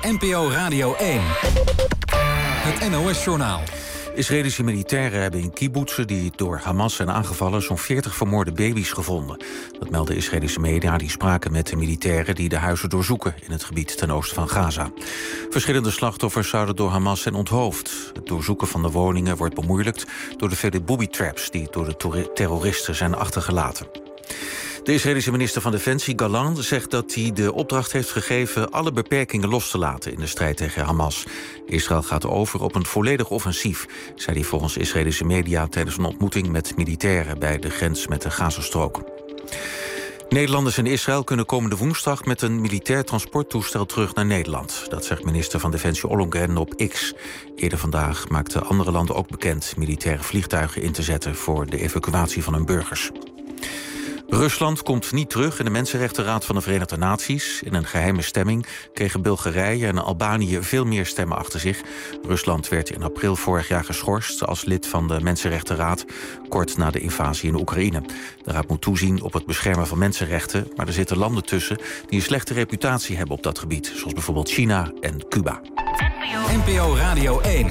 NPO Radio 1. Het NOS-journaal. Israëlische militairen hebben in kibbutzen die door Hamas zijn aangevallen zo'n 40 vermoorde baby's gevonden. Dat melden Israëlische media die spraken met de militairen die de huizen doorzoeken in het gebied ten oosten van Gaza. Verschillende slachtoffers zouden door Hamas zijn onthoofd. Het doorzoeken van de woningen wordt bemoeilijkt door de vele booby-traps die door de terroristen zijn achtergelaten. De Israëlische minister van Defensie, Gallant, zegt dat hij de opdracht heeft gegeven alle beperkingen los te laten in de strijd tegen Hamas. Israël gaat over op een volledig offensief, zei hij volgens Israëlische media tijdens een ontmoeting met militairen bij de grens met de Gazastrook. Nederlanders in Israël kunnen komende woensdag met een militair transporttoestel terug naar Nederland. Dat zegt minister van Defensie Ollongren op X. Eerder vandaag maakten andere landen ook bekend militaire vliegtuigen in te zetten voor de evacuatie van hun burgers. Rusland komt niet terug in de Mensenrechtenraad van de Verenigde Naties. In een geheime stemming kregen Bulgarije en Albanië veel meer stemmen achter zich. Rusland werd in april vorig jaar geschorst als lid van de Mensenrechtenraad, kort na de invasie in Oekraïne. De raad moet toezien op het beschermen van mensenrechten, maar er zitten landen tussen die een slechte reputatie hebben op dat gebied, zoals bijvoorbeeld China en Cuba. NPO Radio 1.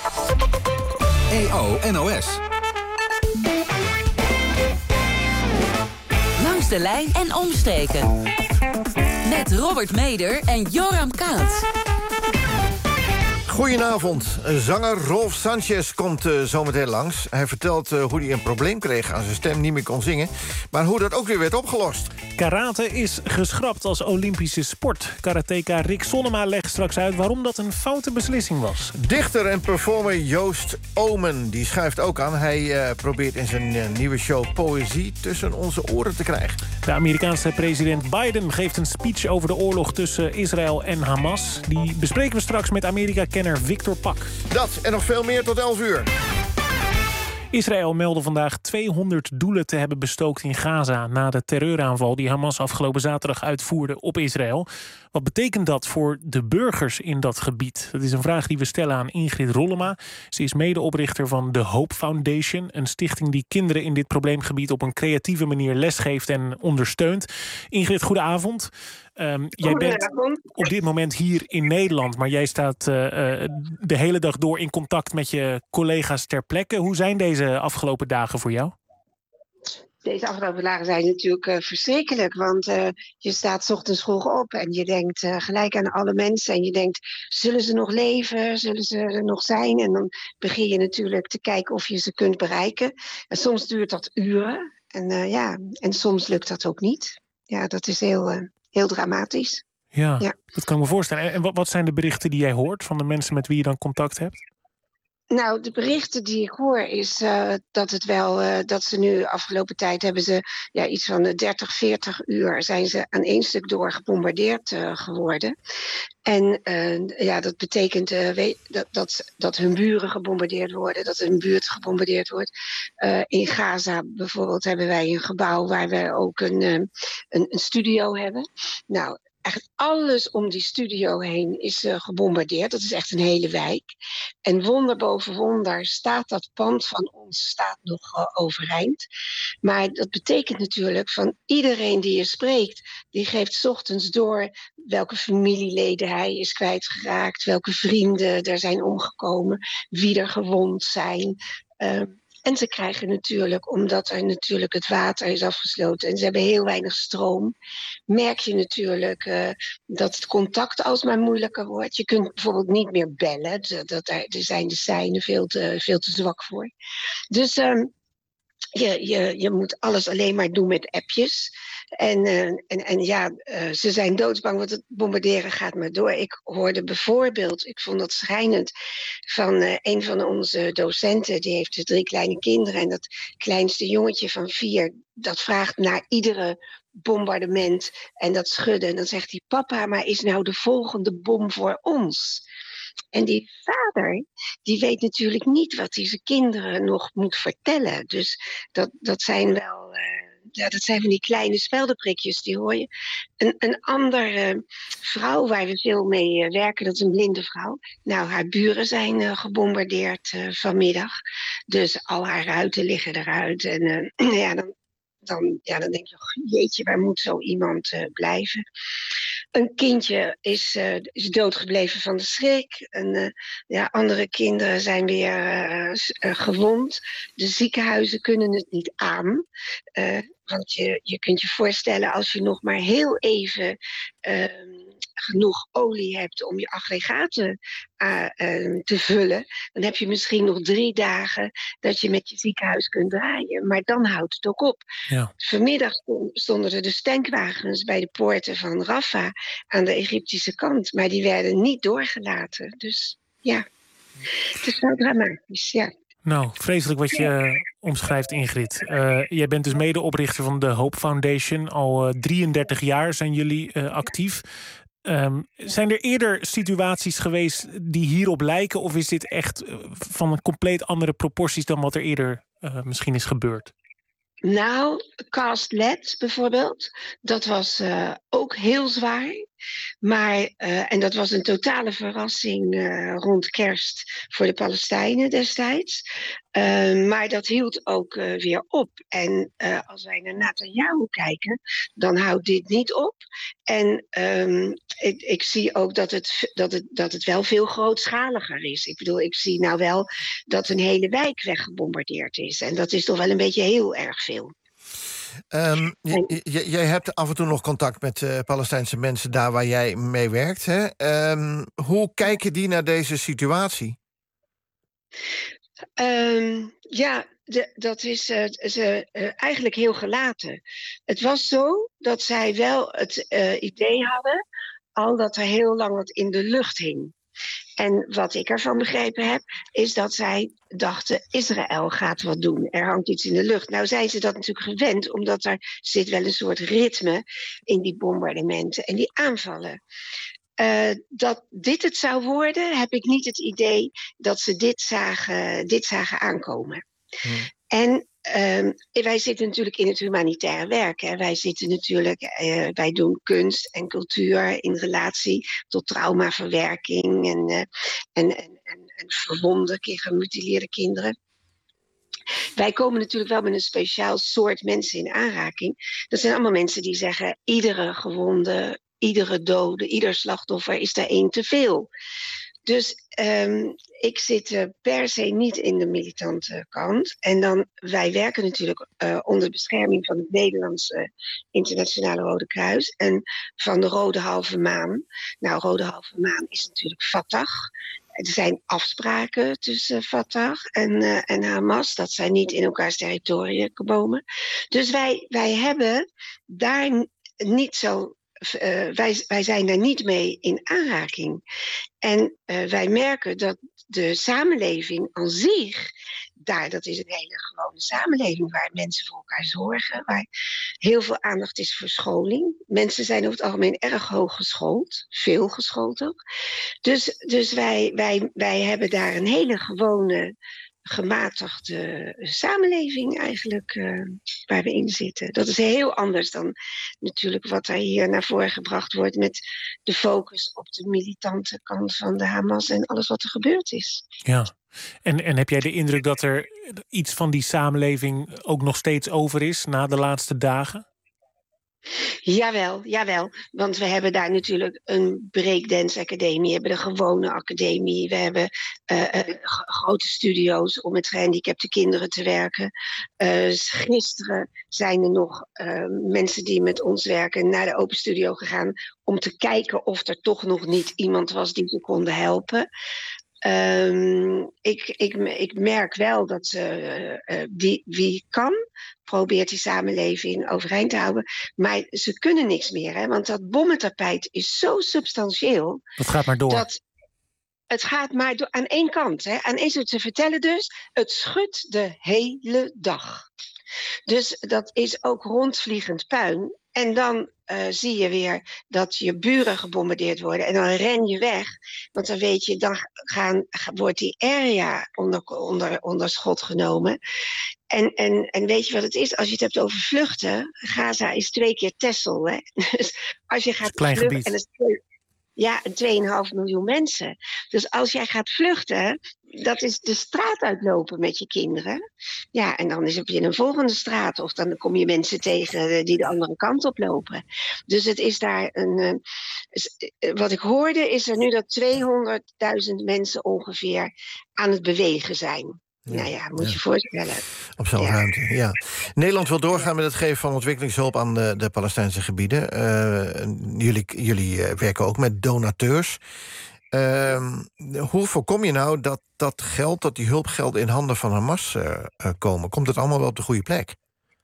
EO NOS. Langs de lijn en omstreken. Met Robert Meder en Joram Kaats. Goedenavond. Zanger Rolf Sanchez komt zometeen langs. Hij vertelt hoe hij een probleem kreeg aan zijn stem, niet meer kon zingen. Maar hoe dat ook weer werd opgelost. Karate is geschrapt als Olympische sport. Karateka Rick Sonnema legt straks uit waarom dat een foute beslissing was. Dichter en performer Joost Omen, die schuift ook aan. Hij probeert in zijn nieuwe show poëzie tussen onze oren te krijgen. De Amerikaanse president Biden geeft een speech over de oorlog tussen Israël en Hamas. Die bespreken we straks met Amerika-kenner Victor Pak. Dat en nog veel meer tot 11 uur. Israël meldde vandaag 200 doelen te hebben bestookt in Gaza na de terreuraanval die Hamas afgelopen zaterdag uitvoerde op Israël. Wat betekent dat voor de burgers in dat gebied? Dat is een vraag die we stellen aan Ingrid Rollema. Ze is medeoprichter van de Hope Foundation, een stichting die kinderen in dit probleemgebied op een creatieve manier lesgeeft en ondersteunt. Ingrid, goedenavond. Jij bent op dit moment hier in Nederland, maar jij staat de hele dag door in contact met je collega's ter plekke. Hoe zijn deze afgelopen dagen voor jou? Deze afgelopen dagen zijn natuurlijk verschrikkelijk, want je staat 's ochtends vroeg op en je denkt gelijk aan alle mensen en je denkt, zullen ze nog leven, zullen ze er nog zijn? En dan begin je natuurlijk te kijken of je ze kunt bereiken. En soms duurt dat uren en soms lukt dat ook niet. Ja, dat is heel dramatisch. Ja, dat kan ik me voorstellen. En wat zijn de berichten die jij hoort van de mensen met wie je dan contact hebt? Nou, de berichten die ik hoor is dat ze nu afgelopen tijd hebben ze iets van 30, 40 uur zijn ze aan één stuk door gebombardeerd geworden. En dat betekent dat hun buren gebombardeerd worden, dat hun buurt gebombardeerd wordt. In Gaza bijvoorbeeld hebben wij een gebouw waar we ook een studio hebben. Nou, echt alles om die studio heen is gebombardeerd. Dat is echt een hele wijk. En wonder boven wonder staat dat pand van ons nog overeind. Maar dat betekent natuurlijk van iedereen die je spreekt, die geeft 's ochtends door welke familieleden hij is kwijtgeraakt, welke vrienden er zijn omgekomen, wie er gewond zijn. En ze krijgen natuurlijk, omdat er natuurlijk het water is afgesloten en ze hebben heel weinig stroom, merk je natuurlijk dat het contact alsmaar moeilijker wordt. Je kunt bijvoorbeeld niet meer bellen, daar zijn de seinen veel te zwak voor. Dus je moet alles alleen maar doen met appjes. Ze zijn doodsbang, want het bombarderen gaat maar door. Ik hoorde bijvoorbeeld, ik vond dat schrijnend, van een van onze docenten, die heeft 3 kleine kinderen en dat kleinste jongetje van 4, dat vraagt naar iedere bombardement en dat schudden. En dan zegt hij, papa, maar is nou de volgende bom voor ons? En die vader, die weet natuurlijk niet wat hij zijn kinderen nog moet vertellen. Dus dat zijn wel... dat zijn van die kleine speldenprikjes, die hoor je. Een andere vrouw waar we veel mee werken, dat is een blinde vrouw. Nou, haar buren zijn gebombardeerd vanmiddag. Dus al haar ruiten liggen eruit. En dan denk je, jeetje, waar moet zo iemand blijven? Een kindje is doodgebleven van de schrik. Andere kinderen zijn weer gewond. De ziekenhuizen kunnen het niet aan. Want je kunt je voorstellen, als je nog maar heel even genoeg olie hebt om je aggregaten te vullen, dan heb je misschien nog 3 dagen dat je met je ziekenhuis kunt draaien. Maar dan houdt het ook op. Ja. Vanmiddag stonden er dus tankwagens bij de poorten van Rafah aan de Egyptische kant, maar die werden niet doorgelaten. Dus ja, het is wel dramatisch, ja. Nou, vreselijk wat je omschrijft, Ingrid. Jij bent dus medeoprichter van de Hope Foundation. Al 33 jaar zijn jullie actief. Zijn er eerder situaties geweest die hierop lijken? Of is dit echt van een compleet andere proporties dan wat er eerder misschien is gebeurd? Nou, Cast Lead bijvoorbeeld, dat was ook heel zwaar. Maar, en dat was een totale verrassing rond kerst voor de Palestijnen destijds. Maar dat hield ook weer op. En als wij naar Netanyahu kijken, dan houdt dit niet op. En ik zie ook dat het wel veel grootschaliger is. Ik bedoel, ik zie nou wel dat een hele wijk weggebombardeerd is. En dat is toch wel een beetje heel erg veel. Jij hebt af en toe nog contact met Palestijnse mensen daar waar jij mee werkt. Hè? Hoe kijken die naar deze situatie? Dat is eigenlijk heel gelaten. Het was zo dat zij wel het idee hadden al dat er heel lang wat in de lucht hing. En wat ik ervan begrepen heb, is dat zij dachten, Israël gaat wat doen. Er hangt iets in de lucht. Nou zijn ze dat natuurlijk gewend, omdat er zit wel een soort ritme in die bombardementen en die aanvallen. Dat dit het zou worden, heb ik niet het idee dat ze dit zagen aankomen. En wij zitten natuurlijk in het humanitaire werk. Hè. Wij doen kunst en cultuur in relatie tot traumaverwerking en verwonde, gemutileerde kinderen. Wij komen natuurlijk wel met een speciaal soort mensen in aanraking. Dat zijn allemaal mensen die zeggen, iedere gewonde, iedere dode, ieder slachtoffer is er één te veel. Dus ik zit per se niet in de militante kant. En dan, wij werken natuurlijk onder bescherming van het Nederlandse Internationale Rode Kruis en van de Rode Halve Maan. Nou, Rode Halve Maan is natuurlijk Fatah. Er zijn afspraken tussen Fatah en Hamas, dat zij niet in elkaars territorium komen. Dus wij hebben daar niet zo. Wij zijn daar niet mee in aanraking. En wij merken dat de samenleving aan zich, dat is een hele gewone samenleving waar mensen voor elkaar zorgen, waar heel veel aandacht is voor scholing. Mensen zijn over het algemeen erg hoog geschoold, veel geschoold ook. Dus wij hebben daar een hele gewone, gematigde samenleving eigenlijk waar we in zitten. Dat is heel anders dan natuurlijk wat er hier naar voren gebracht wordt met de focus op de militante kant van de Hamas en alles wat er gebeurd is. Ja, en heb jij de indruk dat er iets van die samenleving ook nog steeds over is na de laatste dagen? Jawel. Want we hebben daar natuurlijk een breakdance academie. We hebben de gewone academie. We hebben grote studio's om met gehandicapte kinderen te werken. Gisteren zijn er nog mensen die met ons werken naar de open studio gegaan om te kijken of er toch nog niet iemand was die ze konden helpen. Ik merk wel dat wie kan, probeert die samenleving overeind te houden. Maar ze kunnen niks meer, hè? Want dat bommentapijt is zo substantieel. Dat gaat maar door. Het gaat maar door aan één kant. Hè? Aan één, ze vertellen dus, het schudt de hele dag. Dus dat is ook rondvliegend puin. En dan zie je weer dat je buren gebombardeerd worden. En dan ren je weg. Want dan weet je, dan wordt die area onder schot genomen. En weet je wat het is? Als je het hebt over vluchten. Gaza is 2 keer Texel. Hè? Dus als je gaat klein vluchten. gebied. en 2,5 miljoen mensen. Dus als jij gaat vluchten, dat is de straat uitlopen met je kinderen. Ja, en dan heb je een volgende straat. Of dan kom je mensen tegen die de andere kant op lopen. Dus het is daar wat ik hoorde is er nu dat 200.000 mensen ongeveer aan het bewegen zijn. Ja. Nou ja, moet je voorstellen. Op zo'n ruimte, ja. Nederland wil doorgaan met het geven van ontwikkelingshulp aan de Palestijnse gebieden. Jullie werken ook met donateurs. Hoe voorkom je nou dat die hulpgelden in handen van Hamas komen? Komt het allemaal wel op de goede plek?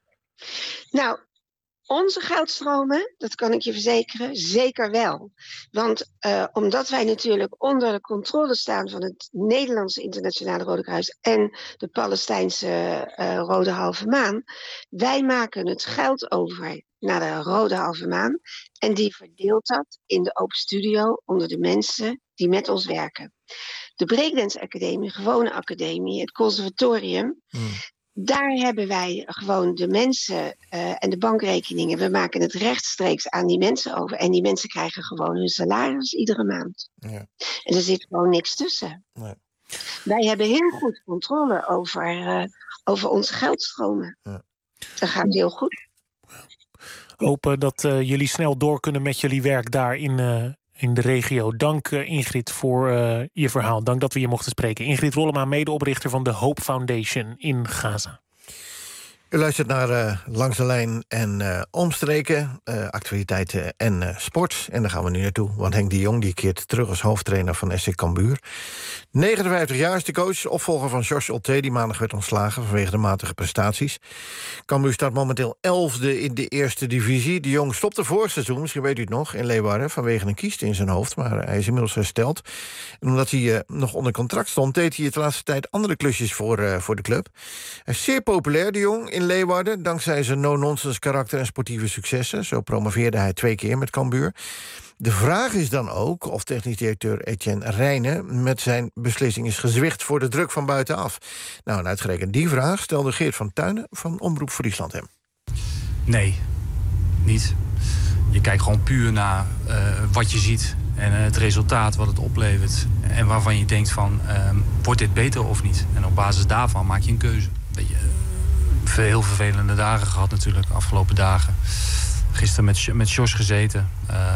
Nou, onze geldstromen, dat kan ik je verzekeren, zeker wel. Want omdat wij natuurlijk onder de controle staan van het Nederlandse Internationale Rode Kruis en de Palestijnse Rode Halve Maan, wij maken het geld over naar de Rode Halve Maan en die verdeelt dat in de Open Studio onder de mensen die met ons werken. De Breakdance Academie, gewone academie, het conservatorium, daar hebben wij gewoon de mensen en de bankrekeningen. We maken het rechtstreeks aan die mensen over. En die mensen krijgen gewoon hun salaris iedere maand. Ja. En er zit gewoon niks tussen. Nee. Wij hebben heel goed controle over onze geldstromen. Ja. Dat gaat heel goed. Hopen dat jullie snel door kunnen met jullie werk daar in de regio. Dank Ingrid voor je verhaal. Dank dat we je mochten spreken. Ingrid Rollema, medeoprichter van de Hope Foundation in Gaza. U luistert naar Langs de Lijn en Omstreken, actualiteiten en sport. En daar gaan we nu naartoe, want Henk de Jong die keert terug als hoofdtrainer van SC Cambuur. 59 jaar is de coach, opvolger van George Olte, die maandag werd ontslagen vanwege de matige prestaties. Cambuur staat momenteel 11e in de eerste divisie. De Jong stopte vorig seizoen, misschien weet u het nog, in Leeuwarden vanwege een kiest in zijn hoofd, maar hij is inmiddels hersteld. En omdat hij nog onder contract stond, deed hij het de laatste tijd andere klusjes voor de club. Hij is zeer populair, de Jong, in Leeuwarden, dankzij zijn no-nonsense karakter en sportieve successen. Zo promoveerde hij 2 keer met Cambuur. De vraag is dan ook of technisch directeur Etienne Rijnen met zijn beslissing is gezwicht voor de druk van buitenaf. Nou, en uitgerekend die vraag stelde Geert van Tuinen van Omroep Friesland hem. Nee, niet. Je kijkt gewoon puur naar wat je ziet en het resultaat wat het oplevert. En waarvan je denkt van, wordt dit beter of niet? En op basis daarvan maak je een keuze. Heel vervelende dagen gehad natuurlijk, afgelopen dagen. Gisteren met Jos gezeten.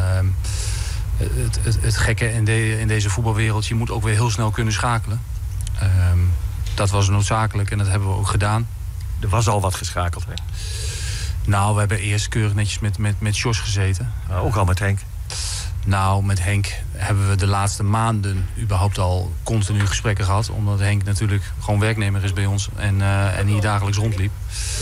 Het gekke in deze voetbalwereld, je moet ook weer heel snel kunnen schakelen. Dat was noodzakelijk en dat hebben we ook gedaan. Er was al wat geschakeld, hè? Nou, we hebben eerst keurig netjes met Jos gezeten. Ook al met Henk? Nou, met Henk hebben we de laatste maanden überhaupt al continu gesprekken gehad. Omdat Henk natuurlijk gewoon werknemer is bij ons en hier dagelijks rondliep.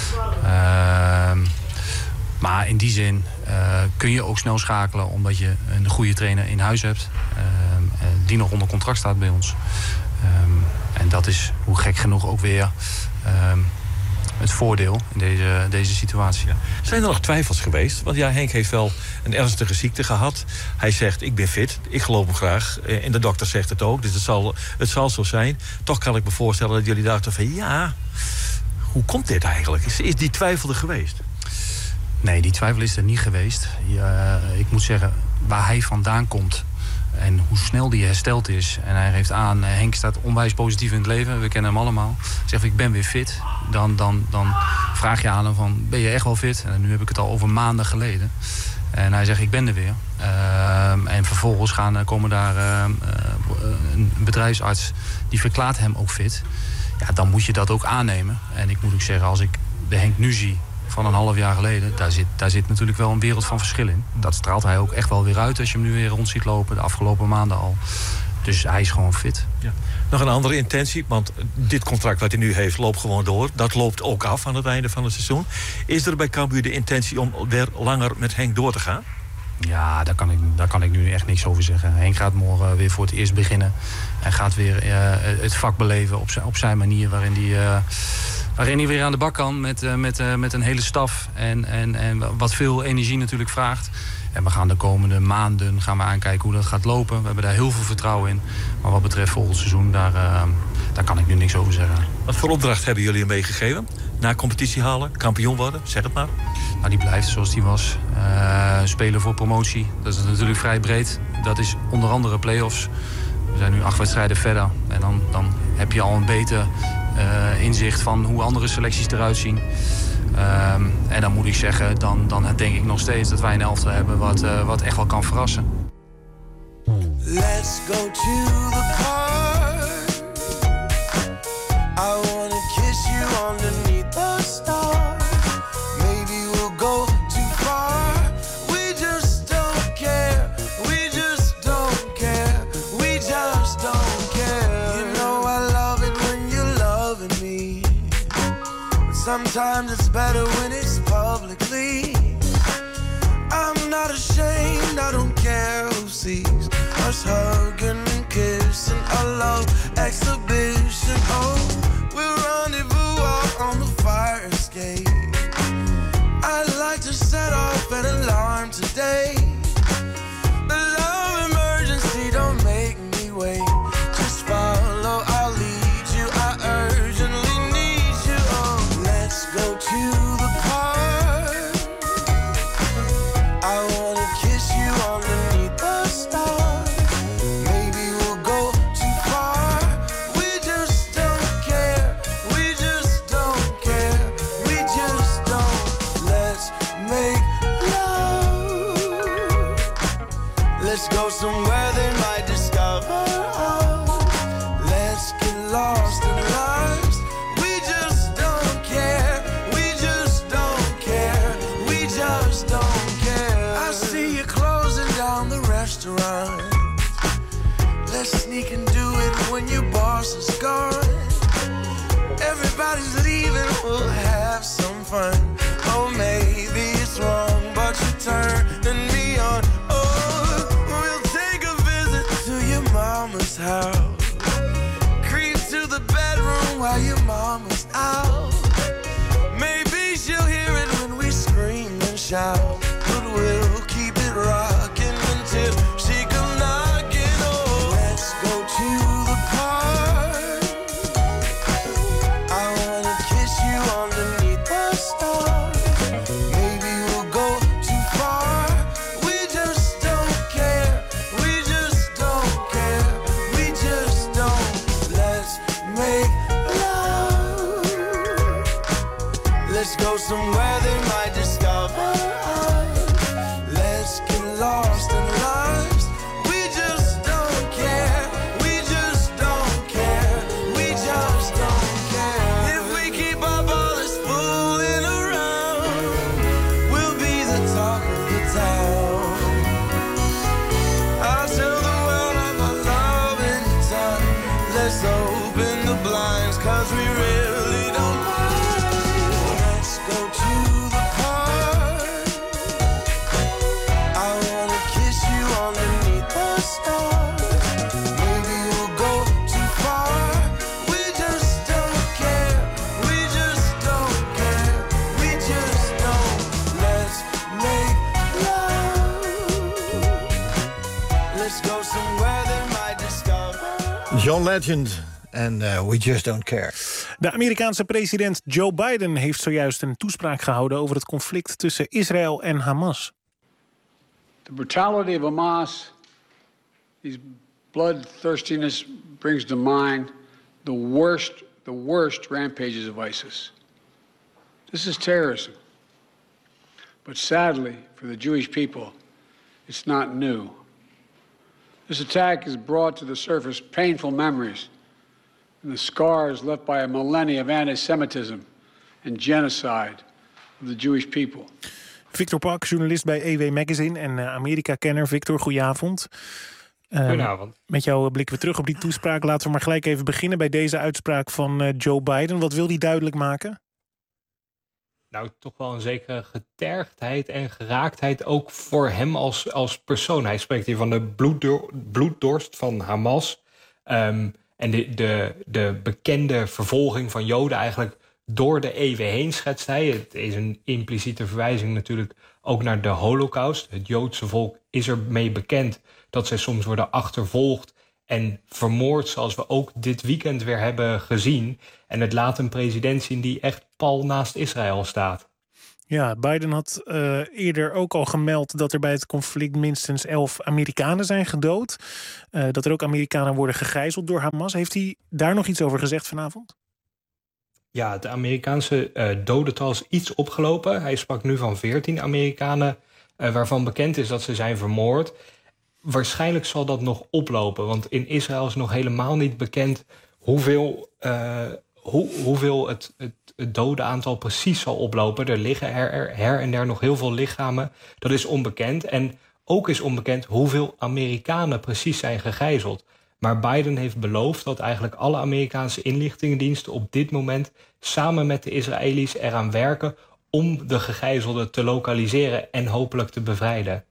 Maar in die zin kun je ook snel schakelen omdat je een goede trainer in huis hebt. Die nog onder contract staat bij ons. En dat is hoe gek genoeg ook weer het voordeel in deze situatie. Ja. Zijn er nog twijfels geweest? Want ja, Henk heeft wel een ernstige ziekte gehad. Hij zegt, ik ben fit, ik geloof hem graag. En de dokter zegt het ook, dus het zal zo zijn. Toch kan ik me voorstellen dat jullie dachten van ja, hoe komt dit eigenlijk? Is die twijfel er geweest? Nee, die twijfel is er niet geweest. Ik moet zeggen, waar hij vandaan komt en hoe snel die hersteld is. En hij geeft aan, Henk staat onwijs positief in het leven. We kennen hem allemaal. Hij zegt, ik ben weer fit. Dan vraag je aan hem van, ben je echt wel fit? En nu heb ik het al over maanden geleden. En hij zegt, ik ben er weer. En vervolgens komen daar een bedrijfsarts, die verklaart hem ook fit. Ja, dan moet je dat ook aannemen. En ik moet ook zeggen, als ik de Henk nu zie van een half jaar geleden, daar zit natuurlijk wel een wereld van verschil in. Dat straalt hij ook echt wel weer uit als je hem nu weer rond ziet lopen, de afgelopen maanden al. Dus hij is gewoon fit. Ja. Nog een andere intentie, want dit contract wat hij nu heeft loopt gewoon door. Dat loopt ook af aan het einde van het seizoen. Is er bij Cambuur de intentie om weer langer met Henk door te gaan? Ja, daar kan ik nu echt niks over zeggen. Henk gaat morgen weer voor het eerst beginnen. Hij gaat weer het vak beleven op zijn manier, waarin hij weer aan de bak kan met een hele staf. En wat veel energie natuurlijk vraagt. En we gaan de komende maanden aankijken hoe dat gaat lopen. We hebben daar heel veel vertrouwen in. Maar wat betreft volgend seizoen, daar kan ik nu niks over zeggen. Wat voor opdracht hebben jullie hem meegegeven? Na competitie halen, kampioen worden, zeg het maar. die blijft zoals die was. Spelen voor promotie, dat is natuurlijk vrij breed. Dat is onder andere play-offs. We zijn nu 8 wedstrijden verder. En dan heb je al een beter inzicht van hoe andere selecties eruit zien. En dan moet ik zeggen, dan denk ik nog steeds dat wij een elftal hebben wat echt wel kan verrassen. Let's go to the park. I wanna kiss you underneath the stars. Maybe we'll go too far. We just don't care. We just don't care. We just don't care. You know I love it when you're loving me. But sometimes it's better when it's publicly. I'm not ashamed, I don't care who sees us hugging and kissing, a love exhibition. Oh, we'll rendezvous out on the fire escape. I'd like to set off an alarm today. The love emergency, don't make me wait. Just follow, I'll lead you. I urgently need you. Oh, let's go to the park. I wanna kiss you underneath the stars. Maybe we'll go too far. We just don't care. We just don't care. We just don't. Let's make love. Let's go somewhere they might discover us. Let's get lost in lives. We just don't care. We just don't care. We just don't care. I see you closing down the restaurant. Let's sneak and do it when your boss is gone. Everybody's leaving, we'll have some fun. Oh, maybe it's wrong, but you turning me on. Oh, we'll take a visit to your mama's house. Creep to the bedroom while your mama's out. Maybe she'll hear it when we scream and shout. But we'll keep it rocking until she come knocking. Oh, let's go to the park. I wanna kiss you underneath the stars. Maybe we'll go too far. We just don't care. We just don't care. We just don't. Let's make love. Let's go somewhere they might discover us. Let's get lost in lives. We just don't care. We just don't care. We just don't care. If we keep our ballers fooling around, we'll be the talk of the town. I'll tell the world of our love anytime. Let's open the blinds, 'cause we really don't mind. Let's go to the park. I wanna kiss you underneath the stars. Maybe we'll go too far. We just don't care. We just don't care. We just don't. Let's make love. Let's go somewhere they might discover. John Legend en We Just Don't Care. De Amerikaanse president Joe Biden heeft zojuist een toespraak gehouden over het conflict tussen Israël en Hamas. The brutality of Hamas, these bloodthirstiness brings to mind the worst rampages of ISIS. This is terrorism. But sadly, for the Jewish people, it's not new. This attack has brought to the surface painful memories and the scars left by a millennia of anti-Semitism and genocide of the Jewish people. Victor Pak, journalist bij EW Magazine en Amerika-kenner. Victor, goedenavond. Goedenavond. Met jou blikken we terug op die toespraak. Laten we maar gelijk even beginnen bij deze uitspraak van Joe Biden. Wat wil hij duidelijk maken? Nou, toch wel een zekere getergdheid en geraaktheid ook voor hem als persoon. Hij spreekt hier van de bloeddorst van Hamas. En de bekende vervolging van Joden eigenlijk door de eeuwen heen schetst hij. Het is een impliciete verwijzing natuurlijk ook naar de Holocaust. Het Joodse volk is ermee bekend dat zij soms worden achtervolgd en vermoord, zoals we ook dit weekend weer hebben gezien. En het laat een president zien die echt pal naast Israël staat. Ja, Biden had eerder ook al gemeld dat er bij het conflict minstens 11 Amerikanen zijn gedood. Dat er ook Amerikanen worden gegijzeld door Hamas. Heeft hij daar nog iets over gezegd vanavond? Ja, het Amerikaanse dodental is iets opgelopen. Hij sprak nu van 14 Amerikanen waarvan bekend is dat ze zijn vermoord. Waarschijnlijk zal dat nog oplopen, want in Israël is nog helemaal niet bekend hoeveel het dodenaantal precies zal oplopen. Er liggen her en der nog heel veel lichamen. Dat is onbekend. En ook is onbekend hoeveel Amerikanen precies zijn gegijzeld. Maar Biden heeft beloofd dat eigenlijk alle Amerikaanse inlichtingendiensten op dit moment samen met de Israëli's eraan werken om de gegijzelden te lokaliseren en hopelijk te bevrijden.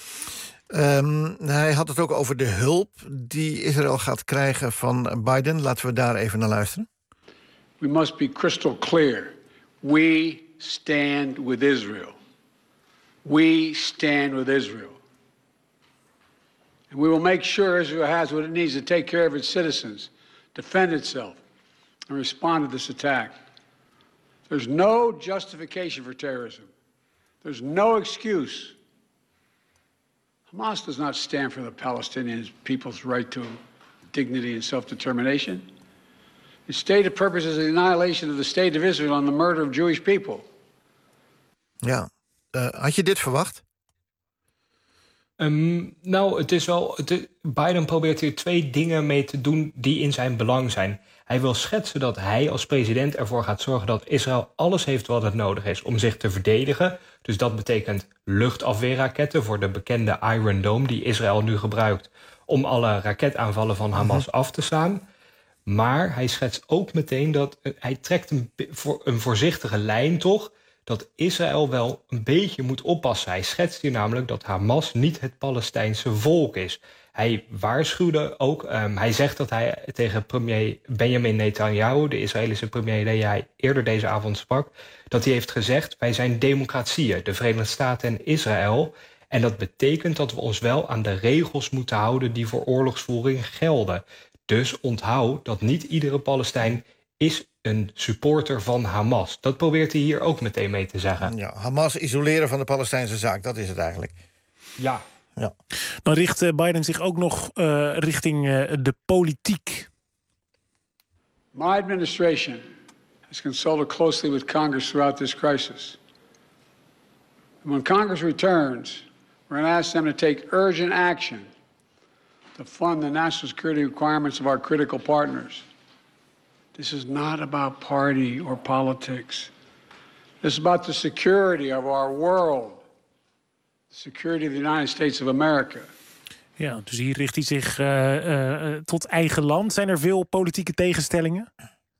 Hij had het ook over de hulp die Israël gaat krijgen van Biden. Laten we daar even naar luisteren. We must be crystal clear. We stand with Israel. We stand with Israel. And we will make sure Israel has what it needs to take care of its citizens, defend itself, and respond to this attack. There's no justification for terrorism. There's no excuse. Hamas does not stand for the Palestinian people's right to dignity and self-determination. Its stated purpose is the annihilation of the state of Israel and the murder of Jewish people. Ja, had je dit verwacht? Nou, het is wel. Biden probeert hier 2 dingen mee te doen die in zijn belang zijn. Hij wil schetsen dat hij als president ervoor gaat zorgen dat Israël alles heeft wat het nodig is om zich te verdedigen. Dus dat betekent luchtafweerraketten voor de bekende Iron Dome die Israël nu gebruikt om alle raketaanvallen van Hamas af te slaan. Maar hij schetst ook meteen dat hij trekt een voorzichtige lijn toch, dat Israël wel een beetje moet oppassen. Hij schetst hier namelijk dat Hamas niet het Palestijnse volk is. Hij waarschuwde ook, hij zegt dat hij tegen premier Benjamin Netanyahu, de Israëlische premier die hij eerder deze avond sprak, dat hij heeft gezegd, wij zijn democratieën, de Verenigde Staten en Israël. En dat betekent dat we ons wel aan de regels moeten houden die voor oorlogsvoering gelden. Dus onthoud dat niet iedere Palestijn is een supporter van Hamas. Dat probeert hij hier ook meteen mee te zeggen. Ja, Hamas isoleren van de Palestijnse zaak, dat is het eigenlijk. Ja. Dan richt Biden zich ook nog richting de politiek. My administration has consulted closely with Congress throughout this crisis. And when Congress returns, we're going to ask them to take urgent action to fund the national security requirements of our critical partners. This is not about party or politics. This is about the security of our world. The security of the United States of America. Ja, dus hier richt hij zich tot eigen land. Zijn er veel politieke tegenstellingen?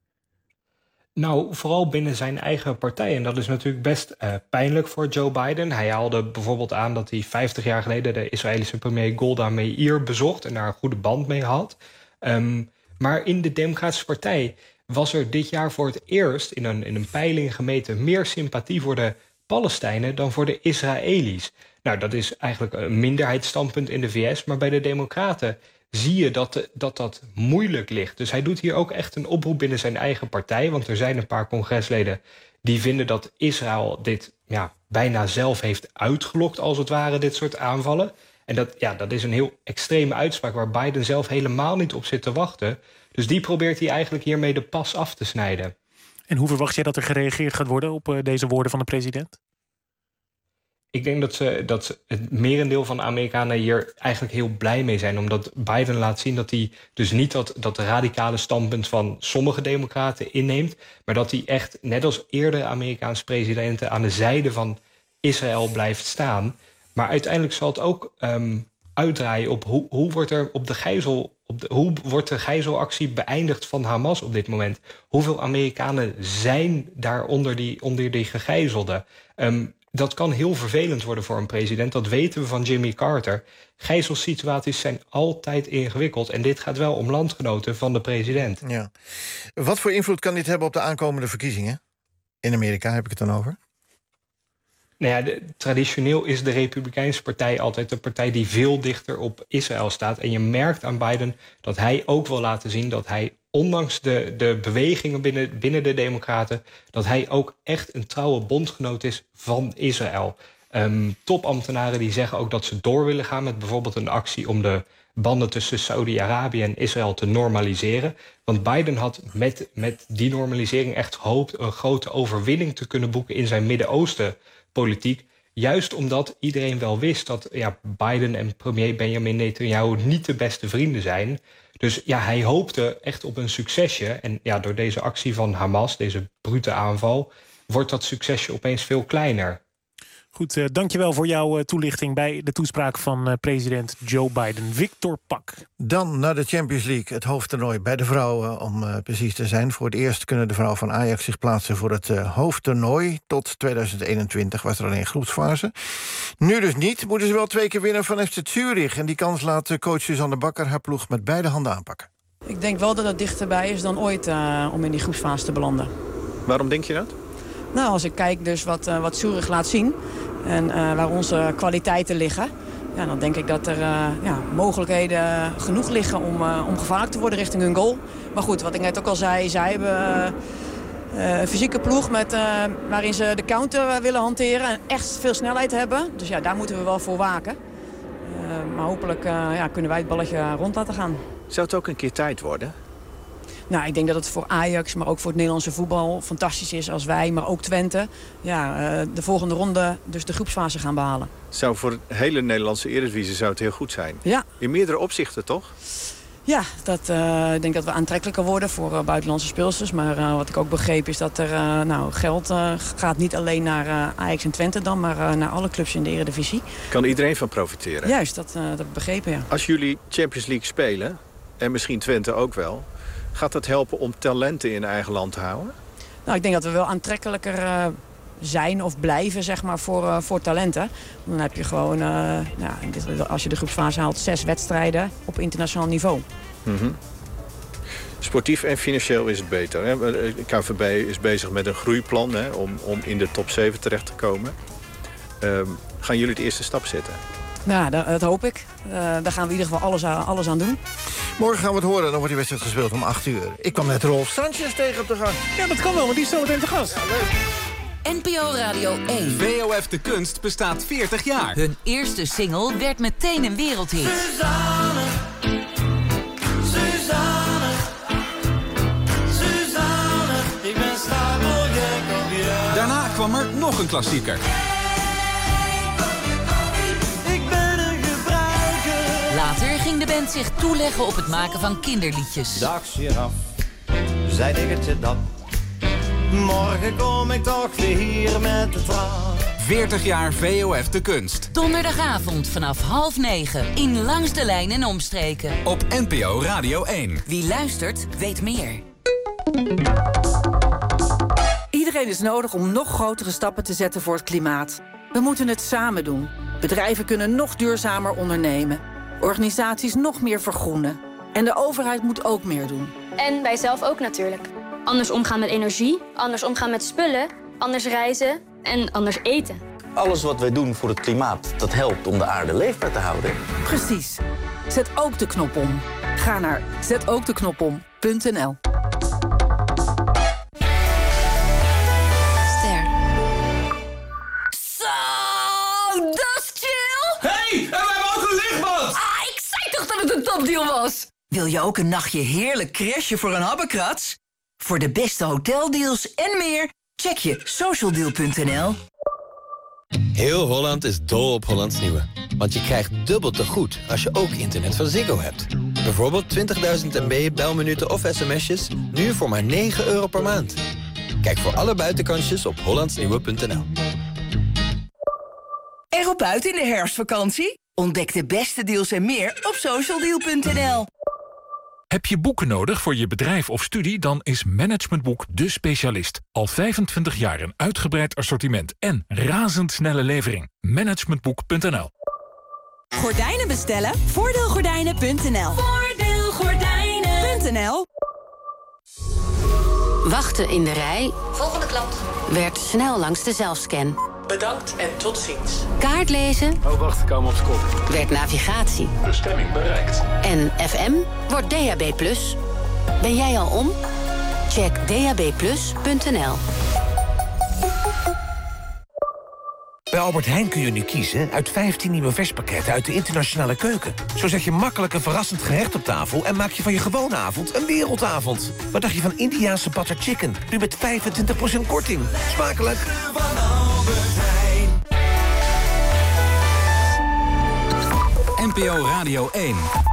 Nou, vooral binnen zijn eigen partij. En dat is natuurlijk best pijnlijk voor Joe Biden. Hij haalde bijvoorbeeld aan dat hij 50 jaar geleden de Israëlische premier Golda Meir bezocht en daar een goede band mee had. Maar in de Democratische Partij was er dit jaar voor het eerst in een peiling gemeten meer sympathie voor de Palestijnen dan voor de Israëli's. Nou, dat is eigenlijk een minderheidsstandpunt in de VS, maar bij de Democraten zie je dat moeilijk ligt. Dus hij doet hier ook echt een oproep binnen zijn eigen partij, want er zijn een paar congresleden die vinden dat Israël dit bijna zelf heeft uitgelokt, als het ware, dit soort aanvallen. En dat is een heel extreme uitspraak waar Biden zelf helemaal niet op zit te wachten. Dus die probeert hij eigenlijk hiermee de pas af te snijden. En hoe verwacht jij dat er gereageerd gaat worden op deze woorden van de president? Ik denk dat het merendeel van de Amerikanen hier eigenlijk heel blij mee zijn. Omdat Biden laat zien dat hij dus niet dat radicale standpunt van sommige democraten inneemt. Maar dat hij echt, net als eerdere Amerikaanse presidenten, aan de zijde van Israël blijft staan. Maar uiteindelijk zal het ook uitdraaien op hoe wordt de gijzelactie beëindigd van Hamas op dit moment? Hoeveel Amerikanen zijn daar onder die gegijzelden? Dat kan heel vervelend worden voor een president. Dat weten we van Jimmy Carter. Gijzelsituaties zijn altijd ingewikkeld. En dit gaat wel om landgenoten van de president. Ja. Wat voor invloed kan dit hebben op de aankomende verkiezingen? In Amerika heb ik het dan over. Nou ja, traditioneel is de Republikeinse partij altijd de partij die veel dichter op Israël staat. En je merkt aan Biden dat hij ook wil laten zien dat hij ondanks de bewegingen binnen de Democraten, dat hij ook echt een trouwe bondgenoot is van Israël. Topambtenaren die zeggen ook dat ze door willen gaan met bijvoorbeeld een actie om de banden tussen Saudi-Arabië en Israël te normaliseren. Want Biden had met die normalisering echt gehoopt een grote overwinning te kunnen boeken in zijn Midden-Oosten-politiek. Juist omdat iedereen wel wist dat Biden en premier Benjamin Netanyahu niet de beste vrienden zijn. Dus hij hoopte echt op een succesje. En door deze actie van Hamas, deze brute aanval, wordt dat succesje opeens veel kleiner. Goed, dankjewel voor jouw toelichting bij de toespraak van president Joe Biden. Victor Pak. Dan naar de Champions League, het hoofdtoernooi bij de vrouwen, om precies te zijn. Voor het eerst kunnen de vrouwen van Ajax zich plaatsen voor het hoofdtoernooi. Tot 2021 was er alleen groepsfase. Nu dus niet, moeten ze wel 2 keer winnen van FC Zurich. En die kans laat coach Suzanne Bakker haar ploeg met beide handen aanpakken. Ik denk wel dat het dichterbij is dan ooit om in die groepsfase te belanden. Waarom denk je dat? Nou, als ik kijk dus wat Zurich laat zien en waar onze kwaliteiten liggen, dan denk ik dat er mogelijkheden genoeg liggen om gevaarlijk te worden richting hun goal. Maar goed, wat ik net ook al zei, zij hebben een fysieke ploeg waarin ze de counter willen hanteren en echt veel snelheid hebben. Dus daar moeten we wel voor waken. Maar hopelijk kunnen wij het balletje rond laten gaan. Zou het ook een keer tijd worden? Nou, ik denk dat het voor Ajax, maar ook voor het Nederlandse voetbal fantastisch is als wij, maar ook Twente, de volgende ronde, dus de groepsfase gaan behalen. Zou voor het hele Nederlandse Eredivisie zou het heel goed zijn. Ja. In meerdere opzichten, toch? Ja, ik denk dat we aantrekkelijker worden voor buitenlandse speelsters. Maar wat ik ook begreep is dat er geld gaat niet alleen naar Ajax en Twente dan, maar naar alle clubs in de Eredivisie. Kan iedereen van profiteren? Juist, dat heb ik begrepen, ja. Als jullie Champions League spelen, en misschien Twente ook wel, gaat dat helpen om talenten in eigen land te houden? Nou, ik denk dat we wel aantrekkelijker zijn of blijven, zeg maar, voor talenten. Dan heb je gewoon, als je de groepsfase haalt, 6 wedstrijden op internationaal niveau. Mm-hmm. Sportief en financieel is het beter. Hè? De KNVB is bezig met een groeiplan om in de top 7 terecht te komen. Gaan jullie de eerste stap zetten? Nou, dat hoop ik. Daar gaan we in ieder geval alles aan doen. Morgen gaan we het horen, dan wordt die wedstrijd gespeeld om 8 uur. Ik kwam net Rolf Sanchez tegen op de gang. Ja, dat kan wel, want die is zo meteen te gast. Ja, leuk. NPO Radio 1. VOF de Kunst bestaat 40 jaar. Hun eerste single werd meteen een wereldhit. Suzanne, Suzanne, Suzanne, ik ben stapelgek op jou. Daarna kwam er nog een klassieker. Later ging de band zich toeleggen op het maken van kinderliedjes. Dag giraf, zei diggertje dat. Morgen kom ik toch weer hier met de tram. 40 jaar VOF de Kunst. Donderdagavond vanaf 20:30 in Langs de Lijn en Omstreken. Op NPO Radio 1. Wie luistert, weet meer. Iedereen is nodig om nog grotere stappen te zetten voor het klimaat. We moeten het samen doen. Bedrijven kunnen nog duurzamer ondernemen. Organisaties nog meer vergroenen. En de overheid moet ook meer doen. En wij zelf ook natuurlijk. Anders omgaan met energie, anders omgaan met spullen, anders reizen en anders eten. Alles wat wij doen voor het klimaat, dat helpt om de aarde leefbaar te houden. Precies. Zet ook de knop om. Ga naar zetookdeknopom.nl. Ster. Zo, dat is chill! Hey, en we hebben ook een lichtbad! Ah, ik zei toch dat het een topdeal was? Wil je ook een nachtje heerlijk crashen voor een habbekrats? Voor de beste hoteldeals en meer, check je socialdeal.nl. Heel Holland is dol op Hollands Nieuwe. Want je krijgt dubbel te goed als je ook internet van Ziggo hebt. Bijvoorbeeld 20.000 MB belminuten of sms'jes, nu voor maar €9 per maand. Kijk voor alle buitenkansjes op hollandsnieuwe.nl. Erop uit in de herfstvakantie? Ontdek de beste deals en meer op socialdeal.nl. Heb je boeken nodig voor je bedrijf of studie? Dan is Managementboek de specialist. Al 25 jaar een uitgebreid assortiment en razendsnelle levering. Managementboek.nl. Gordijnen bestellen? Voordeelgordijnen.nl. Voordeelgordijnen.nl. Wachten in de rij. Volgende klant. Werd snel langs de zelfscan. Bedankt en tot ziens. Kaart lezen. Oh, wacht, ik kom op seconde. Werd navigatie. Bestemming bereikt. En FM wordt DAB+. Ben jij al om? Check dabplus.nl. Bij Albert Heijn kun je nu kiezen uit 15 nieuwe verspakketten uit de internationale keuken. Zo zet je makkelijk een verrassend gerecht op tafel en maak je van je gewone avond een wereldavond. Wat dacht je van Indiaanse butter chicken? Nu met 25% korting. Smakelijk! NPO Radio 1.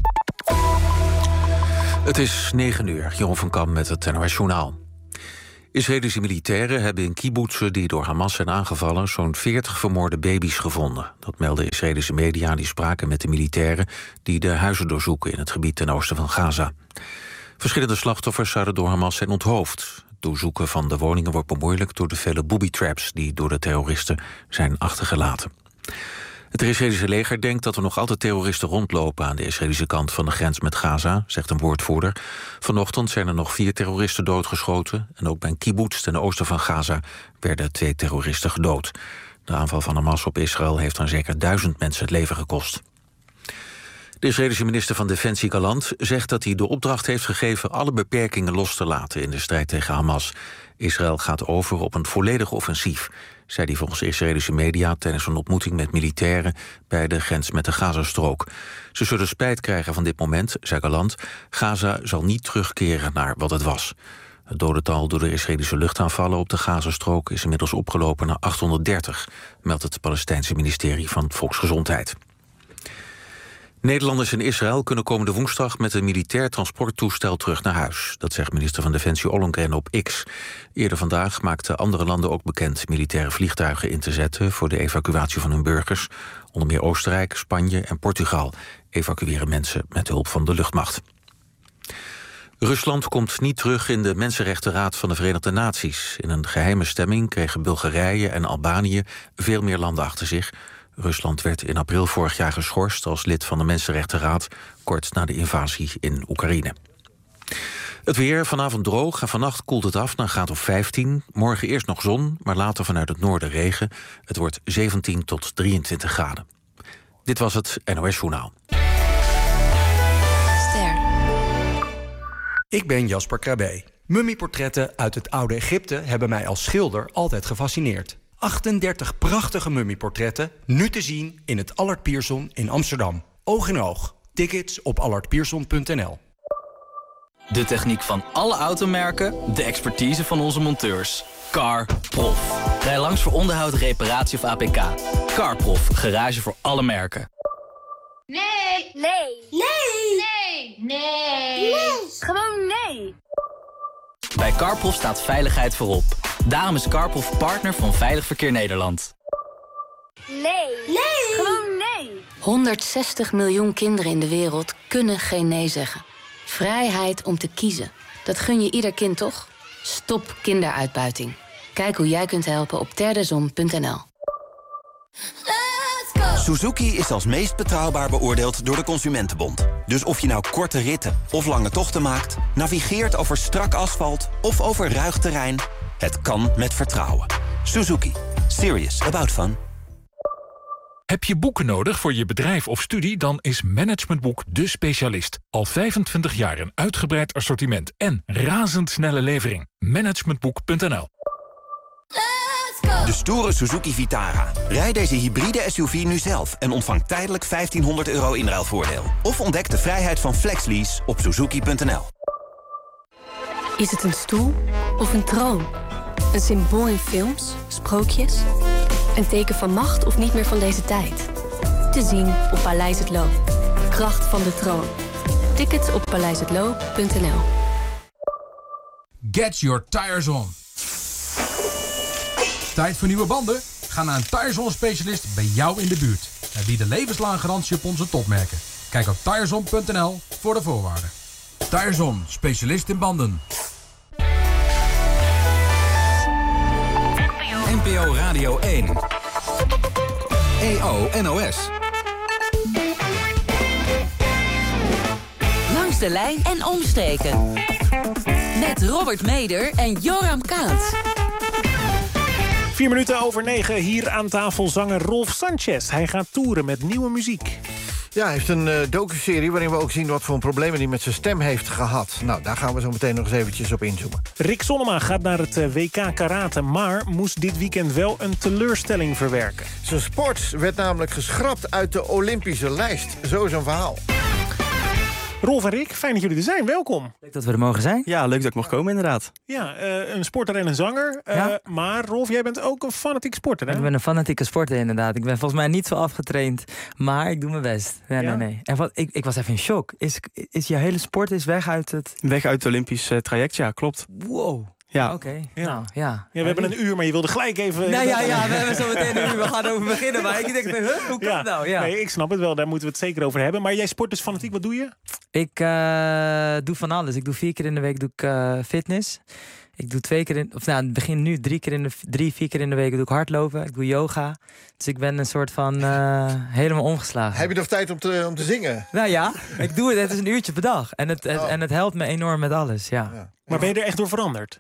Het is 9 uur. Jeroen van Kam met het NOS Journaal. Israëlische militairen hebben in kibbutzen die door Hamas zijn aangevallen zo'n 40 vermoorde baby's gevonden. Dat melden Israëlische media die spraken met de militairen die de huizen doorzoeken in het gebied ten oosten van Gaza. Verschillende slachtoffers zouden door Hamas zijn onthoofd. Het doorzoeken van de woningen wordt bemoeilijkt door de vele booby-traps die door de terroristen zijn achtergelaten. Het Israëlische leger denkt dat er nog altijd terroristen rondlopen aan de Israëlische kant van de grens met Gaza, zegt een woordvoerder. Vanochtend zijn er nog 4 terroristen doodgeschoten en ook bij een kibbutz ten oosten van Gaza werden 2 terroristen gedood. De aanval van Hamas op Israël heeft dan zeker 1000 mensen het leven gekost. De Israëlische minister van Defensie Gallant zegt dat hij de opdracht heeft gegeven alle beperkingen los te laten in de strijd tegen Hamas. Israël gaat over op een volledig offensief, zei hij volgens Israëlische media tijdens een ontmoeting met militairen bij de grens met de Gazastrook. Ze zullen spijt krijgen van dit moment, zei Gallant. Gaza zal niet terugkeren naar wat het was. Het dodental door de Israëlische luchtaanvallen op de Gazastrook is inmiddels opgelopen naar 830, meldt het Palestijnse ministerie van Volksgezondheid. Nederlanders in Israël kunnen komende woensdag met een militair transporttoestel terug naar huis. Dat zegt minister van Defensie Ollongren op X. Eerder vandaag maakten andere landen ook bekend militaire vliegtuigen in te zetten voor de evacuatie van hun burgers. Onder meer Oostenrijk, Spanje en Portugal evacueren mensen met hulp van de luchtmacht. Rusland komt niet terug in de Mensenrechtenraad van de Verenigde Naties. In een geheime stemming kregen Bulgarije en Albanië veel meer landen achter zich. Rusland werd in april vorig jaar geschorst als lid van de Mensenrechtenraad, kort na de invasie in Oekraïne. Het weer, vanavond droog en vannacht koelt het af naar een graad of 15. Morgen eerst nog zon, maar later vanuit het noorden regen. Het wordt 17 tot 23 graden. Dit was het NOS Journaal. Ik ben Jasper Krabbe. Mummieportretten uit het oude Egypte hebben mij als schilder altijd gefascineerd. 38 prachtige mummieportretten, nu te zien in het Allard Pierson in Amsterdam. Oog in oog. Tickets op allardpierson.nl. De techniek van alle automerken, de expertise van onze monteurs. CarProf. Rij langs voor onderhoud, reparatie of APK. CarProf, garage voor alle merken. Nee. Nee. Nee. Nee. Nee. Nee. Gewoon nee. Bij CarProf staat veiligheid voorop. Daarom is CarProf partner van Veilig Verkeer Nederland. Nee. Nee. Gewoon nee. 160 miljoen kinderen in de wereld kunnen geen nee zeggen. Vrijheid om te kiezen. Dat gun je ieder kind toch? Stop kinderuitbuiting. Kijk hoe jij kunt helpen op terdezon.nl. Suzuki is als meest betrouwbaar beoordeeld door de Consumentenbond. Dus of je nou korte ritten of lange tochten maakt, navigeert over strak asfalt of over ruig terrein, het kan met vertrouwen. Suzuki. Serious about fun. Heb je boeken nodig voor je bedrijf of studie? Dan is Management Boek de specialist. Al 25 jaar een uitgebreid assortiment en razendsnelle levering. Managementboek.nl. De stoere Suzuki Vitara. Rijd deze hybride SUV nu zelf en ontvang tijdelijk €1500 inruilvoordeel. Of ontdek de vrijheid van FlexLease op suzuki.nl. Is het een stoel of een troon? Een symbool in films, sprookjes? Een teken van macht of niet meer van deze tijd? Te zien op Paleis het Loo. Kracht van de troon. Tickets op paleishetlo.nl. Get your tires on. Tijd voor nieuwe banden? Ga naar een Tirezone-specialist bij jou in de buurt. Wij bieden levenslange garantie op onze topmerken. Kijk op Tirezone.nl voor de voorwaarden. Tirezone, specialist in banden. NPO Radio 1. EO NOS. Langs de lijn en omstreken. Met Robert Meder en Joram Kaats. 4 minuten over 9, hier aan tafel zanger Rolf Sanchez. Hij gaat toeren met nieuwe muziek. Ja, hij heeft een docuserie waarin we ook zien wat voor problemen hij met zijn stem heeft gehad. Nou, daar gaan we zo meteen nog eens eventjes op inzoomen. Rick Sonnema gaat naar het WK Karate, maar moest dit weekend wel een teleurstelling verwerken. Zijn sport werd namelijk geschrapt uit de Olympische lijst. Zo is een verhaal. Rolf en Rick, fijn dat jullie er zijn. Welkom. Leuk dat we er mogen zijn. Ja, leuk dat ik mag komen inderdaad. Ja, een sporter en een zanger. Maar Rolf, jij bent ook een fanatiek sporter, hè? Ik ben een fanatieke sporter inderdaad. Ik ben volgens mij niet zo afgetraind, maar ik doe mijn best. Nee. En ik was even in shock. Is je hele sport weg uit het... Weg uit het Olympisch traject, ja, klopt. Wow. Ja. Oké. Nou, ja. We hebben een uur, maar je wilde gelijk even... Nou ja, we hebben zo meteen een uur. We gaan over beginnen. Maar ik denk, hoe kan het nou? Ja. Nee, ik snap het wel. Daar moeten we het zeker over hebben. Maar jij sport dus fanatiek. Wat doe je? Ik doe van alles. Ik doe 4 keer in de week fitness. Ik doe 2 keer in... Of nou, het begin nu 4 keer in de week doe ik hardlopen. Ik doe yoga. Dus ik ben een soort van helemaal omgeslagen. Heb je nog tijd om te zingen? Nou ja, ik doe het. Het is een uurtje per dag. En het helpt me enorm met alles, ja. Maar ben je er echt door veranderd?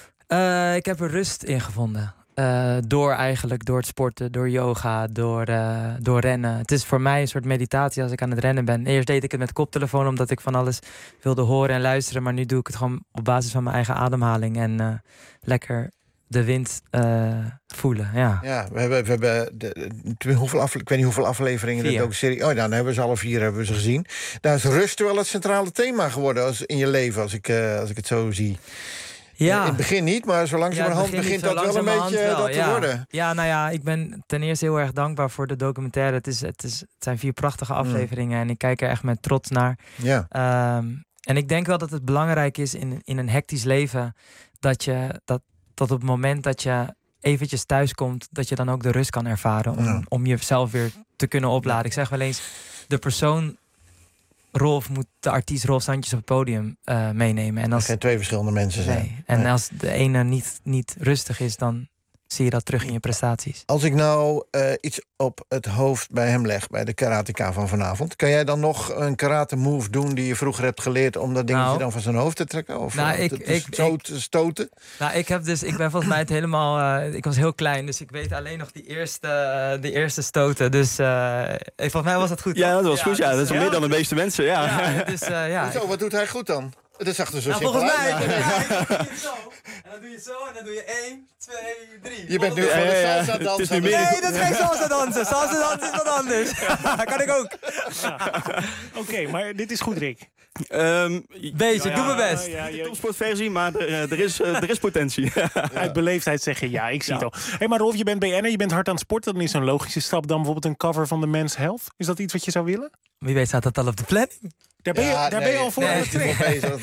Ik heb er rust in gevonden. Door het sporten, door yoga, door rennen. Het is voor mij een soort meditatie als ik aan het rennen ben. Eerst deed ik het met koptelefoon omdat ik van alles wilde horen en luisteren. Maar nu doe ik het gewoon op basis van mijn eigen ademhaling. En lekker de wind voelen, ja. Ja, we hebben ik weet niet hoeveel afleveringen in de docuserie. Oh, dan hebben we ze alle 4 hebben we ze gezien. Daar is rust wel het centrale thema geworden in je leven, als ik het zo zie. Ja. In het begin niet, maar zo langzamerhand begint dat wel een beetje te worden. Ja, nou ja, ik ben ten eerste heel erg dankbaar voor de documentaire. Het zijn 4 prachtige afleveringen en ik kijk er echt met trots naar. Ja. En ik denk wel dat het belangrijk is in een hectisch leven dat op het moment dat je eventjes thuis komt, dat je dan ook de rust kan ervaren om jezelf weer te kunnen opladen. Ik zeg wel eens, de persoon Rolf moet de artiest Rolf Sanchez op het podium meenemen. En als geen 2 verschillende mensen zijn. Nee. En als de ene niet rustig is, dan zie je dat terug in je prestaties. Als ik nou iets op het hoofd bij hem leg, bij de karateka van vanavond, kan jij dan nog een karate move doen die je vroeger hebt geleerd om dat dingetje dan van zijn hoofd te trekken? Of te stoten? Nou, ik ben volgens mij het helemaal... ik was heel klein, dus ik weet alleen nog die eerste stoten. Dus volgens mij was dat goed. Ja, dat was goed. Ja, dat is meer dan de meeste mensen. Ja. Zo, wat doet hij goed dan? Dat zag er zo simpel uit. Volgens mij, en dan doe je zo en dan doe je 1, 2, 3. Je bent nu van de salsa dansen. Nee, dat is geen salsa dansen. Salsa dansen is wat anders. Kan ik ook. Oké, maar dit is goed, Rick. Beetje, doe mijn best. De topsportversie, maar er is potentie. Uit beleefdheid zeg je ja, ik zie het al. Hey, maar Rolf, je bent BN'er, je bent hard aan het sporten. Dan is een logische stap dan bijvoorbeeld een cover van de Men's Health. Is dat iets wat je zou willen? Wie weet staat dat al op de planning? Daar ben je al voor aan het trainen.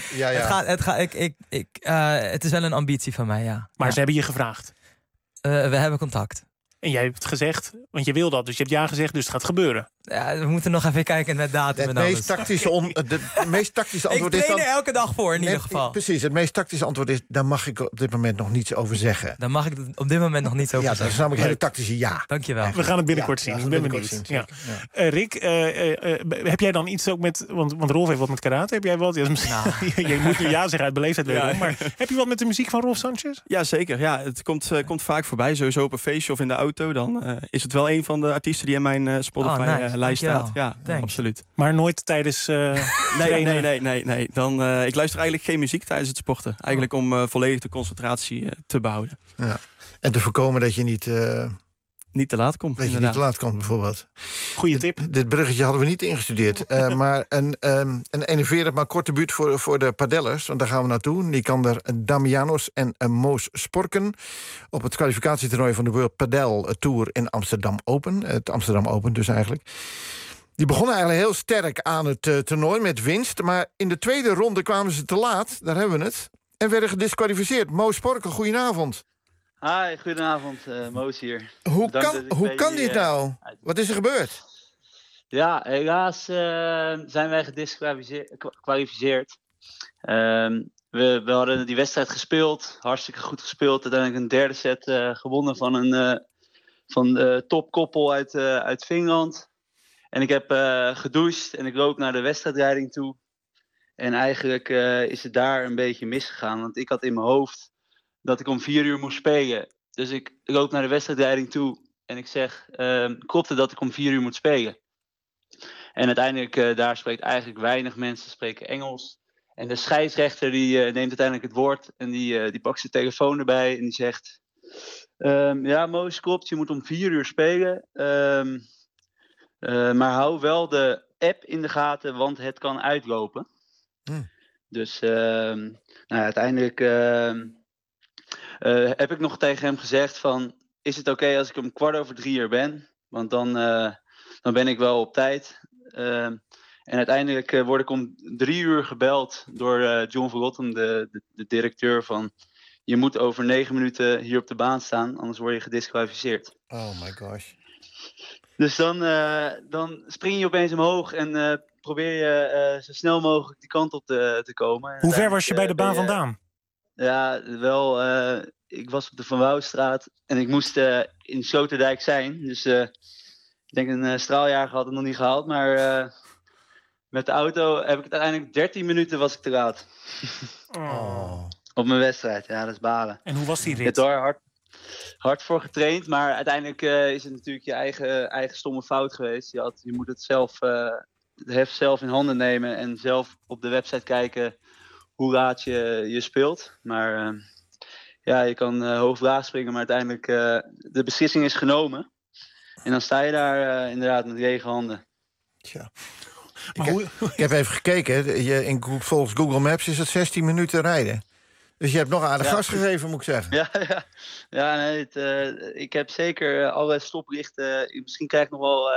Het is wel een ambitie van mij, ja. Maar ze hebben je gevraagd? We hebben contact. En jij hebt gezegd, want je wil dat, dus je hebt ja gezegd, dus het gaat gebeuren. Ja, we moeten nog even kijken met datum en alles. Het meest tactische antwoord is ik train er elke dag voor, in ieder geval. Precies, het meest tactische antwoord is, daar mag ik op dit moment nog niets over zeggen. Daar mag ik op dit moment nog niets over zeggen. Ja, dat is namelijk een hele tactische ja. Dankjewel. We gaan het binnenkort zien. Ik ben benieuwd. Rick, heb jij dan iets ook met, want Rolf heeft wat met karate, heb jij wat? Je moet nu ja zeggen uit beleefdheid wederom, maar heb je wat met de muziek van Rolf Sanchez? Ja, zeker. Ja, het komt vaak voorbij, sowieso op een feestje of in de auto. Dan is het wel een van de artiesten die in mijn Spotify-lijst staat. Ja, absoluut. Maar nooit tijdens Nee. Ik luister eigenlijk geen muziek tijdens het sporten. Eigenlijk om volledig de concentratie te behouden. Ja. En te voorkomen dat je niet te laat komt. Dat je niet te laat komt, bijvoorbeeld. Goeie tip. Dit bruggetje hadden we niet ingestudeerd. Maar een enerverend maar kort debuut voor de padellers. Want daar gaan we naartoe. Nikander Damianos en Moos Sporken. Op het kwalificatietoernooi van de World Padel Tour in Amsterdam Open. Het Amsterdam Open dus eigenlijk. Die begonnen eigenlijk heel sterk aan het toernooi met winst. Maar in de tweede ronde kwamen ze te laat. Daar hebben we het. En werden gedisqualificeerd. Moos Sporken, goedenavond. Hi, goedenavond. Moos hier. Hoe kan dit nou? Wat is er gebeurd? Ja, helaas zijn wij gedisqualificeerd. We hadden die wedstrijd gespeeld. Hartstikke goed gespeeld. Uiteindelijk een derde set gewonnen van de topkoppel uit Finland. En ik heb gedoucht en ik loop naar de wedstrijdrijding toe. En eigenlijk is het daar een beetje misgegaan. Want ik had in mijn hoofd dat ik om 4 uur moest spelen. Dus ik loop naar de wedstrijdrijding toe en ik zeg, klopt het dat ik om 4 uur moet spelen? En uiteindelijk, daar spreekt eigenlijk weinig mensen spreken Engels. En de scheidsrechter die neemt uiteindelijk het woord en die pakt zijn telefoon erbij en die zegt... ja, Moos, klopt, je moet om 4 uur spelen. Maar hou wel de app in de gaten, want het kan uitlopen. Dus uiteindelijk heb ik nog tegen hem gezegd van... is het oké als ik om 2:15 er ben? Want dan ben ik wel op tijd. En uiteindelijk word ik om 3 uur gebeld door John van Rossum, de directeur van... je moet over 9 minuten hier op de baan staan, anders word je gedisqualificeerd. Oh my gosh. Dus dan spring je opeens omhoog en probeer je zo snel mogelijk die kant op te komen. Hoe ver was je bij de baan vandaan? Ja, wel. Ik was op de Van Wouwstraat en ik moest in Sloterdijk zijn. Dus ik denk een straaljager had het nog niet gehaald. Maar met de auto heb ik het uiteindelijk 13 minuten was ik te laat. Op mijn wedstrijd. Ja, dat is balen. En hoe was die rit? Ik heb daar hard voor getraind. Maar uiteindelijk is het natuurlijk je eigen stomme fout geweest. Je moet het zelf, het heft zelf in handen nemen. En zelf op de website kijken hoe laat je speelt. Maar je kan hoog laag springen. Maar uiteindelijk de beslissing is genomen. En dan sta je daar inderdaad met lege handen. Tja. Ik heb even gekeken. Volgens Google Maps is het 16 minuten rijden. Dus je hebt nog aardig gas gegeven, moet ik zeggen. Ja, nee, ik heb zeker alle stoplichten. Misschien krijg ik nog wel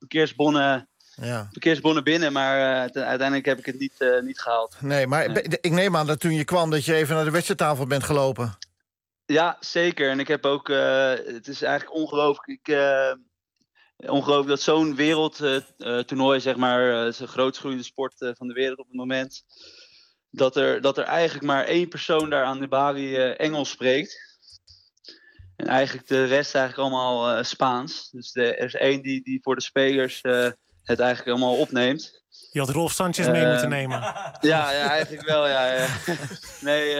verkeersbonnen binnen. Maar uiteindelijk heb ik het niet gehaald. Nee, maar ik neem aan dat toen je kwam... dat je even naar de wedstrijdtafel bent gelopen. Ja, zeker. En ik heb ook... het is eigenlijk ongelooflijk... ongelooflijk dat zo'n wereldtoernooi, zeg maar... is de grootst groeiende sport van de wereld op het moment... Dat er eigenlijk maar 1 persoon daar aan de balie Engels spreekt. En eigenlijk de rest eigenlijk allemaal Spaans. Dus er is 1 die voor de spelers het eigenlijk allemaal opneemt. Je had Rolf Sanchez mee moeten nemen. Ja, eigenlijk wel, ja. Nee,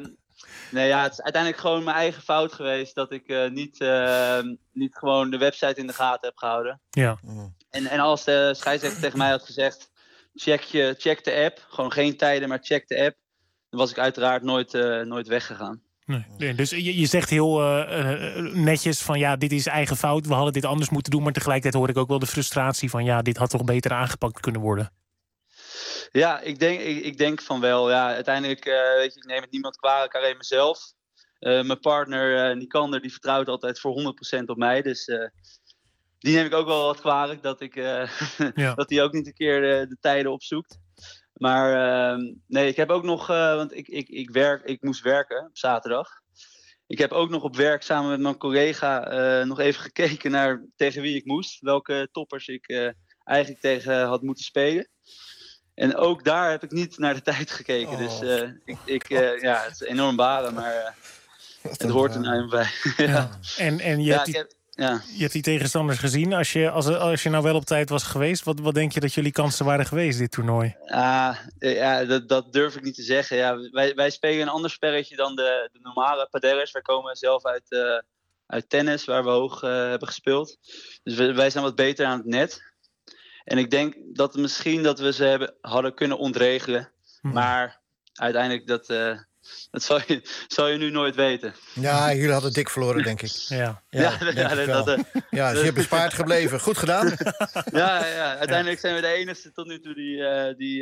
het is uiteindelijk gewoon mijn eigen fout geweest... dat ik niet gewoon de website in de gaten heb gehouden. Ja. En als de scheidsrechter tegen mij had gezegd... Check de app. Gewoon geen tijden, maar check de app. Dan was ik uiteraard nooit weggegaan. Nee, dus je zegt heel netjes van ja, dit is eigen fout. We hadden dit anders moeten doen. Maar tegelijkertijd hoor ik ook wel de frustratie van ja, dit had toch beter aangepakt kunnen worden. Ja, ik denk van wel. Ja, uiteindelijk, ik neem het niemand kwalijk, alleen mezelf. Mijn partner Nikander, die vertrouwt altijd voor 100% op mij. Dus... die neem ik ook wel wat kwalijk, dat hij ook niet een keer de tijden opzoekt. Maar nee, ik heb ook nog, want ik moest werken op zaterdag. Ik heb ook nog op werk samen met mijn collega nog even gekeken naar tegen wie ik moest. Welke toppers ik eigenlijk tegen had moeten spelen. En ook daar heb ik niet naar de tijd gekeken. Dus het is enorm balen, maar het hoort er nou bij. En je hebt je hebt die tegenstanders gezien. Als je nou wel op tijd was geweest... Wat denk je dat jullie kansen waren geweest, dit toernooi? Dat durf ik niet te zeggen. Ja, wij spelen een ander spelletje dan de normale padellers. Wij komen zelf uit tennis, waar we hoog hebben gespeeld. Dus wij zijn wat beter aan het net. En ik denk dat misschien dat we ze hadden kunnen ontregelen. Maar uiteindelijk dat zal je nu nooit weten. Ja, jullie hadden dik verloren, denk ik. Ja, dus je bespaard gebleven. Goed gedaan. Uiteindelijk zijn we de enige tot nu toe die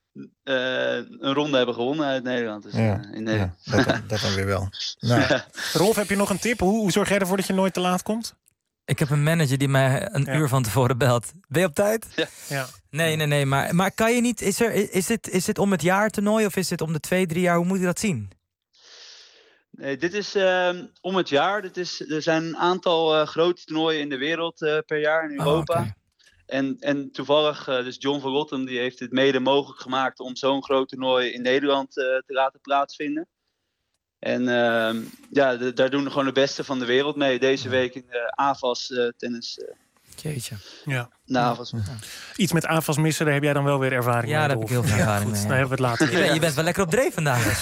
een ronde hebben gewonnen uit Nederland. Dus, in Nederland. Dat dan weer wel. Nou. Rolf, heb je nog een tip? Hoe zorg jij ervoor dat je nooit te laat komt? Ik heb een manager die mij een uur van tevoren belt. Ben je op tijd? Ja. Nee. Maar kan je niet... Is dit om het jaar toernooi of is dit om de 2-3 jaar? Hoe moet je dat zien? Nee, dit is om het jaar. Er zijn een aantal grote toernooien in de wereld per jaar in Europa. En toevallig, dus John van Rossum die heeft het mede mogelijk gemaakt om zo'n groot toernooi in Nederland te laten plaatsvinden. En daar doen gewoon de beste van de wereld mee. Deze week in de AFAS tennis Jeetje. Ja. Iets met aanvalsmissen, daar heb jij dan wel weer ervaring mee. Ja, daar heb ik heel veel ervaring mee. Dan hebben we het later. Je bent wel lekker op dreef vandaag.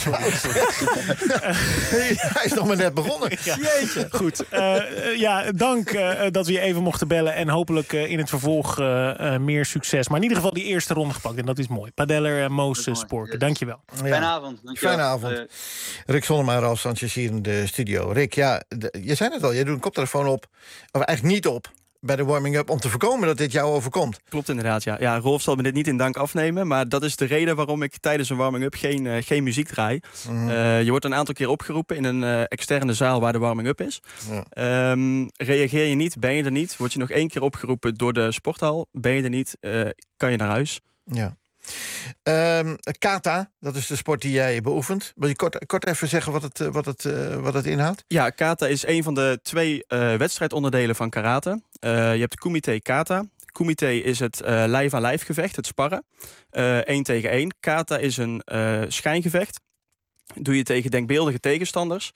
Hij is nog maar net begonnen. Jeetje. Goed. Dank dat we je even mochten bellen. En hopelijk in het vervolg meer succes. Maar in ieder geval die eerste ronde gepakt. En dat is mooi. Padeller en Moos Sporken. Dankjewel. Fijne avond. Fijne avond. Rick Zonnema en Ralf Sanchez hier in de studio. Rick, je zei het al. Jij doet een koptelefoon op. Of eigenlijk niet op. Bij de warming-up om te voorkomen dat dit jou overkomt. Klopt inderdaad, ja. Rolf zal me dit niet in dank afnemen, maar dat is de reden waarom ik tijdens een warming-up geen muziek draai. Je wordt een aantal keer opgeroepen in een externe zaal waar de warming-up is. Ja. Reageer je niet, ben je er niet, word je nog 1 keer opgeroepen door de sporthal, ben je er niet, kan je naar huis. Ja. Kata, dat is de sport die jij beoefent. Wil je kort even zeggen wat het inhoudt? Ja, kata is een van de 2 wedstrijdonderdelen van karate. Je hebt kumite kata. Kumite is het lijf-aan-lijf gevecht, het sparren. 1 tegen 1. Kata is een schijngevecht. Doe je tegen denkbeeldige tegenstanders.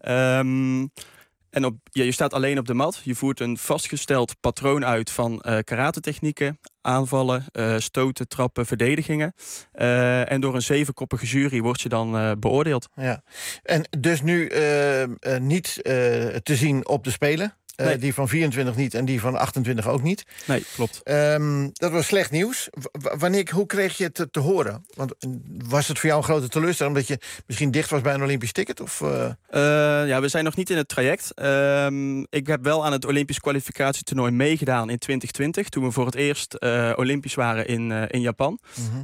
En je staat alleen op de mat. Je voert een vastgesteld patroon uit van karate-technieken, aanvallen, stoten, trappen, verdedigingen. En door een 7-koppige jury word je dan beoordeeld. Ja. En dus nu niet te zien op de Spelen. Nee. Die van 24 niet en die van 28 ook niet. Nee, klopt. Dat was slecht nieuws. Hoe kreeg je het te horen? Want was het voor jou een grote teleurstelling omdat je misschien dicht was bij een Olympisch ticket? Of, we zijn nog niet in het traject. Ik heb wel aan het Olympisch kwalificatietoernooi meegedaan in 2020... toen we voor het eerst Olympisch waren in Japan.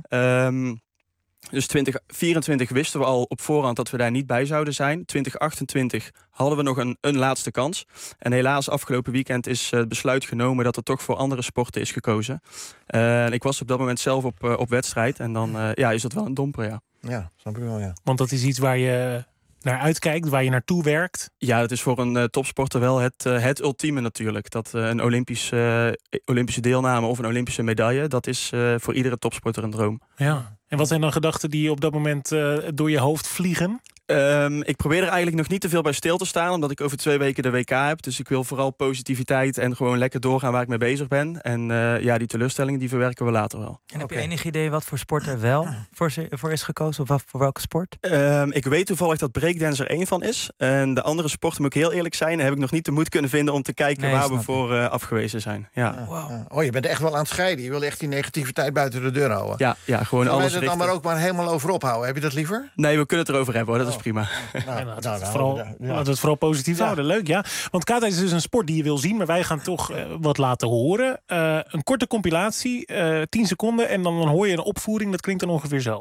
Dus 2024 wisten we al op voorhand dat we daar niet bij zouden zijn. 2028 hadden we nog een laatste kans. En helaas afgelopen weekend is het besluit genomen dat er toch voor andere sporten is gekozen. Ik was op dat moment zelf op wedstrijd. En dan is dat wel een domper, ja. Ja, snap ik wel, ja. Want dat is iets waar je naar uitkijkt, waar je naartoe werkt? Ja, dat is voor een topsporter wel het ultieme natuurlijk. Dat een Olympische deelname of een Olympische medaille... dat is voor iedere topsporter een droom. Ja. En wat zijn dan gedachten die op dat moment door je hoofd vliegen? Ik probeer er eigenlijk nog niet te veel bij stil te staan... omdat ik over 2 weken de WK heb. Dus ik wil vooral positiviteit en gewoon lekker doorgaan waar ik mee bezig ben. En die teleurstellingen die verwerken we later wel. En heb je enig idee wat voor sport er wel voor is gekozen? Of voor welke sport? Ik weet toevallig dat breakdance er 1 van is. En de andere sporten, moet ik heel eerlijk zijn... heb ik nog niet de moed kunnen vinden om te kijken waar we voor afgewezen zijn. Ja. Wow. Je bent echt wel aan het scheiden. Je wil echt die negativiteit buiten de deur houden. Ja, gewoon alles richten. Dan maar ook maar helemaal over ophouden. Heb je dat liever? Nee, we kunnen het erover hebben, hoor. Dat is prima. Laten we het vooral positief houden. Leuk, ja. Want kata is dus een sport die je wil zien, maar wij gaan toch wat laten horen. Een korte compilatie, 10 seconden, en dan hoor je een opvoering. Dat klinkt dan ongeveer zo.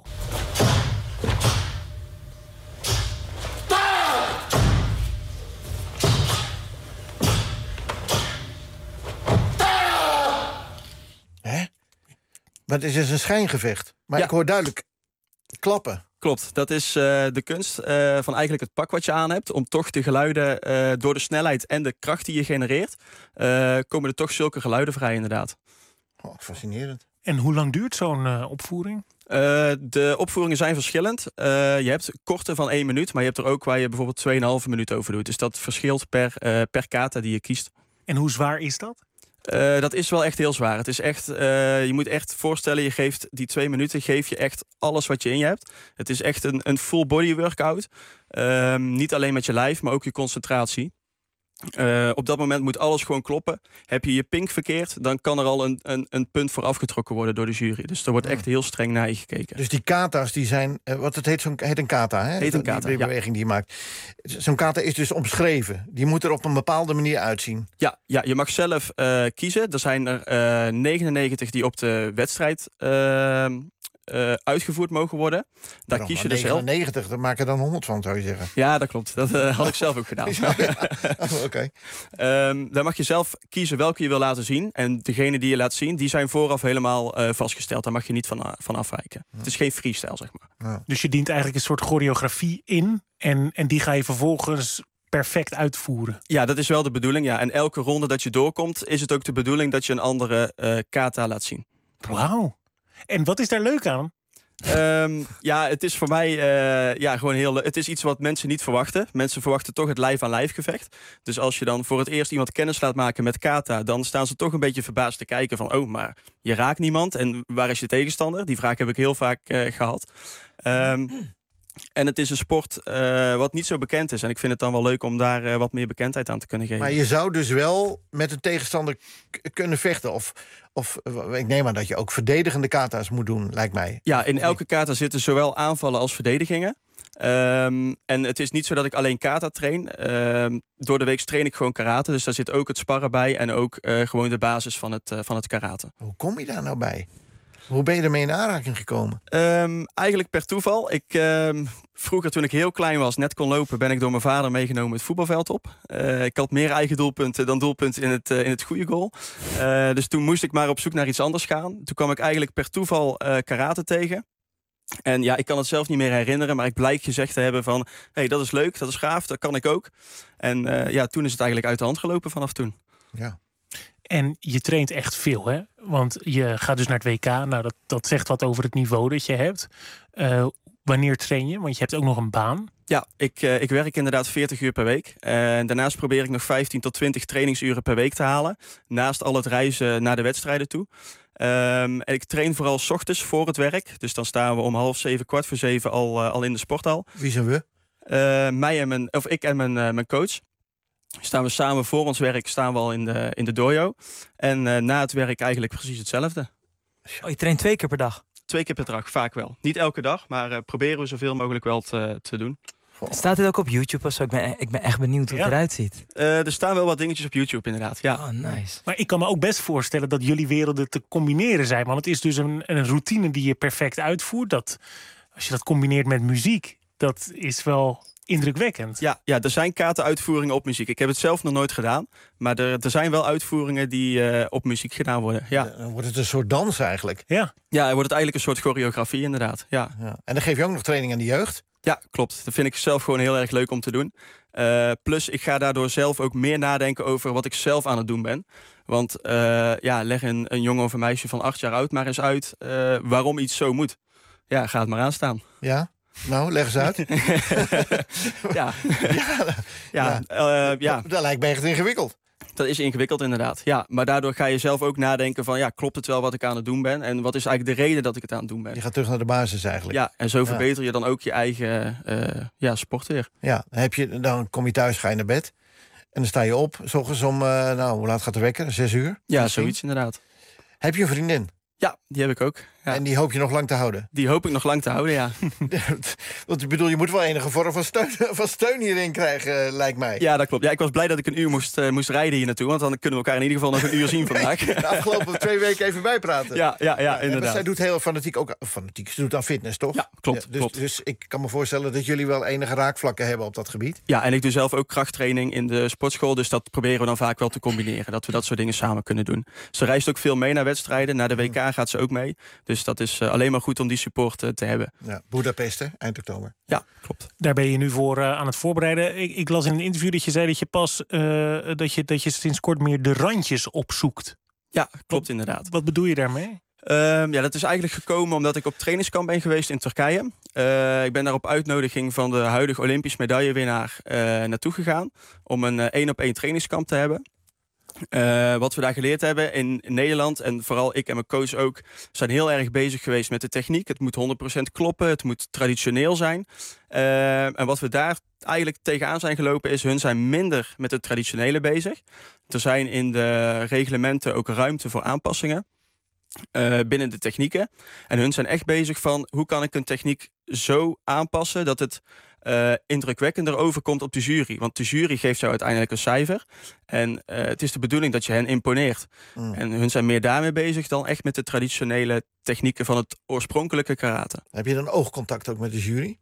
Hè? Maar het is dus een schijngevecht. Maar ik hoor duidelijk klappen. Klopt, dat is de kunst van eigenlijk het pak wat je aan hebt... om toch de geluiden door de snelheid en de kracht die je genereert... komen er toch zulke geluiden vrij inderdaad. Fascinerend. En hoe lang duurt zo'n opvoering? De opvoeringen zijn verschillend. Je hebt korte van 1 minuut, maar je hebt er ook waar je bijvoorbeeld 2,5 minuten over doet. Dus dat verschilt per kata die je kiest. En hoe zwaar is dat? Dat is wel echt heel zwaar. Het is echt, je moet echt voorstellen, je geeft die 2 minuten geef je echt alles wat je in je hebt. Het is echt een full body workout. Niet alleen met je lijf, maar ook je concentratie. Op dat moment moet alles gewoon kloppen. Heb je je pink verkeerd, dan kan er al een punt voor afgetrokken worden door de jury. Dus er wordt echt heel streng naar je gekeken. Dus die kata's die zijn, wat het heet een kata, hè? Heet een kata, die beweging die je maakt. Zo'n kata is dus omschreven. Die moet er op een bepaalde manier uitzien. Ja, je mag zelf kiezen. Er zijn er 99 die op de wedstrijd uitgevoerd mogen worden. Daar kies je dus zelf. 99, daar maken dan 100 van, zou je zeggen. Ja, dat klopt. Dat had ik zelf ook gedaan. Oké. Daar mag je zelf kiezen welke je wil laten zien. En degene die je laat zien, die zijn vooraf helemaal vastgesteld. Daar mag je niet van afwijken. Het is geen freestyle, zeg maar. Ja. Dus je dient eigenlijk een soort choreografie in. En die ga je vervolgens perfect uitvoeren. Ja, dat is wel de bedoeling. Ja. En elke ronde dat je doorkomt, is het ook de bedoeling dat je een andere kata laat zien. Wauw. En wat is daar leuk aan? Het is voor mij gewoon heel... Het is iets wat mensen niet verwachten. Mensen verwachten toch het lijf-aan-lijf gevecht. Dus als je dan voor het eerst iemand kennis laat maken met kata... dan staan ze toch een beetje verbaasd te kijken van... oh, maar je raakt niemand en waar is je tegenstander? Die vraag heb ik heel vaak gehad. En het is een sport wat niet zo bekend is. En ik vind het dan wel leuk om daar wat meer bekendheid aan te kunnen geven. Maar je zou dus wel met een tegenstander kunnen vechten? Of ik neem aan dat je ook verdedigende kata's moet doen, lijkt mij. Ja, in elke kata zitten zowel aanvallen als verdedigingen. En het is niet zo dat ik alleen kata train. Door de week train ik gewoon karate. Dus daar zit ook het sparren bij en ook gewoon de basis van het karate. Hoe kom je daar nou bij? Hoe ben je ermee in aanraking gekomen? Eigenlijk per toeval. Vroeger, toen ik heel klein was, net kon lopen... ben ik door mijn vader meegenomen het voetbalveld op. Ik had meer eigen doelpunten dan doelpunten in het goede goal. Dus toen moest ik maar op zoek naar iets anders gaan. Toen kwam ik eigenlijk per toeval karate tegen. En ja, ik kan het zelf niet meer herinneren... maar ik blijk gezegd te hebben van... hey, dat is leuk, dat is gaaf, dat kan ik ook. En toen is het eigenlijk uit de hand gelopen vanaf toen. Ja. En je traint echt veel, hè? Want je gaat dus naar het WK. Nou, dat zegt wat over het niveau dat je hebt. Wanneer train je? Want je hebt ook nog een baan. Ja, ik werk inderdaad 40 uur per week. En daarnaast probeer ik nog 15 tot 20 trainingsuren per week te halen. Naast al het reizen naar de wedstrijden toe. En ik train vooral 's ochtends voor het werk. Dus dan staan we om 6:30, 6:45 al in de sporthal. Wie zijn we? Ik en mijn coach. Staan we samen voor ons werk, staan we al in de dojo. En na het werk eigenlijk precies hetzelfde. Oh, je traint 2 keer per dag? 2 keer per dag, vaak wel. Niet elke dag, maar proberen we zoveel mogelijk wel te doen. Staat dit ook op YouTube of zo? Ik ben echt benieuwd hoe het eruit ziet. Er staan wel wat dingetjes op YouTube inderdaad, ja. Oh, nice. Maar ik kan me ook best voorstellen dat jullie werelden te combineren zijn. Want het is dus een routine die je perfect uitvoert. Dat, als je dat combineert met muziek, dat is wel indrukwekkend. Ja, er zijn kata-uitvoeringen op muziek. Ik heb het zelf nog nooit gedaan. Maar er zijn wel uitvoeringen die op muziek gedaan worden. Ja. Dan wordt het een soort dans eigenlijk. Ja, wordt het eigenlijk een soort choreografie inderdaad. Ja. En dan geef je ook nog training aan de jeugd? Ja, klopt. Dat vind ik zelf gewoon heel erg leuk om te doen. Plus, ik ga daardoor zelf ook meer nadenken over wat ik zelf aan het doen ben. Want leg een jongen of een meisje van 8 jaar oud maar eens uit waarom iets zo moet. Ja, ga het maar aanstaan. Ja? Nou, leg eens uit. Dat lijkt me echt ingewikkeld. Dat is ingewikkeld inderdaad. Ja, maar daardoor ga je zelf ook nadenken van... klopt het wel wat ik aan het doen ben? En wat is eigenlijk de reden dat ik het aan het doen ben? Je gaat terug naar de basis eigenlijk. Ja, en zo verbeter je dan ook je eigen sport weer. Ja, dan kom je thuis, ga je naar bed. En dan sta je op, 's ochtends om... hoe laat gaat de wekker? 6 uur? Ja, misschien? Zoiets inderdaad. Heb je een vriendin? Ja, die heb ik ook. Ja. En die hoop je nog lang te houden? Die hoop ik nog lang te houden, ja. Want ik bedoel, je moet wel enige vorm van steun hierin krijgen, lijkt mij. Ja, dat klopt. Ja, ik was blij dat ik een uur moest rijden hier naartoe. Want dan kunnen we elkaar in ieder geval nog een uur zien vandaag. De afgelopen 2 weken even bijpraten. Ja, inderdaad. Maar zij doet heel fanatiek, ook fanatiek. Ze doet aan fitness, toch? Ja, klopt. Dus ik kan me voorstellen dat jullie wel enige raakvlakken hebben op dat gebied. Ja, en ik doe zelf ook krachttraining in de sportschool. Dus dat proberen we dan vaak wel te combineren. Dat we dat soort dingen samen kunnen doen. Ze reist ook veel mee naar wedstrijden. Naar de WK gaat ze ook mee. Dus dat is alleen maar goed om die support te hebben. Ja, Boedapest, hè? Eind oktober. Ja, klopt. Daar ben je nu voor aan het voorbereiden. Ik las in een interview dat je zei dat je pas dat je sinds kort meer de randjes opzoekt. Ja, klopt inderdaad. Wat bedoel je daarmee? Dat is eigenlijk gekomen omdat ik op trainingskamp ben geweest in Turkije. Ik ben daar op uitnodiging van de huidige Olympisch medaillewinnaar naartoe gegaan. Om een 1-op-1 trainingskamp te hebben. Wat we daar geleerd hebben in Nederland, en vooral ik en mijn coach ook, zijn heel erg bezig geweest met de techniek. Het moet 100% kloppen, het moet traditioneel zijn. En wat we daar eigenlijk tegenaan zijn gelopen is, hun zijn minder met het traditionele bezig. Er zijn in de reglementen ook ruimte voor aanpassingen binnen de technieken. En hun zijn echt bezig van, hoe kan ik een techniek zo aanpassen dat het indrukwekkender overkomt op de jury. Want de jury geeft jou uiteindelijk een cijfer. En het is de bedoeling dat je hen imponeert. En hun zijn meer daarmee bezig dan echt met de traditionele technieken van het oorspronkelijke karate. Heb je dan oogcontact ook met de jury?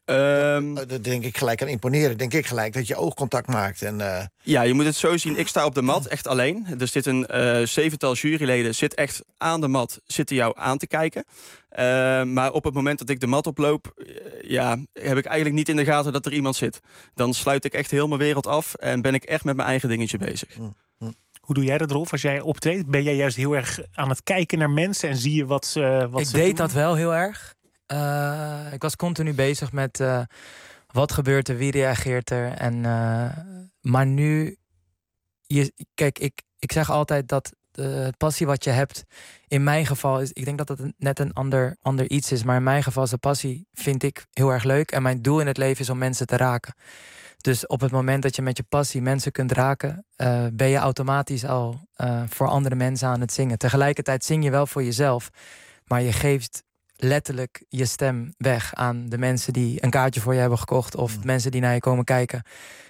Dat denk ik gelijk aan imponeren. Denk ik gelijk dat je oogcontact maakt. En, Ja, je moet het zo zien. Ik sta op de mat, echt alleen. Er zit een 7-tal juryleden, zit echt aan de mat, zitten jou aan te kijken. Maar op het moment dat ik de mat oploop, heb ik eigenlijk niet in de gaten dat er iemand zit. Dan sluit ik echt heel mijn wereld af en ben ik echt met mijn eigen dingetje bezig. Hoe doe jij dat, Rolf? Als jij optreedt, ben jij juist heel erg aan het kijken naar mensen en zie je wat ze Ik deed dat wel heel erg. Ik was continu bezig met wat gebeurt er, wie reageert er. Maar nu, kijk, ik zeg altijd dat de passie wat je hebt, in mijn geval is, ik denk dat het net een ander iets is, maar in mijn geval is de passie, vind ik heel erg leuk. En mijn doel in het leven is om mensen te raken. Dus op het moment dat je met je passie mensen kunt raken, ben je automatisch al voor andere mensen aan het zingen. Tegelijkertijd zing je wel voor jezelf, maar je geeft letterlijk je stem weg aan de mensen die een kaartje voor je hebben gekocht of mensen die naar je komen kijken.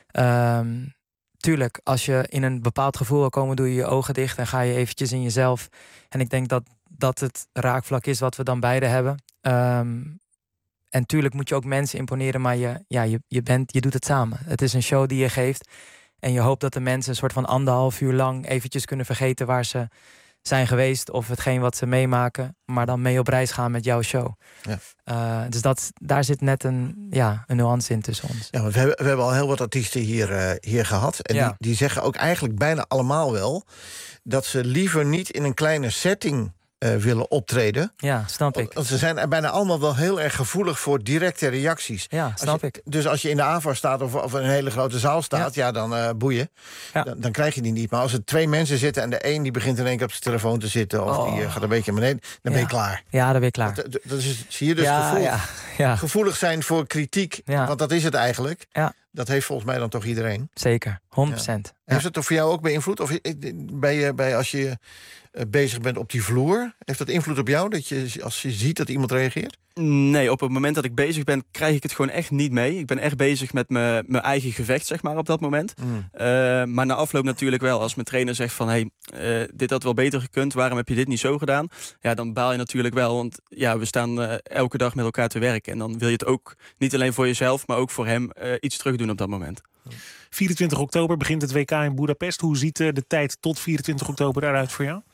Tuurlijk, als je in een bepaald gevoel wil komen, doe je je ogen dicht en ga je eventjes in jezelf. En ik denk dat het raakvlak is wat we dan beide hebben. En tuurlijk moet je ook mensen imponeren, maar je doet het samen. Het is een show die je geeft. En je hoopt dat de mensen een soort van 1,5 uur lang eventjes kunnen vergeten waar ze zijn geweest of hetgeen wat ze meemaken, maar dan mee op reis gaan met jouw show. Ja. Dus daar zit net een nuance in tussen ons. Ja, want we hebben al heel wat artiesten hier gehad. En die zeggen ook eigenlijk bijna allemaal wel dat ze liever niet in een kleine setting willen optreden. Ja, snap ik. Want ze zijn bijna allemaal wel heel erg gevoelig voor directe reacties. Ja, snap ik. Dus als je in de AVA staat of in een hele grote zaal staat, dan boeien. Ja. Dan krijg je die niet. Maar als er 2 mensen zitten en de een die begint in één keer op zijn telefoon te zitten of die gaat een beetje naar beneden, dan ben je klaar. Ja, dan ben je klaar. Dat is, zie je dus gevoelig zijn voor kritiek, want dat is het eigenlijk. Ja. Dat heeft volgens mij dan toch iedereen. Zeker, 100%. Ja. Heeft het toch voor jou ook beïnvloed? Of als je bezig bent op die vloer, heeft dat invloed op jou? Als je ziet dat iemand reageert? Nee, op het moment dat ik bezig ben, krijg ik het gewoon echt niet mee. Ik ben echt bezig met mijn eigen gevecht, zeg maar, op dat moment. Maar na afloop natuurlijk wel. Als mijn trainer zegt van, dit had wel beter gekund, waarom heb je dit niet zo gedaan? Ja, dan baal je natuurlijk wel, want we staan elke dag met elkaar te werken. En dan wil je het ook niet alleen voor jezelf, maar ook voor hem iets terug doen op dat moment. 24 oktober begint het WK in Budapest. Hoe ziet de tijd tot 24 oktober eruit voor jou?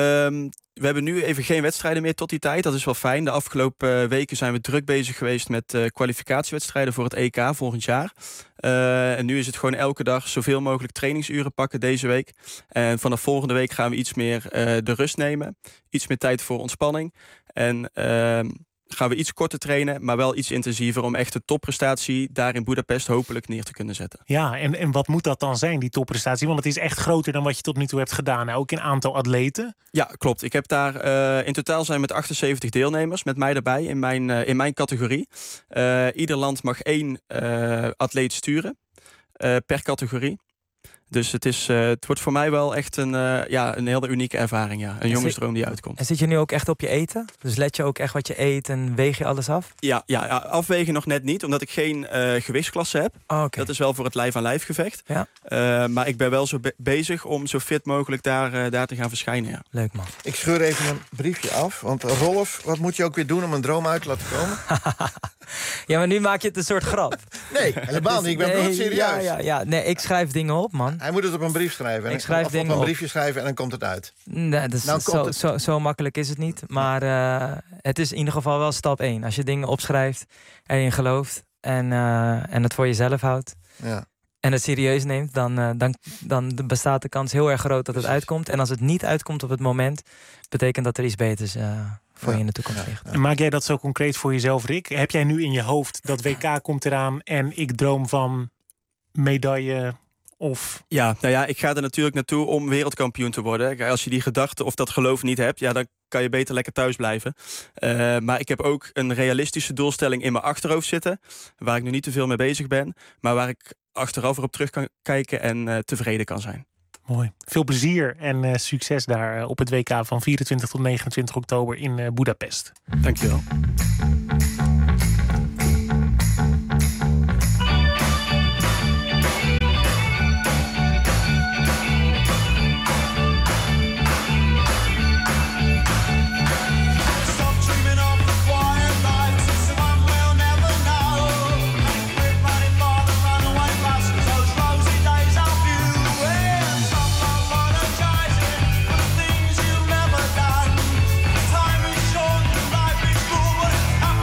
We hebben nu even geen wedstrijden meer tot die tijd. Dat is wel fijn. De afgelopen weken zijn we druk bezig geweest met kwalificatiewedstrijden voor het EK volgend jaar. En nu is het gewoon elke dag zoveel mogelijk trainingsuren pakken deze week. En vanaf volgende week gaan we iets meer de rust nemen. Iets meer tijd voor ontspanning. En gaan we iets korter trainen, maar wel iets intensiever om echt de topprestatie daar in Budapest hopelijk neer te kunnen zetten. Ja, en wat moet dat dan zijn, die topprestatie? Want het is echt groter dan wat je tot nu toe hebt gedaan, ook in aantal atleten. Ja, klopt. Ik heb daar in totaal zijn met 78 deelnemers, met mij erbij in mijn categorie. Ieder land mag 1 atleet sturen per categorie. Dus het wordt voor mij wel echt een hele unieke ervaring. Ja. Een jongensdroom die uitkomt. En zit je nu ook echt op je eten? Dus let je ook echt wat je eet en weeg je alles af? Ja, afwegen nog net niet, omdat ik geen gewichtsklasse heb. Okay. Dat is wel voor het lijf-aan-lijf gevecht. Ja. Maar ik ben wel zo bezig om zo fit mogelijk daar te gaan verschijnen. Ja. Leuk man. Ik scheur even een briefje af. Want Rolf, wat moet je ook weer doen om een droom uit te laten komen? Ja, maar nu maak je het een soort grap. Nee, helemaal niet. Ik ben bloedserieus. Ja. Nee, ik schrijf dingen op, man. Hij moet het op een brief schrijven. Ik schrijf dingen op een briefje schrijven en dan komt het uit. Nee, zo makkelijk is het niet. Maar het is in ieder geval wel stap 1. Als je dingen opschrijft, erin gelooft en het voor jezelf houdt. Ja. En het serieus neemt, dan bestaat de kans heel erg groot dat het uitkomt. En als het niet uitkomt op het moment, betekent dat er iets beters voor je in de toekomst ligt. En maak jij dat zo concreet voor jezelf, Rick? Heb jij nu in je hoofd dat WK komt eraan en ik droom van medaille? Of... Ja, ik ga er natuurlijk naartoe om wereldkampioen te worden. Als je die gedachte of dat geloof niet hebt, dan kan je beter lekker thuis blijven. Maar ik heb ook een realistische doelstelling in mijn achterhoofd zitten, waar ik nu niet te veel mee bezig ben, maar waar ik achteraf erop terug kan kijken en tevreden kan zijn. Mooi. Veel plezier en succes daar op het WK van 24 tot 29 oktober in Budapest. Dankjewel. Time is short, life is full, but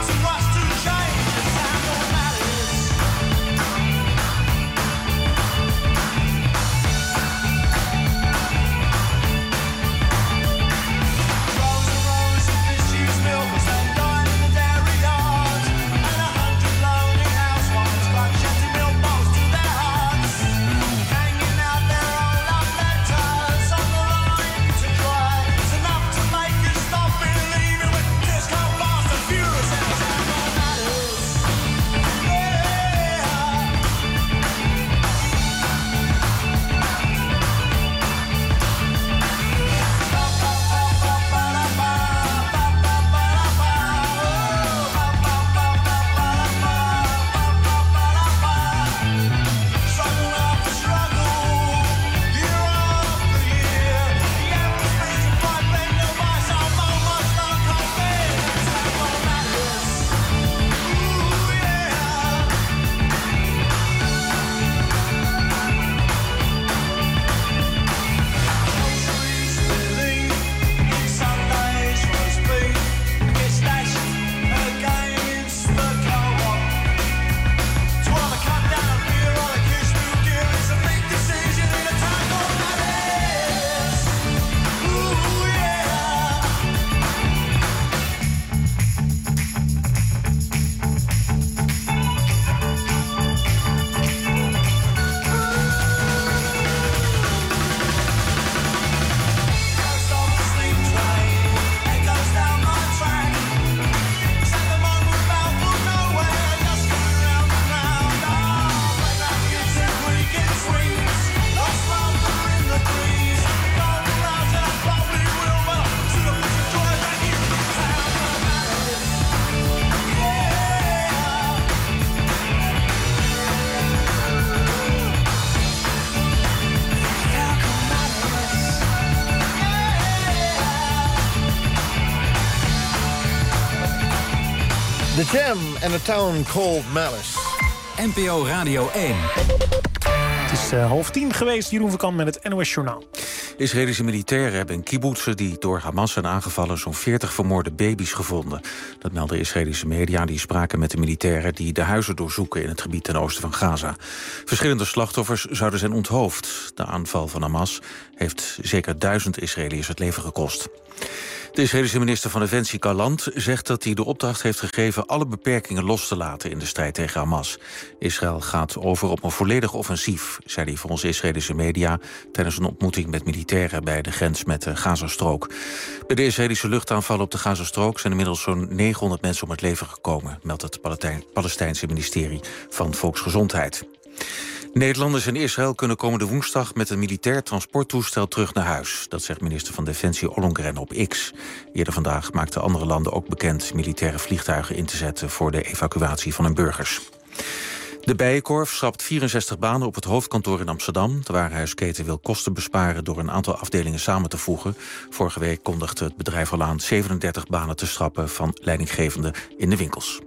Jam and a Town Called Malice. NPO Radio 1. Het is 9:30 geweest, Jeroen van Kamp met het NOS Journaal. Israëlische militairen hebben in kibbutzen die door Hamas zijn aangevallen zo'n 40 vermoorde baby's gevonden. Dat melden Israëlische media die spraken met de militairen die de huizen doorzoeken in het gebied ten oosten van Gaza. Verschillende slachtoffers zouden zijn onthoofd. De aanval van Hamas heeft zeker 1000 Israëliërs het leven gekost. De Israëlische minister van Defensie Gallant zegt dat hij de opdracht heeft gegeven alle beperkingen los te laten in de strijd tegen Hamas. Israël gaat over op een volledig offensief, zei hij volgens Israëlische media tijdens een ontmoeting met militairen bij de grens met de Gazastrook. Bij de Israëlische luchtaanvallen op de Gazastrook zijn inmiddels zo'n 900 mensen om het leven gekomen, meldt het Palestijnse ministerie van Volksgezondheid. Nederlanders in Israël kunnen komende woensdag met een militair transporttoestel terug naar huis. Dat zegt minister van Defensie Ollongren op X. Eerder vandaag maakten andere landen ook bekend militaire vliegtuigen in te zetten voor de evacuatie van hun burgers. De Bijenkorf schrapt 64 banen op het hoofdkantoor in Amsterdam. De warenhuisketen wil kosten besparen door een aantal afdelingen samen te voegen. Vorige week kondigde het bedrijf al aan 37 banen te schrappen van leidinggevenden in de winkels.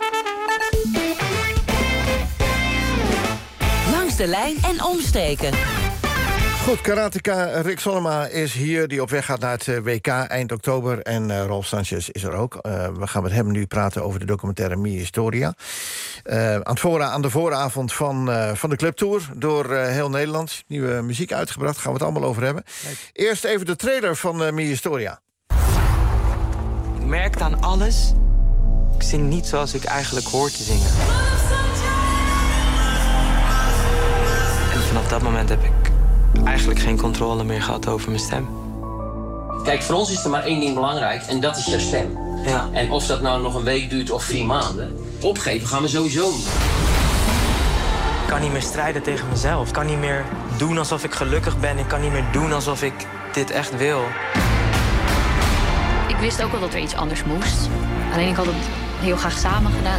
De lijn en omsteken. Goed, karateka Rick Sonnema is hier, die op weg gaat naar het WK eind oktober. En Rolf Sanchez is er ook. We gaan met hem nu praten over de documentaire Mi Historia. Aan de vooravond van de clubtour door heel Nederland. Nieuwe muziek uitgebracht, gaan we het allemaal over hebben. Eerst even de trailer van Mi Historia. Ik merkte aan alles, ik zing niet zoals ik eigenlijk hoor te zingen. Vanaf dat moment heb ik eigenlijk geen controle meer gehad over mijn stem. Kijk, voor ons is er maar één ding belangrijk en dat is je stem. Ja. En of dat nou nog een week duurt of 4 maanden, opgeven gaan we sowieso niet. Ik kan niet meer strijden tegen mezelf. Ik kan niet meer doen alsof ik gelukkig ben. Ik kan niet meer doen alsof ik dit echt wil. Ik wist ook wel dat er iets anders moest. Alleen ik had het heel graag samen gedaan.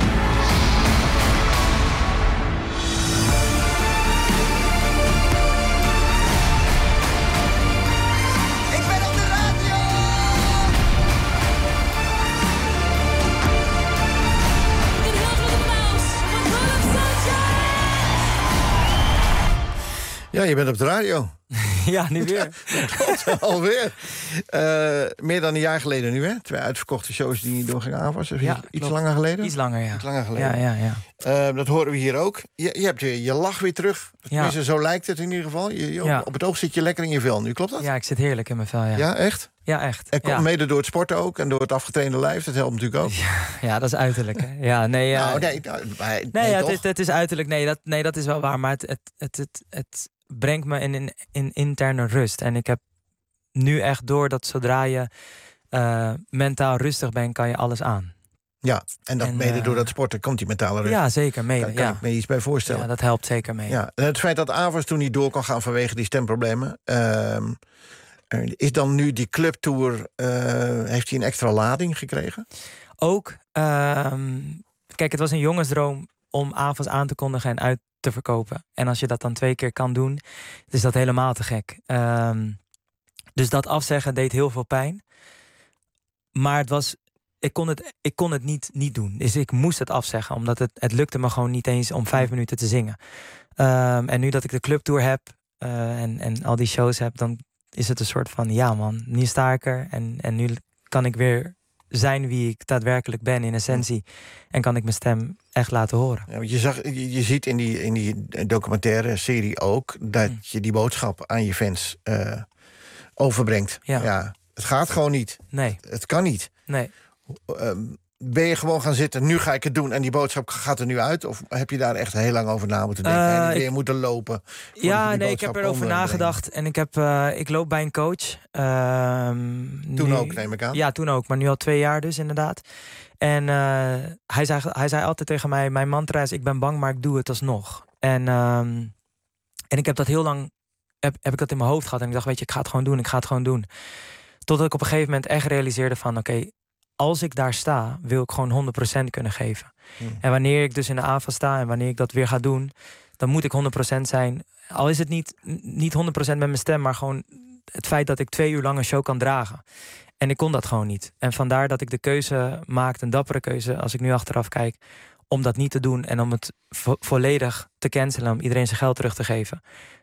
Ja, je bent op de radio. Ja, nu weer. Ja, klopt, alweer. Meer dan een jaar geleden nu, hè? 2 uitverkochte shows die niet doorgingen aanvassen. Of ja, iets langer geleden? Iets langer, ja. Iets langer geleden. Ja. Dat horen we hier ook. Je hebt je lach weer terug. Tenminste, zo lijkt het in ieder geval. Op het oog zit je lekker in je vel nu, klopt dat? Ja, ik zit heerlijk in mijn vel, ja. Ja, echt? Ja, echt. En komt mede door het sporten ook en door het afgetrainde lijf. Dat helpt natuurlijk ook. Ja, dat is uiterlijk, hè? Ja, nee, het is uiterlijk. Nee, dat is wel waar. Maar het brengt me in interne rust. En ik heb nu echt door dat zodra je mentaal rustig bent, kan je alles aan. Ja, en dat mede door dat sporten komt die mentale rust. Ja, zeker. Mede, kan ik me iets bij voorstellen. Ja, dat helpt zeker mee. Ja. En het feit dat Avers toen niet door kon gaan vanwege die stemproblemen. Is dan nu die clubtour, heeft hij een extra lading gekregen? Ook. Kijk, het was een jongensdroom om Avers aan te kondigen en uit te verkopen. En als je dat dan 2 keer kan doen, is dat helemaal te gek. Dus dat afzeggen deed heel veel pijn. Maar ik kon het niet doen. Dus ik moest het afzeggen, omdat het lukte me gewoon niet eens om 5 minuten te zingen. En nu dat ik de clubtour heb en al die shows heb, dan is het een soort van, ja man, nu sta ik er en nu kan ik weer zijn wie ik daadwerkelijk ben in essentie. En kan ik mijn stem echt laten horen. Ja, want je ziet in die documentaire serie ook dat je die boodschap aan je fans overbrengt. Ja, het gaat gewoon niet. Nee. Het kan niet. Nee. Ben je gewoon gaan zitten, nu ga ik het doen en die boodschap gaat er nu uit? Of heb je daar echt heel lang over na moeten denken? En ben je moeten lopen? Ja, nee, ik heb erover nagedacht. En ik loop bij een coach. Toen ook, neem ik aan? Ja, toen ook. Maar nu al 2 jaar dus, inderdaad. En hij zei altijd tegen mij, mijn mantra is, ik ben bang, maar ik doe het alsnog. En ik heb dat heel lang, heb ik dat in mijn hoofd gehad. En ik dacht, weet je, ik ga het gewoon doen. Totdat ik op een gegeven moment echt realiseerde van, oké, als ik daar sta, wil ik gewoon 100% kunnen geven. En wanneer ik dus in de AVA sta en wanneer ik dat weer ga doen, dan moet ik 100% zijn. Al is het niet 100% met mijn stem, maar gewoon het feit dat ik 2 uur lang een show kan dragen. En ik kon dat gewoon niet. En vandaar dat ik de keuze maakte, een dappere keuze, als ik nu achteraf kijk, om dat niet te doen en om het volledig te cancelen, om iedereen zijn geld terug te geven.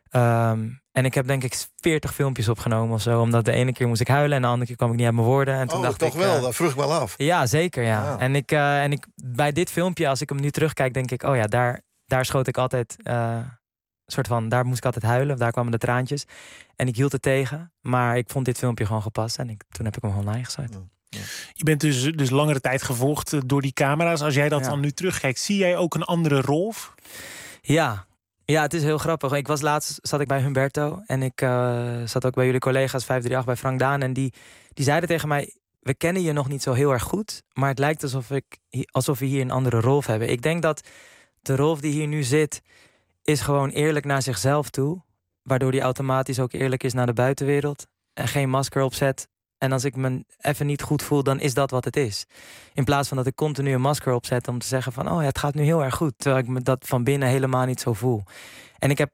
En ik heb denk ik 40 filmpjes opgenomen of zo. Omdat de ene keer moest ik huilen en de andere keer kwam ik niet uit mijn woorden. En toen dacht toch ik, wel, dat vroeg ik wel af. Ja, zeker, ja. En ik bij dit filmpje, als ik hem nu terugkijk, denk ik, oh ja, daar schoot ik altijd soort van, daar moest ik altijd huilen. Daar kwamen de traantjes. En ik hield het tegen. Maar ik vond dit filmpje gewoon gepast. En toen heb ik hem online gezet. Ja. Je bent dus langere tijd gevolgd door die camera's. Als jij dat dan nu terugkijkt, zie jij ook een andere Rolf? Ja, het is heel grappig. Zat ik bij Humberto. En ik zat ook bij jullie collega's 538 bij Frank Daan. En die zeiden tegen mij, we kennen je nog niet zo heel erg goed. Maar het lijkt alsof we hier een andere Rolf hebben. Ik denk dat de Rolf die hier nu zit, is gewoon eerlijk naar zichzelf toe. Waardoor die automatisch ook eerlijk is naar de buitenwereld. En geen masker opzet. En als ik me even niet goed voel, dan is dat wat het is. In plaats van dat ik continu een masker opzet om te zeggen van, oh ja, het gaat nu heel erg goed. Terwijl ik me dat van binnen helemaal niet zo voel. En ik heb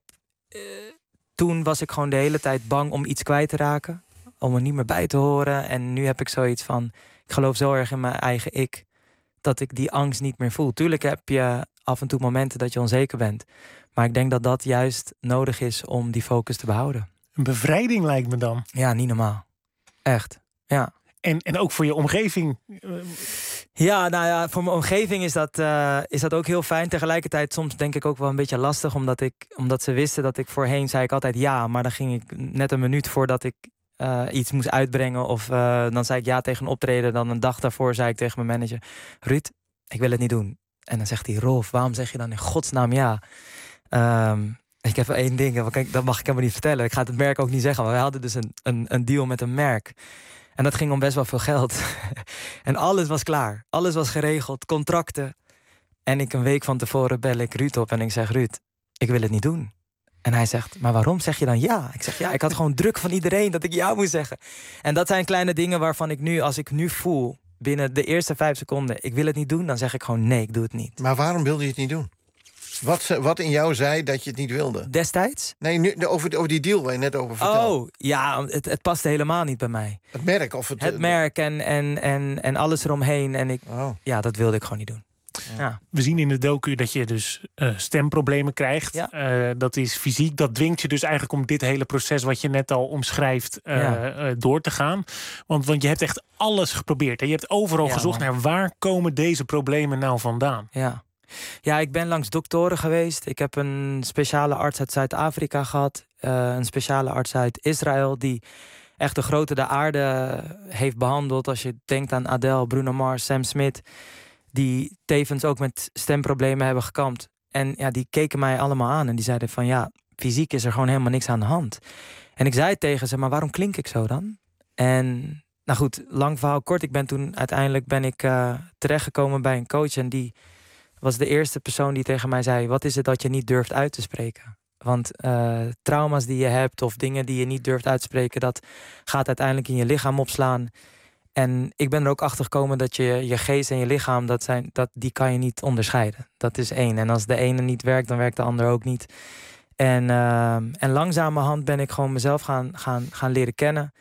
toen was ik gewoon de hele tijd bang om iets kwijt te raken. Om er niet meer bij te horen. En nu heb ik zoiets van, ik geloof zo erg in mijn eigen ik, dat ik die angst niet meer voel. Tuurlijk heb je af en toe momenten dat je onzeker bent. Maar ik denk dat dat juist nodig is om die focus te behouden. Een bevrijding lijkt me dan. Ja, niet normaal. Echt, ja. En ook voor je omgeving? Ja, nou ja, voor mijn omgeving is dat ook heel fijn. Tegelijkertijd soms denk ik ook wel een beetje lastig. Omdat ze wisten dat ik voorheen zei ik altijd ja. Maar dan ging ik net een minuut voordat ik iets moest uitbrengen. Of dan zei ik ja tegen een optreden. Dan een dag daarvoor zei ik tegen mijn manager, Ruud, ik wil het niet doen. En dan zegt hij, Rolf, waarom zeg je dan in godsnaam ja? Ik heb één ding, dat mag ik helemaal niet vertellen. Ik ga het merk ook niet zeggen. Maar wij hadden dus een deal met een merk. En dat ging om best wel veel geld. En alles was klaar. Alles was geregeld. Contracten. En een week van tevoren bel ik Ruud op. En ik zeg, Ruud, ik wil het niet doen. En hij zegt, maar waarom zeg je dan ja? Ik zeg, ja, ik had gewoon druk van iedereen dat ik ja moest zeggen. En dat zijn kleine dingen waarvan ik nu, als ik nu voel, binnen de eerste 5 seconden, ik wil het niet doen, dan zeg ik gewoon nee, ik doe het niet. Maar waarom wilde je het niet doen? Wat in jou zei dat je het niet wilde? Destijds? Nee, nu, over die deal waar je net over vertelde. Oh, ja, het paste helemaal niet bij mij. Het merk? Of het merk en alles eromheen. En ja, dat wilde ik gewoon niet doen. Ja. We zien in de docu dat je dus stemproblemen krijgt. Ja. Dat is fysiek. Dat dwingt je dus eigenlijk om dit hele proces wat je net al omschrijft door te gaan. Want je hebt echt alles geprobeerd. En je hebt overal gezocht naar waar komen deze problemen nou vandaan. Ja, ik ben langs doktoren geweest. Ik heb een speciale arts uit Zuid-Afrika gehad. Een speciale arts uit Israël die echt de grote de aarde heeft behandeld. Als je denkt aan Adele, Bruno Mars, Sam Smith, die tevens ook met stemproblemen hebben gekampt. En ja, die keken mij allemaal aan en die zeiden van ja, fysiek is er gewoon helemaal niks aan de hand. En ik zei tegen ze, maar waarom klink ik zo dan? En nou goed, lang verhaal kort. Uiteindelijk ben ik terechtgekomen bij een coach en die was de eerste persoon die tegen mij zei, wat is het dat je niet durft uit te spreken? Want trauma's die je hebt of dingen die je niet durft uit te spreken, dat gaat uiteindelijk in je lichaam opslaan. En ik ben er ook achter gekomen dat je geest en je lichaam, die kan je niet onderscheiden. Dat is één. En als de ene niet werkt, dan werkt de ander ook niet. En langzamerhand ben ik gewoon mezelf gaan leren kennen.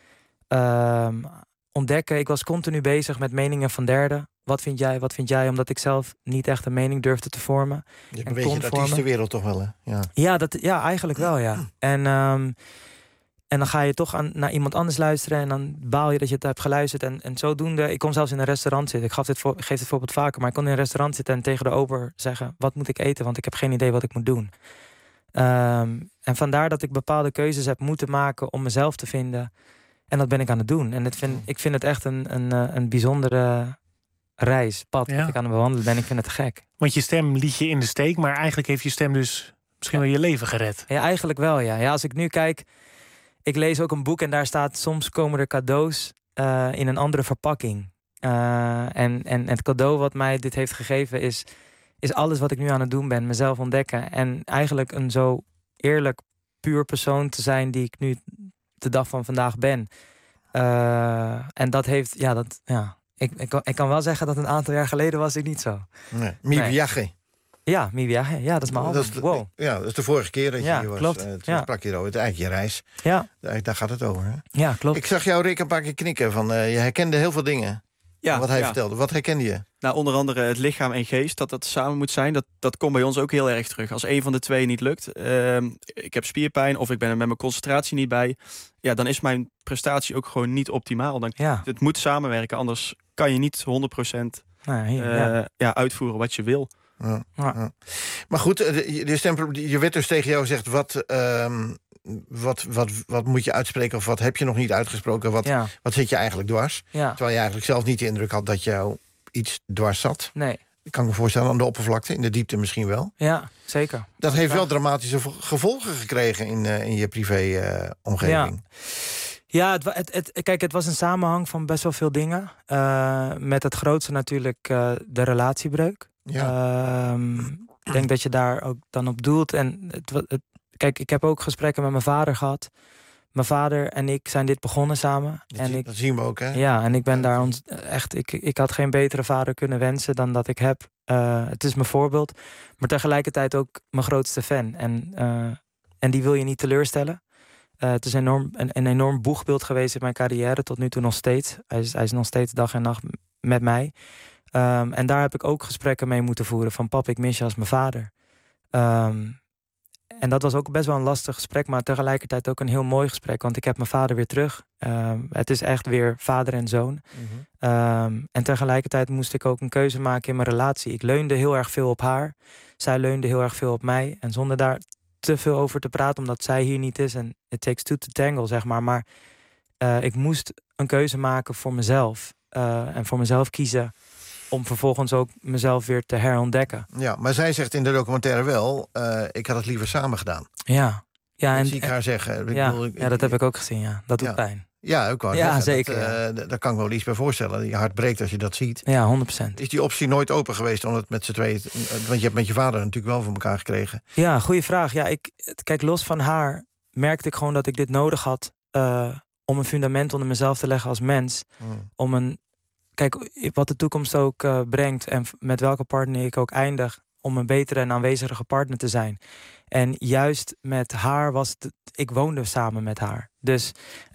Ontdekken. Ik was continu bezig met meningen van derden. Wat vind jij? Wat vind jij? Omdat ik zelf niet echt een mening durfde te vormen. Je beweegt je de artiestenwereld toch wel, hè? Ja, eigenlijk wel, ja. En dan ga je toch naar iemand anders luisteren en dan baal je dat je het hebt geluisterd. En zodoende, ik kon zelfs in een restaurant zitten. Ik geef dit voorbeeld vaker, maar ik kon in een restaurant zitten en tegen de ober zeggen, wat moet ik eten? Want ik heb geen idee wat ik moet doen. En vandaar dat ik bepaalde keuzes heb moeten maken om mezelf te vinden. En dat ben ik aan het doen. En ik vind het echt een bijzondere pad dat ik aan het bewandelen ben. Ik vind het te gek. Want je stem liet je in de steek, maar eigenlijk heeft je stem dus misschien wel je leven gered. Ja, eigenlijk wel, ja. Ja, als ik nu kijk, ik lees ook een boek en daar staat, soms komen er cadeaus in een andere verpakking. En het cadeau wat mij dit heeft gegeven is alles wat ik nu aan het doen ben. Mezelf ontdekken. En eigenlijk een zo eerlijk, puur persoon te zijn die ik nu de dag van vandaag ben. En dat heeft, Ik kan wel zeggen dat een aantal jaar geleden was ik niet zo. Nee. Mi viaje. Ja, Mi Viaje. Ja, dat is mijn album. Wow. Ja, dat is de vorige keer dat je hier was. Klopt. Toen sprak je erover. Het is eigenlijk je reis. Ja. Daar gaat het over. Hè? Ja, klopt. Ik zag jou, Rick, een paar keer knikken. Je herkende heel veel dingen. Ja, wat hij vertelde. Wat herkende je? Nou, onder andere het lichaam en geest, dat samen moet zijn. Dat komt bij ons ook heel erg terug. Als een van de twee niet lukt, ik heb spierpijn of ik ben er met mijn concentratie niet bij, ja, dan is mijn prestatie ook gewoon niet optimaal. Het moet samenwerken, anders kan je niet 100% uitvoeren wat je wil. Ja. Maar goed, je werd dus tegen jou gezegd, wat moet je uitspreken of wat heb je nog niet uitgesproken? Wat zit je eigenlijk dwars? Ja. Terwijl je eigenlijk zelf niet de indruk had dat jou iets dwars zat. Nee. Ik kan me voorstellen aan de oppervlakte, in de diepte misschien wel. Ja, zeker. Dat heeft wel dramatische gevolgen gekregen in je privé-omgeving. Ja, kijk, het was een samenhang van best wel veel dingen. Met het grootste natuurlijk de relatiebreuk. Ja. Ik denk dat je daar ook dan op doelt. En kijk, ik heb ook gesprekken met mijn vader gehad. Mijn vader en ik zijn dit begonnen samen. Dat zien we ook, hè? Ja, en ik ben daar echt... Ik had geen betere vader kunnen wensen dan dat ik heb. Het is mijn voorbeeld. Maar tegelijkertijd ook mijn grootste fan. En die wil je niet teleurstellen. Het is een enorm boegbeeld geweest in mijn carrière. Tot nu toe nog steeds. Hij is nog steeds dag en nacht met mij. En daar heb ik ook gesprekken mee moeten voeren. Van pap, ik mis je als mijn vader. En dat was ook best wel een lastig gesprek, maar tegelijkertijd ook een heel mooi gesprek. Want ik heb mijn vader weer terug. Het is echt weer vader en zoon. Mm-hmm. En tegelijkertijd moest ik ook een keuze maken in mijn relatie. Ik leunde heel erg veel op haar. Zij leunde heel erg veel op mij. En zonder daar te veel over te praten, omdat zij hier niet is. En it takes two to tangle, zeg maar. Maar ik moest een keuze maken voor mezelf. En voor mezelf kiezen om vervolgens ook mezelf weer te herontdekken. Ja, maar zij zegt in de documentaire wel, ik had het liever samen gedaan. Ja. Dat zie ik haar zeggen. Dat heb ik ook gezien, ja. Dat doet pijn. Ja, ook wel. Ja, zeker. Daar kan ik me wel iets bij voorstellen. Je hart breekt als je dat ziet. Ja, 100%. Is die optie nooit open geweest om het met z'n tweeën... Want je hebt met je vader natuurlijk wel voor elkaar gekregen. Ja, goede vraag. Ja, kijk, los van haar merkte ik gewoon dat ik dit nodig had om een fundament onder mezelf te leggen als mens. Kijk, wat de toekomst ook brengt en met welke partner ik ook eindig, om een betere en aanwezige partner te zijn. En juist met haar ik woonde samen met haar. Dus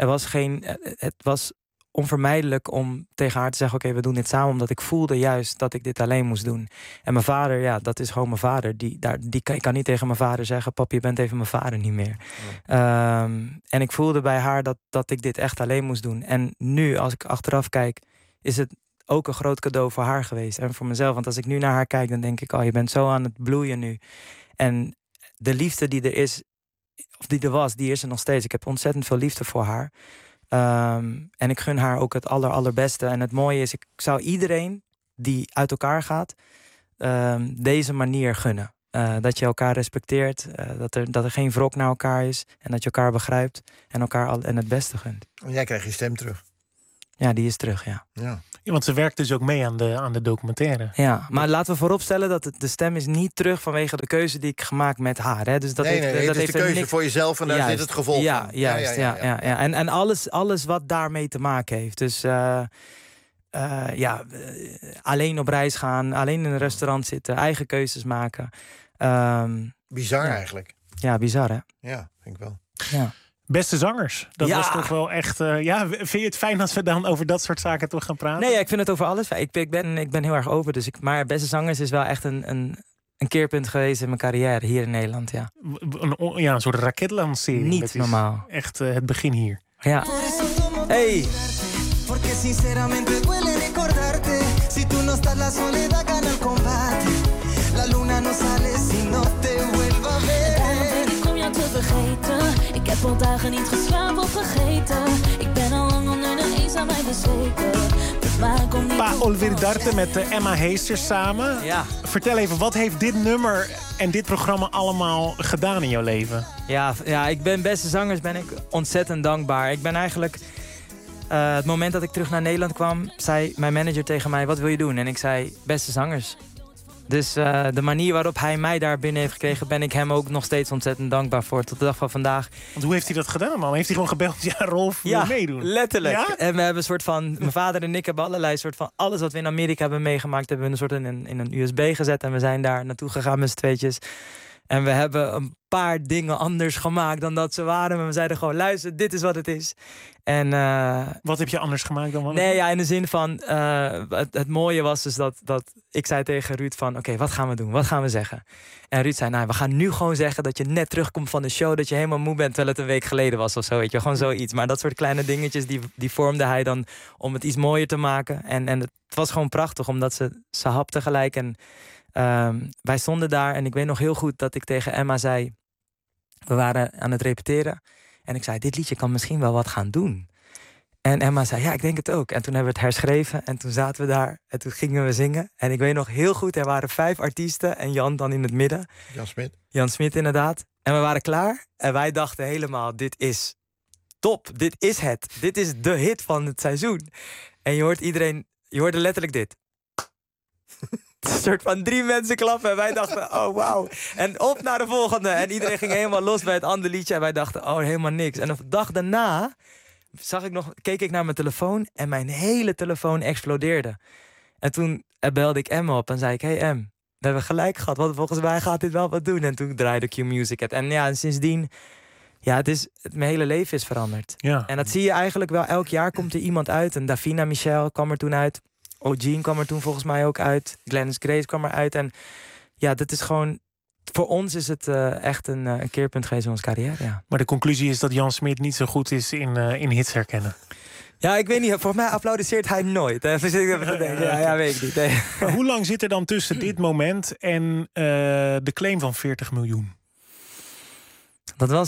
het was onvermijdelijk om tegen haar te zeggen, oké, we doen dit samen, omdat ik voelde juist dat ik dit alleen moest doen. En mijn vader, ja, dat is gewoon mijn vader. Ik kan niet tegen mijn vader zeggen, pap, je bent even mijn vader niet meer. Ja. En ik voelde bij haar dat ik dit echt alleen moest doen. En nu, als ik achteraf kijk, is het ook een groot cadeau voor haar geweest. En voor mezelf. Want als ik nu naar haar kijk, dan denk ik, je bent zo aan het bloeien nu. En de liefde die er is, of die er was, die is er nog steeds. Ik heb ontzettend veel liefde voor haar. En ik gun haar ook het allerbeste. En het mooie is, ik zou iedereen die uit elkaar gaat, deze manier gunnen. Dat je elkaar respecteert, dat er geen wrok naar elkaar is. En dat je elkaar begrijpt en elkaar en het beste gunt. En jij krijgt je stem terug. Ja, die is terug, ja. Ja, want ze werkt dus ook mee aan de documentaire. Ja, maar laten we vooropstellen dat de stem is niet terug vanwege de keuze die ik gemaakt met haar. Hè. Dus dat het is de keuze voor jezelf en daar zit het gevolg van. Ja. En alles wat daarmee te maken heeft. Dus alleen op reis gaan, alleen in een restaurant zitten, eigen keuzes maken. Bizar eigenlijk. Ja, bizar hè? Ja, vind ik wel. Ja. Beste zangers. Dat was toch wel echt... vind je het fijn als we dan over dat soort zaken toch gaan praten? Nee, ik vind het over alles. Ik ben heel erg open. Maar Beste Zangers is wel echt een keerpunt geweest in mijn carrière hier in Nederland. Ja, een soort raketlancering. Niet normaal. Echt het begin hier. Ja. Hey! Porque sinceramente duele recordarte. Si tú no estás la soledad gana el combate. La luna no sale si no te vuelva a ver. Te vergeten. Ik heb al dagen niet geslapen of vergeten. Ik ben al lang onder de eenzaamheid bezweken. Pa Olvidarte met Emma Heesters samen. Ja. Vertel even, wat heeft dit nummer en dit programma allemaal gedaan in jouw leven? Ja, ik ben Beste Zangers ben ik ontzettend dankbaar. Ik ben eigenlijk... het moment dat ik terug naar Nederland kwam, zei mijn manager tegen mij, wat wil je doen? En ik zei, Beste Zangers. Dus de manier waarop hij mij daar binnen heeft gekregen... ben ik hem ook nog steeds ontzettend dankbaar voor. Tot de dag van vandaag. Want hoe heeft hij dat gedaan, man? Heeft hij gewoon gebeld? Ja, Rolf, wil je meedoen? Letterlijk. Ja? En we hebben een soort van... Mijn vader en ik hebben allerlei soort van... alles wat we in Amerika hebben meegemaakt... hebben we een soort in een USB gezet. En we zijn daar naartoe gegaan met z'n tweetjes. En we hebben een paar dingen anders gemaakt dan dat ze waren. Maar we zeiden gewoon, luister, dit is wat het is. En, wat heb je anders gemaakt dan wat? Nee, ja, in de zin van... het mooie was dus dat ik zei tegen Ruud van... Oké, wat gaan we doen? Wat gaan we zeggen? En Ruud zei, nou, we gaan nu gewoon zeggen... dat je net terugkomt van de show... dat je helemaal moe bent terwijl het een week geleden was of zo. Weet je, gewoon zoiets. Maar dat soort kleine dingetjes... die vormde hij dan om het iets mooier te maken. En het was gewoon prachtig, omdat ze hapte gelijk... En wij stonden daar en ik weet nog heel goed dat ik tegen Emma zei... We waren aan het repeteren en ik zei, dit liedje kan misschien wel wat gaan doen. En Emma zei, ja, ik denk het ook. En toen hebben we het herschreven en toen zaten we daar en toen gingen we zingen. En ik weet nog heel goed, er waren 5 artiesten en Jan dan in het midden. Jan Smit, inderdaad. En we waren klaar en wij dachten helemaal, dit is top, dit is het. Dit is de hit van het seizoen. En je hoorde letterlijk dit. Een soort van 3 mensen klappen en wij dachten, oh wauw. En op naar de volgende. En iedereen ging helemaal los bij het andere liedje. En wij dachten, oh, helemaal niks. En de dag daarna keek ik naar mijn telefoon en mijn hele telefoon explodeerde. En toen belde ik Em op en zei ik, hey Em, we hebben gelijk gehad, want volgens mij gaat dit wel wat doen. En toen draaide Q Music het. En ja, en sindsdien, ja, mijn hele leven is veranderd. Ja. En dat zie je eigenlijk wel, elk jaar komt er iemand uit. En Davina Michel kwam er toen uit. O'Gene kwam er toen volgens mij ook uit. Glennis Grace kwam eruit. En ja, dat is gewoon... Voor ons is het echt een keerpunt geweest in onze carrière. Ja. Maar de conclusie is dat Jan Smit niet zo goed is in hits herkennen. Ja, ik weet niet. Volgens mij applaudisseert hij nooit. Hè? Dus ik even te denken, ja, weet ik niet. Nee. Maar hoe lang zit er dan tussen dit moment en de claim van 40 miljoen? Dat was...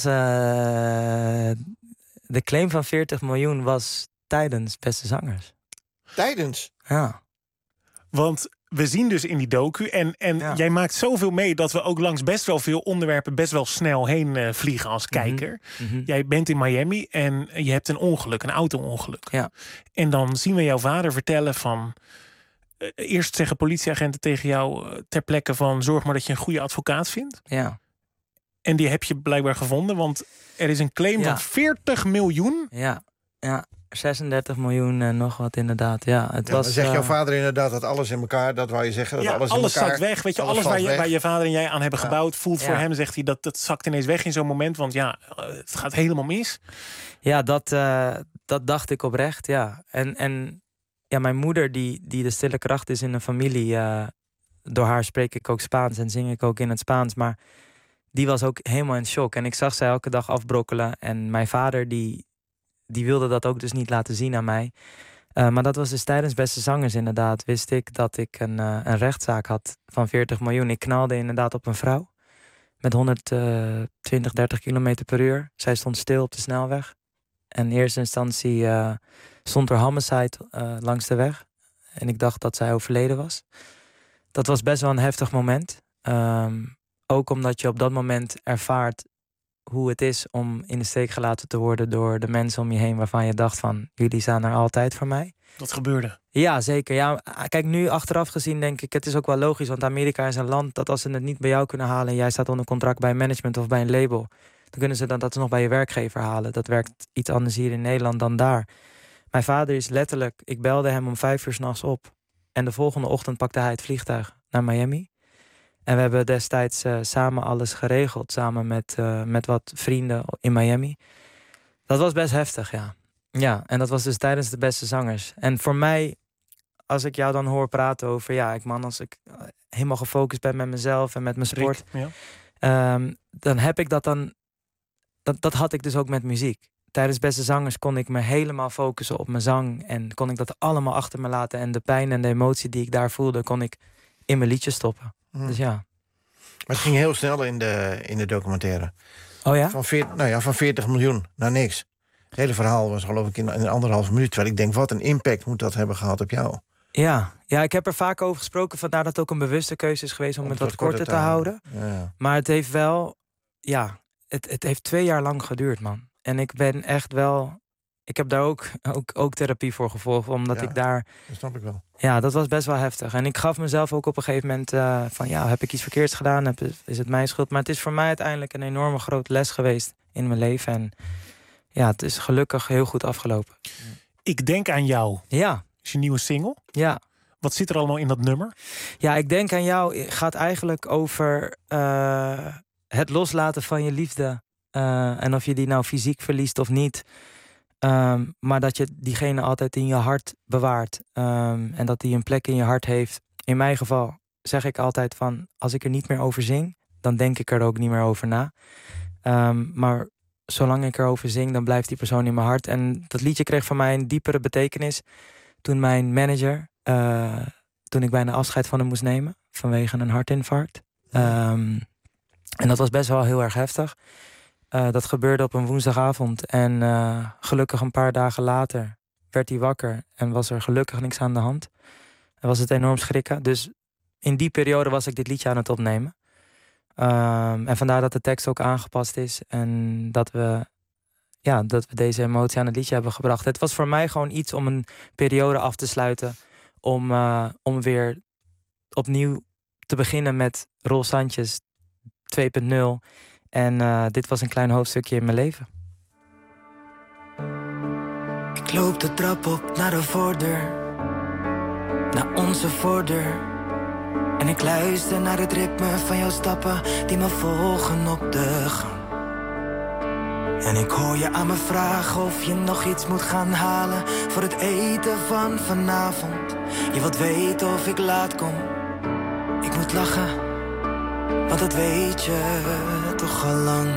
de claim van 40 miljoen was tijdens Beste Zangers. Tijdens? Ja. Want we zien dus in die docu... en jij maakt zoveel mee dat we ook langs best wel veel onderwerpen... best wel snel heen vliegen als kijker. Mm-hmm. Jij bent in Miami en je hebt een ongeluk, een auto-ongeluk. Ja. En dan zien we jouw vader vertellen van... eerst zeggen politieagenten tegen jou ter plekke van... zorg maar dat je een goede advocaat vindt. Ja. En die heb je blijkbaar gevonden, want er is een claim van 40 miljoen. Ja, ja. 36 miljoen en nog wat inderdaad. Ja, het was, dan zegt jouw vader inderdaad dat alles in elkaar... dat wou je zeggen, dat alles in elkaar... zakt weg. Weet je, alles waar je vader en jij aan hebben gebouwd... voelt voor hem, zegt hij, dat zakt ineens weg in zo'n moment. Want ja, het gaat helemaal mis. Ja, dat dacht ik oprecht, ja. En ja, mijn moeder, die de stille kracht is in een familie... door haar spreek ik ook Spaans en zing ik ook in het Spaans. Maar die was ook helemaal in shock. En ik zag ze elke dag afbrokkelen. En mijn vader, die wilde dat ook dus niet laten zien aan mij. Maar dat was dus tijdens Beste Zangers inderdaad. Wist ik dat ik een rechtszaak had van 40 miljoen. Ik knalde inderdaad op een vrouw. Met 120, 30 kilometer per uur. Zij stond stil op de snelweg. En in eerste instantie stond er homicide langs de weg. En ik dacht dat zij overleden was. Dat was best wel een heftig moment. Ook omdat je op dat moment ervaart... hoe het is om in de steek gelaten te worden door de mensen om je heen... waarvan je dacht van, jullie staan er altijd voor mij. Dat gebeurde? Ja, zeker. Ja, kijk, nu achteraf gezien denk ik, het is ook wel logisch... want Amerika is een land dat als ze het niet bij jou kunnen halen... en jij staat onder contract bij een management of bij een label... dan kunnen ze dat nog bij je werkgever halen. Dat werkt iets anders hier in Nederland dan daar. Mijn vader is letterlijk... Ik belde hem om 5 uur 's nachts op... en de volgende ochtend pakte hij het vliegtuig naar Miami... En we hebben destijds samen alles geregeld. Samen met wat vrienden in Miami. Dat was best heftig, ja. Ja, en dat was dus tijdens de Beste Zangers. En voor mij, als ik jou dan hoor praten over... ja, als ik helemaal gefocust ben met mezelf en met mijn sport... Rick, ja. Dan heb ik dat had ik dus ook met muziek. Tijdens Beste Zangers kon ik me helemaal focussen op mijn zang. En kon ik dat allemaal achter me laten. En de pijn en de emotie die ik daar voelde... kon ik in mijn liedje stoppen. Dus ja. Maar het ging heel snel in de documentaire. Oh ja? Van 40 miljoen naar niks. Het hele verhaal was geloof ik in 1,5 minuut. Terwijl ik denk, wat een impact moet dat hebben gehad op jou. Ja, ik heb er vaak over gesproken... vandaar dat het ook een bewuste keuze is geweest... om het wat korter te houden. Ja. Maar het heeft wel... Ja, het heeft 2 jaar lang geduurd, man. En ik ben echt wel ik heb daar ook therapie voor gevolgd. Omdat ik daar... Dat snap ik wel. Ja, dat was best wel heftig. En ik gaf mezelf ook op een gegeven moment van... ja, heb ik iets verkeerds gedaan? Is het mijn schuld? Maar het is voor mij uiteindelijk een enorme grote les geweest in mijn leven. En ja, het is gelukkig heel goed afgelopen. Ik denk aan jou. Ja. Is je nieuwe single? Ja. Wat zit er allemaal in dat nummer? Ja, ik denk aan jou gaat eigenlijk over het loslaten van je liefde. En of je die nou fysiek verliest of niet. Maar dat je diegene altijd in je hart bewaart. En dat die een plek in je hart heeft. In mijn geval zeg ik altijd van... als ik er niet meer over zing, dan denk ik er ook niet meer over na. Maar zolang ik erover zing, dan blijft die persoon in mijn hart. En dat liedje kreeg van mij een diepere betekenis... toen mijn manager... toen ik bijna afscheid van hem moest nemen... vanwege een hartinfarct. En dat was best wel heel erg heftig... dat gebeurde op een woensdagavond. En gelukkig een paar dagen later werd hij wakker. En was er gelukkig niks aan de hand. En was het enorm schrikken. Dus in die periode was ik dit liedje aan het opnemen. En vandaar dat de tekst ook aangepast is. En dat we deze emotie aan het liedje hebben gebracht. Het was voor mij gewoon iets om een periode af te sluiten. Om weer opnieuw te beginnen met Rolf Sanchez 2.0. En dit was een klein hoofdstukje in mijn leven. Ik loop de trap op naar de voordeur, naar onze voordeur. En ik luister naar het ritme van jouw stappen die me volgen op de gang. En ik hoor je aan me vragen of je nog iets moet gaan halen voor het eten van vanavond. Je wilt weten of ik laat kom. Ik moet lachen, want dat weet je toch al lang.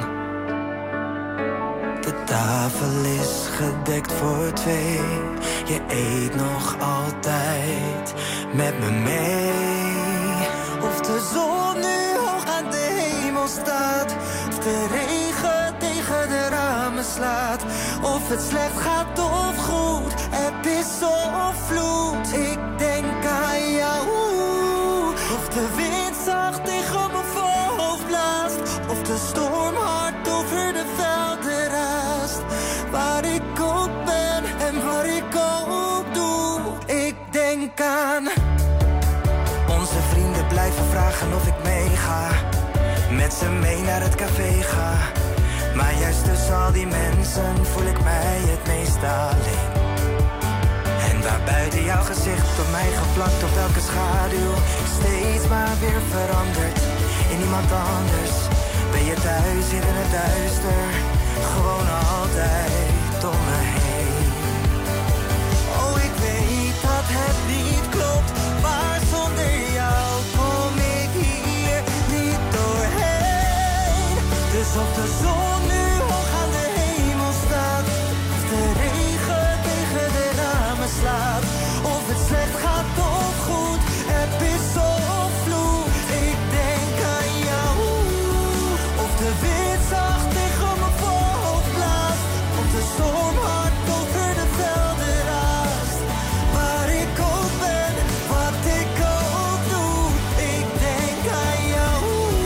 De tafel is gedekt voor twee. Je eet nog altijd met me mee. Of de zon nu hoog aan de hemel staat, of de regen tegen de ramen slaat. Of het slecht gaat of goed, het is of vloed. Ik denk aan jou. Of de wind zacht tegen mijn voorhoofd blaast, of de storm hard over de velden raast. Waar ik ook ben en waar ik ook doe, ik denk aan. Onze vrienden blijven vragen of ik meega, met ze mee naar het café ga. Maar juist tussen al die mensen voel ik mij het meest alleen. En waar buiten jouw gezicht op mij geplakt op elke schaduw steeds maar weer verandert in iemand anders. Ben je thuis hier in het duister, gewoon altijd om me heen. Oh, ik weet dat het niet klopt, maar zonder jou kom ik hier niet doorheen. Dus of de zon nu hoog aan de hemel staat, of de regen tegen de ramen slaat, of het slecht gaat of goed, het is of vloed. Ik denk aan jou. Of de wind zacht tegen mijn voorhoofd blaast, of de storm hard over de velden raast. Waar ik ook ben, wat ik ook doe, ik denk aan jou.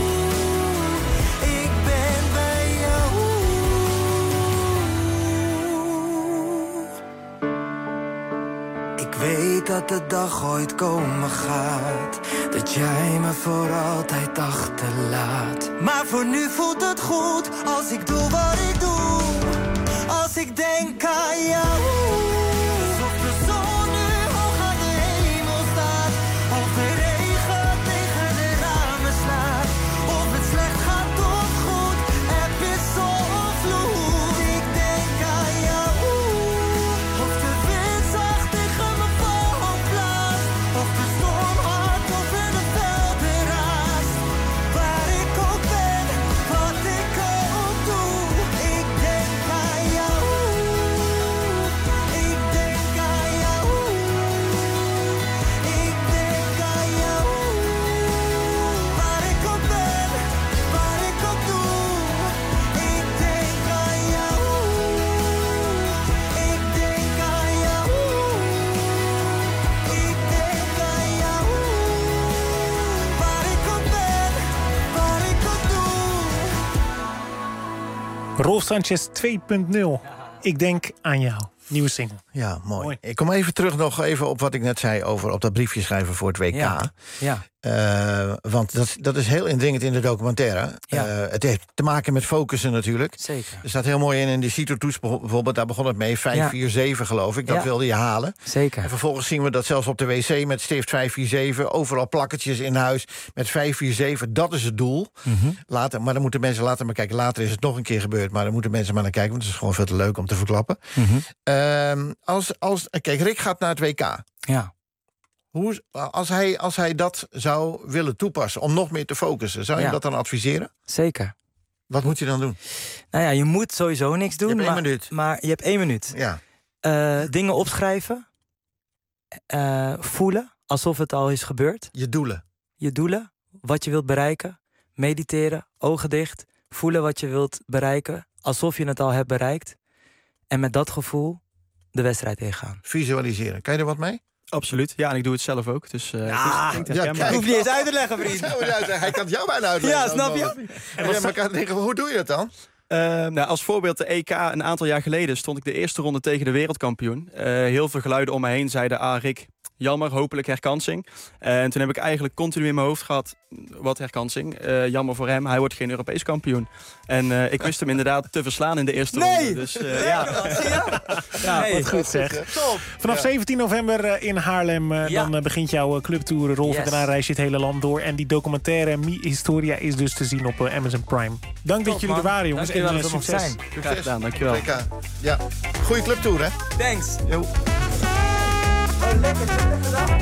Ik ben bij jou. Ik weet dat de dag ooit komen gaat, dat jij me voor altijd achterlaat. Maar voor nu voelt het goed als ik doe wat ik doe, als ik denk aan jou. Alsof de zon nu hoog aan de hemel staat, of de regen tegen de ramen slaat, of het slecht gaat of goed, heb je of vloed. Ik denk aan jou. Of de wind zacht tegen mijn voorhoofd blaast, of de storm hard over de velden raast. Waar ik ook ben, wat ik ook doe, ik denk aan jou. Ik denk aan jou. Ik denk aan jou. Waar ik ook ben, wat ik ook doe, ik denk aan jou. Ik denk aan jou. Ik denk aan jou. Waar ik ook ben, wat ik ook doe. Rolf Sanchez 2.0. Ik denk aan jou. Nieuwe single. Ja, mooi. Ik kom even terug nog even op wat ik net zei over op dat briefje schrijven voor het WK. Ja. Want dat is heel indringend in de documentaire. Ja. Het heeft te maken met focussen natuurlijk. Zeker. Er staat heel mooi in die CITO-toets bijvoorbeeld. Daar begon het mee, 5-4-7 geloof ik. Dat wilde je halen. Zeker. En vervolgens zien we dat zelfs op de wc met stift 5-4-7... overal plakketjes in huis met 5-4-7. Dat is het doel. Later, maar dan moeten mensen later maar kijken. Later is het nog een keer gebeurd, maar dan moeten mensen maar naar kijken. Want het is gewoon veel te leuk om te verklappen. Kijk, Rick gaat naar het WK. Ja. Als hij dat zou willen toepassen om nog meer te focussen, zou je dat dan adviseren? Zeker. Wat moet je dan doen? Nou ja, je moet sowieso niks doen. Je hebt 1 minuut. Maar je hebt 1 minuut. Ja. Dingen opschrijven. Voelen, alsof het al is gebeurd. Je doelen. Je doelen, wat je wilt bereiken. Mediteren, ogen dicht. Voelen wat je wilt bereiken, alsof je het al hebt bereikt. En met dat gevoel de wedstrijd ingaan. Visualiseren. Kan je er wat mee? Absoluut. Ja, en ik doe het zelf ook. Dus ik hoef niet eens uit te leggen, vriend. Hij kan het jou bijna uitleggen. Ja, snap je? Hoe doe je dat dan? Als voorbeeld de EK een aantal jaar geleden stond ik de eerste ronde tegen de wereldkampioen. Heel veel geluiden om me heen zeiden, Rick, jammer, hopelijk herkansing. En toen heb ik eigenlijk continu in mijn hoofd gehad, wat herkansing. Jammer voor hem, hij wordt geen Europees kampioen. En ik wist hem inderdaad te verslaan in de eerste ronde. Dus wat goed zeg. Top. Vanaf 17 november in Haarlem, dan begint jouw clubtour. Rolf en daarna reis je het hele land door. En die documentaire Mi Historia is dus te zien op Amazon Prime. Dank dat jullie er waren, jongens. Dankjewel en succes. Graag gedaan, dankjewel. Ja, goeie clubtour, hè? Thanks. Jo. Lekker gedaan.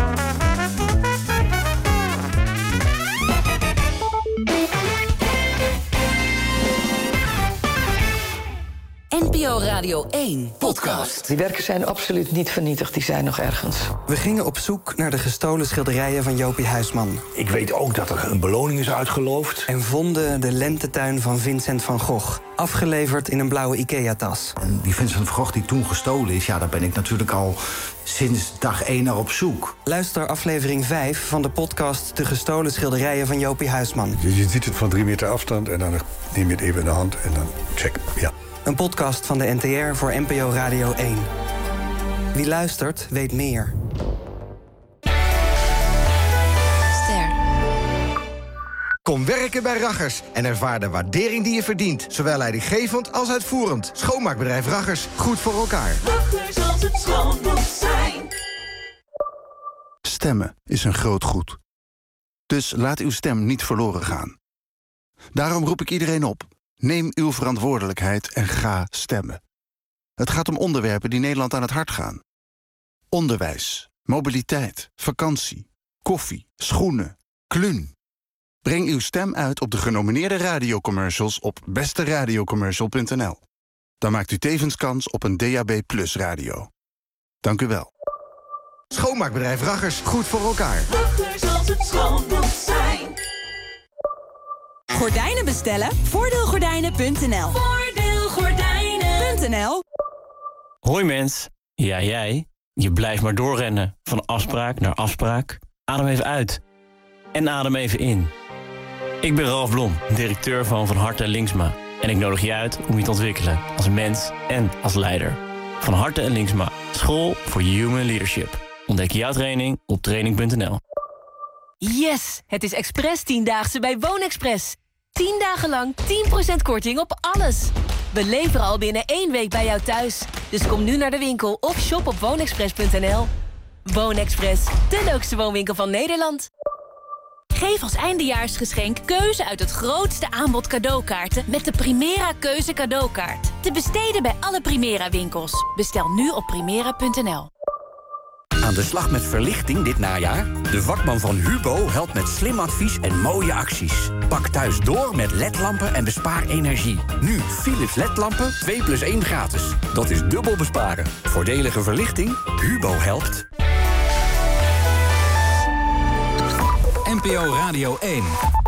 NPO Radio 1 podcast. Die werken zijn absoluut niet vernietigd, die zijn nog ergens. We gingen op zoek naar de gestolen schilderijen van Jopie Huisman. Ik weet ook dat er een beloning is uitgeloofd. En vonden de lentetuin van Vincent van Gogh. Afgeleverd in een blauwe Ikea-tas. En die Vincent van Gogh die toen gestolen is, daar ben ik natuurlijk al sinds dag 1 naar op zoek. Luister aflevering 5 van de podcast De gestolen schilderijen van Jopie Huisman. Je ziet het van 3 meter afstand en dan neem je het even in de hand en dan check, ja. Een podcast van de NTR voor NPO Radio 1. Wie luistert, weet meer. Ster. Kom werken bij Raggers en ervaar de waardering die je verdient. Zowel leidinggevend als uitvoerend. Schoonmaakbedrijf Raggers, goed voor elkaar. Raggers als het schoon moet zijn. Stemmen is een groot goed. Dus laat uw stem niet verloren gaan. Daarom roep ik iedereen op. Neem uw verantwoordelijkheid en ga stemmen. Het gaat om onderwerpen die Nederland aan het hart gaan. Onderwijs, mobiliteit, vakantie, koffie, schoenen, kluun. Breng uw stem uit op de genomineerde radiocommercials op besteradiocommercial.nl. Dan maakt u tevens kans op een DAB+ radio. Dank u wel. Schoonmaakbedrijf Raggers, goed voor elkaar. Raggers als het schoon moet zijn. Gordijnen bestellen? Voordeelgordijnen.nl. Voordeelgordijnen.nl. Hoi mens. Ja, jij. Je blijft maar doorrennen. Van afspraak naar afspraak. Adem even uit. En adem even in. Ik ben Ralf Blom, directeur van Harte en Linksma. En ik nodig je uit om je te ontwikkelen als mens en als leider. Van Harte en Linksma. School voor Human Leadership. Ontdek jouw training op training.nl. Yes, het is Express 10-daagse bij Woonexpress. 10 dagen lang 10% korting op alles. We leveren al binnen 1 week bij jou thuis. Dus kom nu naar de winkel of shop op woonexpress.nl. Woonexpress, de leukste woonwinkel van Nederland. Geef als eindejaarsgeschenk keuze uit het grootste aanbod cadeaukaarten met de Primera Keuze cadeaukaart. Te besteden bij alle Primera winkels. Bestel nu op primera.nl. Aan de slag met verlichting dit najaar? De vakman van Hubo helpt met slim advies en mooie acties. Pak thuis door met LED-lampen en bespaar energie. Nu Philips LED-lampen 2+1 gratis. Dat is dubbel besparen. Voordelige verlichting? Hubo helpt. NPO Radio 1.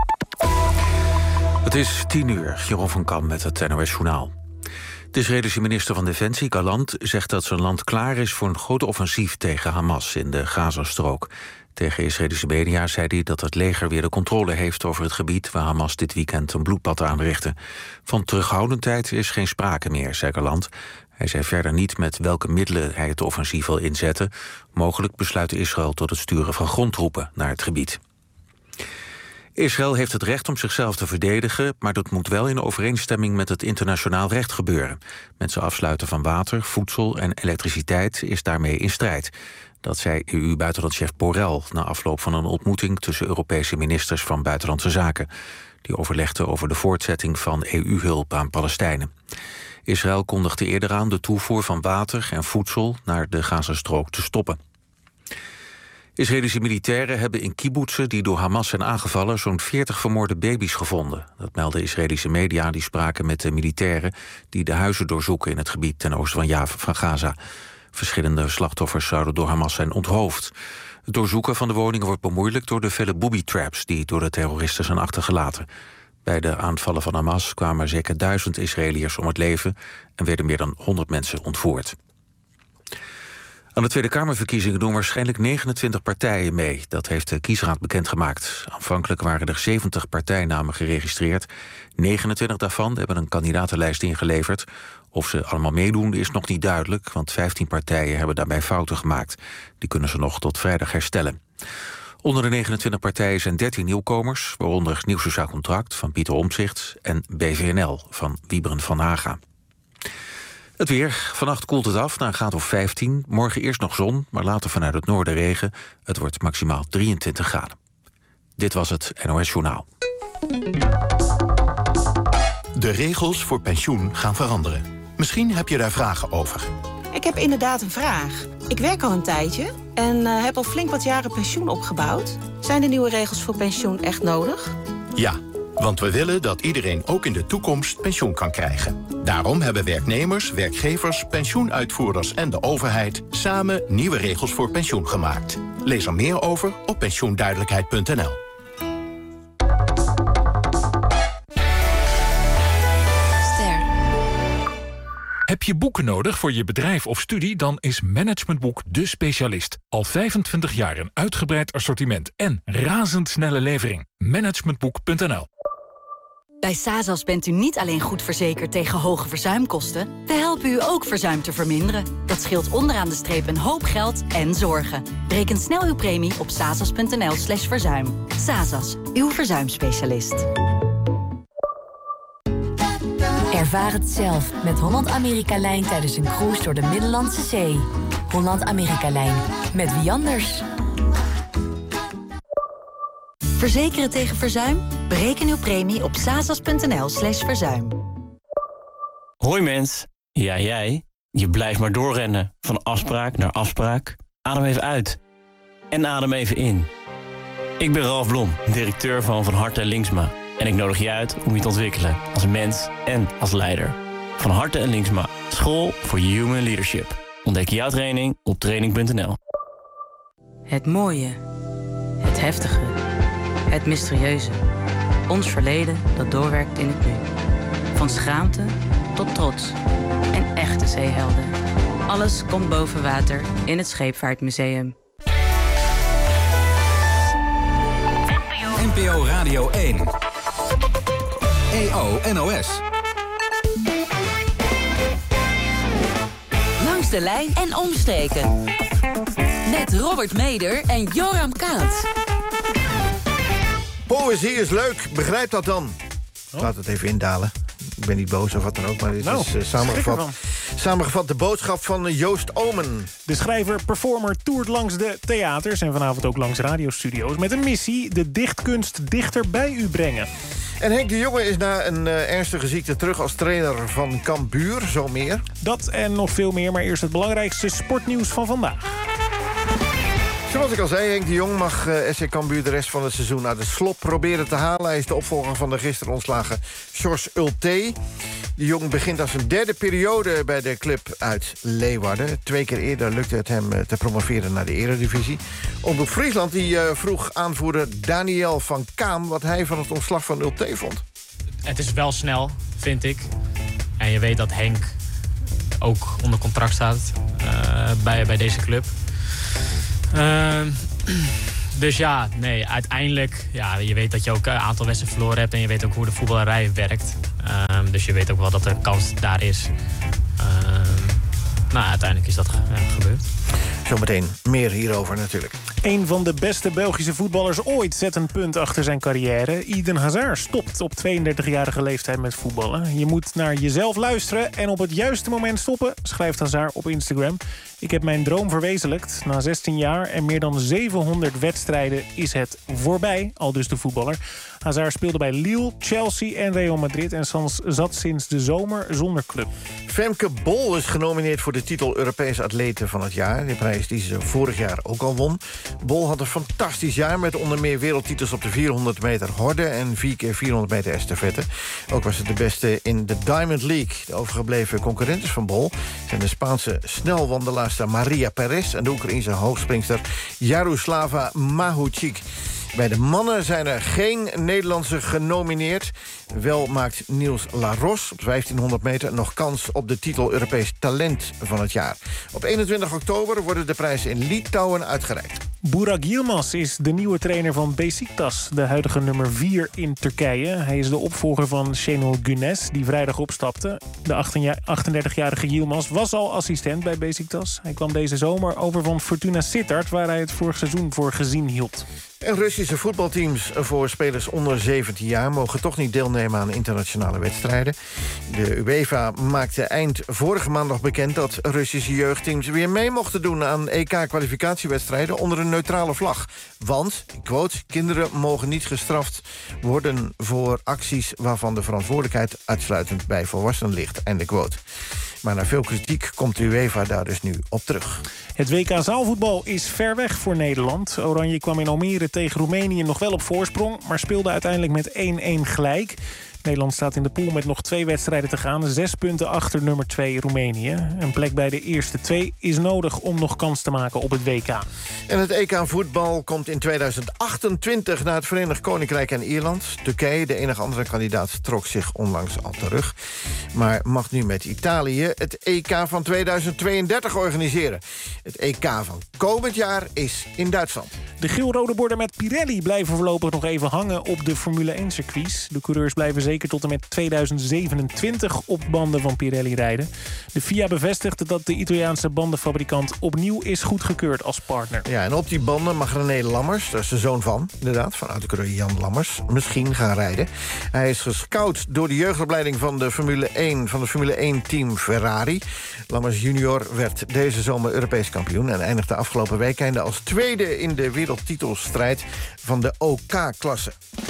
Het is 10:00. Jeroen van Kam met het NOS Journaal. De Israëlische minister van Defensie, Gallant, zegt dat zijn land klaar is voor een groot offensief tegen Hamas in de Gazastrook. Tegen Israëlische media zei hij dat het leger weer de controle heeft over het gebied waar Hamas dit weekend een bloedbad aanrichtte. Van terughoudendheid is geen sprake meer, zei Gallant. Hij zei verder niet met welke middelen hij het offensief wil inzetten. Mogelijk besluit Israël tot het sturen van grondtroepen naar het gebied. Israël heeft het recht om zichzelf te verdedigen, maar dat moet wel in overeenstemming met het internationaal recht gebeuren. Met zijn afsluiten van water, voedsel en elektriciteit is daarmee in strijd. Dat zei EU-buitenlandchef Borrell na afloop van een ontmoeting tussen Europese ministers van Buitenlandse Zaken. Die overlegden over de voortzetting van EU-hulp aan Palestijnen. Israël kondigde eerder aan de toevoer van water en voedsel naar de Gazastrook te stoppen. Israëlische militairen hebben in kibbutzen die door Hamas zijn aangevallen zo'n 40 vermoorde baby's gevonden. Dat melden Israëlische media die spraken met de militairen die de huizen doorzoeken in het gebied ten oosten van Gaza. Verschillende slachtoffers zouden door Hamas zijn onthoofd. Het doorzoeken van de woningen wordt bemoeilijkt door de vele booby-traps die door de terroristen zijn achtergelaten. Bij de aanvallen van Hamas kwamen zeker 1000 Israëliërs om het leven en werden meer dan 100 mensen ontvoerd. Aan de Tweede Kamerverkiezingen doen waarschijnlijk 29 partijen mee. Dat heeft de kiesraad bekendgemaakt. Aanvankelijk waren er 70 partijnamen geregistreerd. 29 daarvan hebben een kandidatenlijst ingeleverd. Of ze allemaal meedoen is nog niet duidelijk, want 15 partijen hebben daarbij fouten gemaakt. Die kunnen ze nog tot vrijdag herstellen. Onder de 29 partijen zijn 13 nieuwkomers, waaronder Nieuw Sociaal Contract van Pieter Omtzigt en BVNL van Wiebren van Haga. Het weer. Vannacht koelt het af naar een graad of 15. Morgen eerst nog zon, maar later vanuit het noorden regen. Het wordt maximaal 23 graden. Dit was het NOS Journaal. De regels voor pensioen gaan veranderen. Misschien heb je daar vragen over. Ik heb inderdaad een vraag. Ik werk al een tijdje en heb al flink wat jaren pensioen opgebouwd. Zijn de nieuwe regels voor pensioen echt nodig? Ja, want we willen dat iedereen ook in de toekomst pensioen kan krijgen. Daarom hebben werknemers, werkgevers, pensioenuitvoerders en de overheid samen nieuwe regels voor pensioen gemaakt. Lees er meer over op pensioenduidelijkheid.nl. Heb je boeken nodig voor je bedrijf of studie? Dan is Managementboek de specialist. Al 25 jaar een uitgebreid assortiment en razendsnelle levering. Managementboek.nl. Bij Sazas bent u niet alleen goed verzekerd tegen hoge verzuimkosten. We helpen u ook verzuim te verminderen. Dat scheelt onderaan de streep een hoop geld en zorgen. Bereken snel uw premie op sazas.nl/verzuim. Sazas, uw verzuimspecialist. Ervaar het zelf met Holland-Amerika-lijn tijdens een cruise door de Middellandse Zee. Holland-Amerika-lijn. Met wie anders? Verzekeren tegen verzuim? Bereken uw premie op sazas.nl/verzuim. Hoi mens. Ja, jij. Je blijft maar doorrennen. Van afspraak naar afspraak. Adem even uit. En adem even in. Ik ben Ralf Blom, directeur van Harte Linksma. En ik nodig je uit om je te ontwikkelen als mens en als leider. Van Harte en Linksma. School voor Human Leadership. Ontdek jouw training op training.nl. Het mooie. Het heftige. Het mysterieuze. Ons verleden dat doorwerkt in het nu. Van schaamte tot trots. En echte zeehelden. Alles komt boven water in het Scheepvaartmuseum. NPO Radio 1. EO NOS. Langs de lijn en omstreken. Met Robert Meder en Joram Kaats. Poëzie is leuk, begrijp dat dan. Laat het even indalen. Ik ben niet boos of wat dan ook, maar dit is samengevat de boodschap van Joost Omen. De schrijver-performer toert langs de theaters en vanavond ook langs radiostudio's met een missie: de dichtkunst dichter bij u brengen. En Henk de Jonge is na een ernstige ziekte terug als trainer van Cambuur, zo meer. Dat en nog veel meer, maar eerst het belangrijkste sportnieuws van vandaag. Zoals ik al zei, Henk de Jong mag SC Cambuur de rest van het seizoen uit de slop proberen te halen. Hij is de opvolger van de gisteren ontslagen Sjors Ulte. De Jong begint als een derde periode bij de club uit Leeuwarden. 2 keer eerder lukte het hem te promoveren naar de Eredivisie. Omroep Friesland die vroeg aanvoerder Daniel van Kaam wat hij van het ontslag van Ulte vond. Het is wel snel, vind ik. En je weet dat Henk ook onder contract staat bij deze club. Dus ja, nee, uiteindelijk... Ja, je weet dat je ook een aantal wedstrijden verloren hebt... en je weet ook hoe de voetballerij werkt. Dus je weet ook wel dat er kans daar is. uiteindelijk is dat gebeurd. Zometeen meer hierover natuurlijk. Een van de beste Belgische voetballers ooit zet een punt achter zijn carrière. Eden Hazard stopt op 32-jarige leeftijd met voetballen. Je moet naar jezelf luisteren en op het juiste moment stoppen, schrijft Hazard op Instagram. Ik heb mijn droom verwezenlijkt. Na 16 jaar en meer dan 700 wedstrijden is het voorbij, aldus de voetballer. Hazard speelde bij Lille, Chelsea en Real Madrid en zat sinds de zomer zonder club. Femke Bol is genomineerd voor de titel Europees Atlete van het jaar. De prijs die ze vorig jaar ook al won. Bol had een fantastisch jaar met onder meer wereldtitels op de 400 meter horde en 4x400 meter estafette. Ook was het de beste in de Diamond League. De overgebleven concurrentes van Bol zijn de Spaanse snelwandelaarster Maria Perez en de Oekraïense hoogspringster Jaroslava Mahuchik. Bij de mannen zijn er geen Nederlandse genomineerd. Wel maakt Niels Laros op 1500 meter nog kans op de titel Europees Talent van het jaar. Op 21 oktober worden de prijzen in Litouwen uitgereikt. Burak Yilmaz is de nieuwe trainer van Beşiktaş, de huidige nummer 4 in Turkije. Hij is de opvolger van Şenol Güneş, die vrijdag opstapte. De 38-jarige Yilmaz was al assistent bij Beşiktaş. Hij kwam deze zomer over van Fortuna Sittard, waar hij het vorig seizoen voor gezien hield. En Russische voetbalteams voor spelers onder 17 jaar mogen toch niet deelnemen aan internationale wedstrijden. De UEFA maakte eind vorige maand nog bekend dat Russische jeugdteams weer mee mochten doen aan EK-kwalificatiewedstrijden onder een neutrale vlag. Want, ik quote, kinderen mogen niet gestraft worden voor acties waarvan de verantwoordelijkheid uitsluitend bij volwassenen ligt. Einde quote. Maar na veel kritiek komt de UEFA daar dus nu op terug. Het WK zaalvoetbal is ver weg voor Nederland. Oranje kwam in Almere tegen Roemenië nog wel op voorsprong, maar speelde uiteindelijk met 1-1 gelijk. Nederland staat in de pool met nog 2 wedstrijden te gaan. 6 punten achter nummer 2 Roemenië. Een plek bij de eerste 2 is nodig om nog kans te maken op het WK. En het EK voetbal komt in 2028 naar het Verenigd Koninkrijk en Ierland. Turkije, de enige andere kandidaat, trok zich onlangs al terug. Maar mag nu met Italië het EK van 2032 organiseren. Het EK van komend jaar is in Duitsland. De geel-rode borden met Pirelli blijven voorlopig nog even hangen op de Formule 1-circuits. De coureurs blijven zeker tot en met 2027 op banden van Pirelli rijden. De FIA bevestigt dat de Italiaanse bandenfabrikant opnieuw is goedgekeurd als partner. Ja, en op die banden mag René Lammers, dat is de zoon van, inderdaad, van autocoureur Jan Lammers, misschien gaan rijden. Hij is gescout door de jeugdopleiding van de Formule 1-team Ferrari. Lammers junior werd deze zomer Europees kampioen en eindigde afgelopen weekende als tweede in de wereldtitelstrijd van de OK-klasse.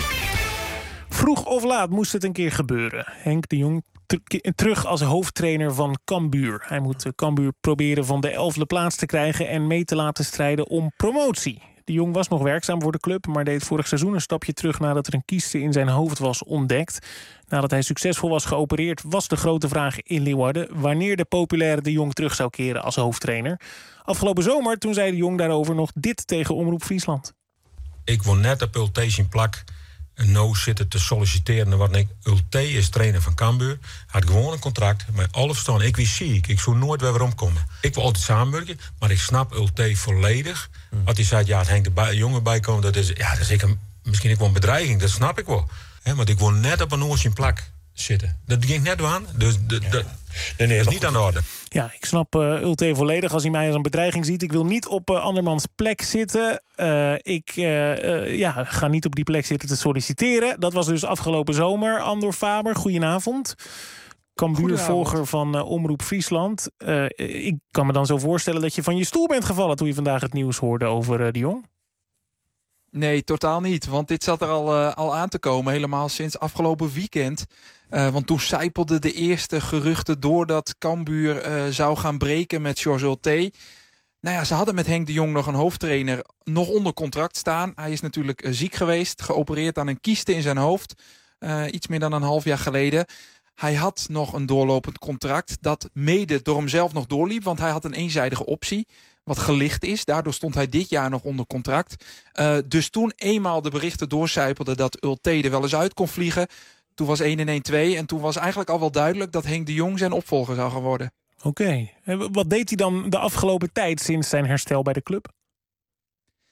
Vroeg of laat moest het een keer gebeuren. Henk de Jong terug als hoofdtrainer van Cambuur. Hij moet Cambuur proberen van de 11e plaats te krijgen en mee te laten strijden om promotie. De Jong was nog werkzaam voor de club, maar deed vorig seizoen een stapje terug nadat er een kieste in zijn hoofd was ontdekt. Nadat hij succesvol was geopereerd, was de grote vraag in Leeuwarden wanneer de populaire De Jong terug zou keren als hoofdtrainer. Afgelopen zomer toen zei De Jong daarover nog dit tegen Omroep Friesland. Ik word net op Ultees plak en nou zitten te solliciteren. Want ik Ulte is trainer van Cambuur. Had gewoon een contract met alle verstand. Ik was ziek. Ik zou nooit weer omkomen. Ik wil altijd samenwerken, maar ik snap Ulte volledig. Als hij zei, ja, het hangt de jongen bij komen. Dat is misschien ook wel een bedreiging. Dat snap ik wel. Want ik wil net op een oortje plak zitten. Dat ging net aan. Dus dat is niet aan de orde. Ja, ik snap Ulte volledig als hij mij als een bedreiging ziet. Ik wil niet op andermans plek zitten. Ik ga niet op die plek zitten te solliciteren. Dat was dus afgelopen zomer. Andor Faber, goedenavond. Cambuurvolger van Omroep Friesland. Ik kan me dan zo voorstellen dat je van je stoel bent gevallen toen je vandaag het nieuws hoorde over De Jong. Nee, totaal niet. Want dit zat er al aan te komen. Helemaal sinds afgelopen weekend. Want toen sijpelden de eerste geruchten door dat Cambuur zou gaan breken met George Ulte. Nou ja, ze hadden met Henk de Jong nog een hoofdtrainer nog onder contract staan. Hij is natuurlijk ziek geweest, geopereerd aan een kieste in zijn hoofd. Iets meer dan een half jaar geleden. Hij had nog een doorlopend contract dat mede door hemzelf nog doorliep. Want hij had een eenzijdige optie, wat gelicht is. Daardoor stond hij dit jaar nog onder contract. Dus toen eenmaal de berichten doorcijpelden dat Ulte er wel eens uit kon vliegen, toen was 1-1-2 en toen was eigenlijk al wel duidelijk dat Henk de Jong zijn opvolger zou gaan worden. Oké. Wat deed hij dan de afgelopen tijd sinds zijn herstel bij de club?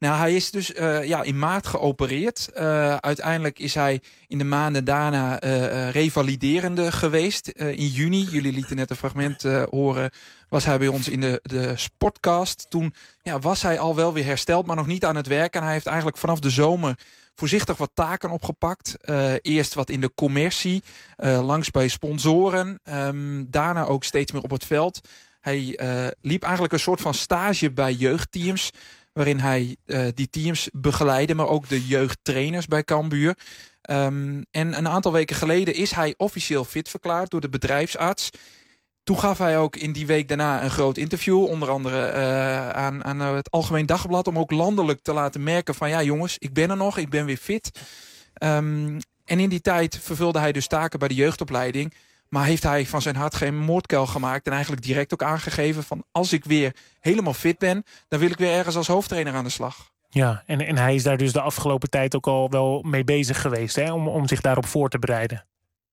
Nou, hij is dus in maart geopereerd. Uiteindelijk is hij in de maanden daarna revaliderende geweest. In juni, jullie lieten net een fragment horen, was hij bij ons in de Sportcast. Toen was hij al wel weer hersteld, maar nog niet aan het werk. En hij heeft eigenlijk vanaf de zomer voorzichtig wat taken opgepakt. Eerst wat in de commercie, langs bij sponsoren. Daarna ook steeds meer op het veld. Hij liep eigenlijk een soort van stage bij jeugdteams, waarin hij die teams begeleidde, maar ook de jeugdtrainers bij Cambuur. En een aantal weken geleden is hij officieel fit verklaard door de bedrijfsarts. Toen gaf hij ook in die week daarna een groot interview, onder andere aan het Algemeen Dagblad, om ook landelijk te laten merken van ja jongens, ik ben er nog, ik ben weer fit. En in die tijd vervulde hij dus taken bij de jeugdopleiding. Maar heeft hij van zijn hart geen moordkuil gemaakt en eigenlijk direct ook aangegeven van als ik weer helemaal fit ben, dan wil ik weer ergens als hoofdtrainer aan de slag. Ja, en hij is daar dus de afgelopen tijd ook al wel mee bezig geweest, hè, om zich daarop voor te bereiden.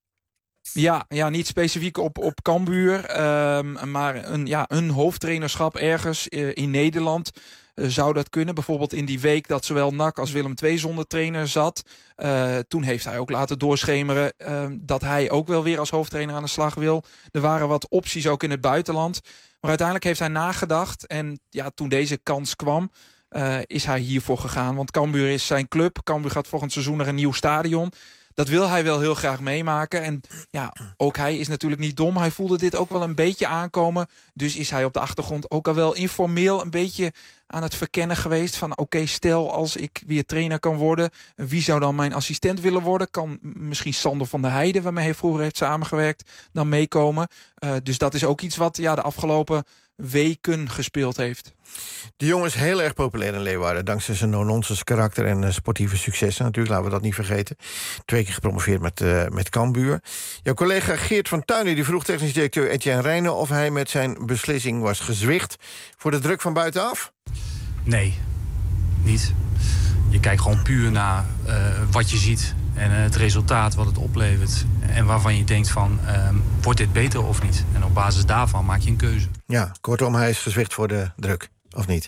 Ja, niet specifiek op Cambuur, maar een hoofdtrainerschap ergens in Nederland zou dat kunnen. Bijvoorbeeld in die week dat zowel NAC als Willem II zonder trainer zat. Toen heeft hij ook laten doorschemeren dat hij ook wel weer als hoofdtrainer aan de slag wil. Er waren wat opties ook in het buitenland. Maar uiteindelijk heeft hij nagedacht. En toen deze kans kwam, is hij hiervoor gegaan. Want Cambuur is zijn club. Cambuur gaat volgend seizoen naar een nieuw stadion. Dat wil hij wel heel graag meemaken. En ook hij is natuurlijk niet dom. Hij voelde dit ook wel een beetje aankomen. Dus is hij op de achtergrond ook al wel informeel een beetje aan het verkennen geweest. Van oké, stel als ik weer trainer kan worden, wie zou dan mijn assistent willen worden? Kan misschien Sander van der Heijden, waarmee hij vroeger heeft samengewerkt, dan meekomen. Dus dat is ook iets wat de afgelopen weken gespeeld heeft. De jongen is heel erg populair in Leeuwarden, dankzij zijn no-nonsense karakter en sportieve successen natuurlijk, laten we dat niet vergeten. 2 keer gepromoveerd met Cambuur. Jouw collega Geert van Tuinen die vroeg technisch directeur Etienne Rijnen of hij met zijn beslissing was gezwicht voor de druk van buitenaf? Nee, niet. Je kijkt gewoon puur naar wat je ziet en het resultaat wat het oplevert. En waarvan je denkt van, wordt dit beter of niet? En op basis daarvan maak je een keuze. Ja, kortom, hij is gezwicht voor de druk, of niet?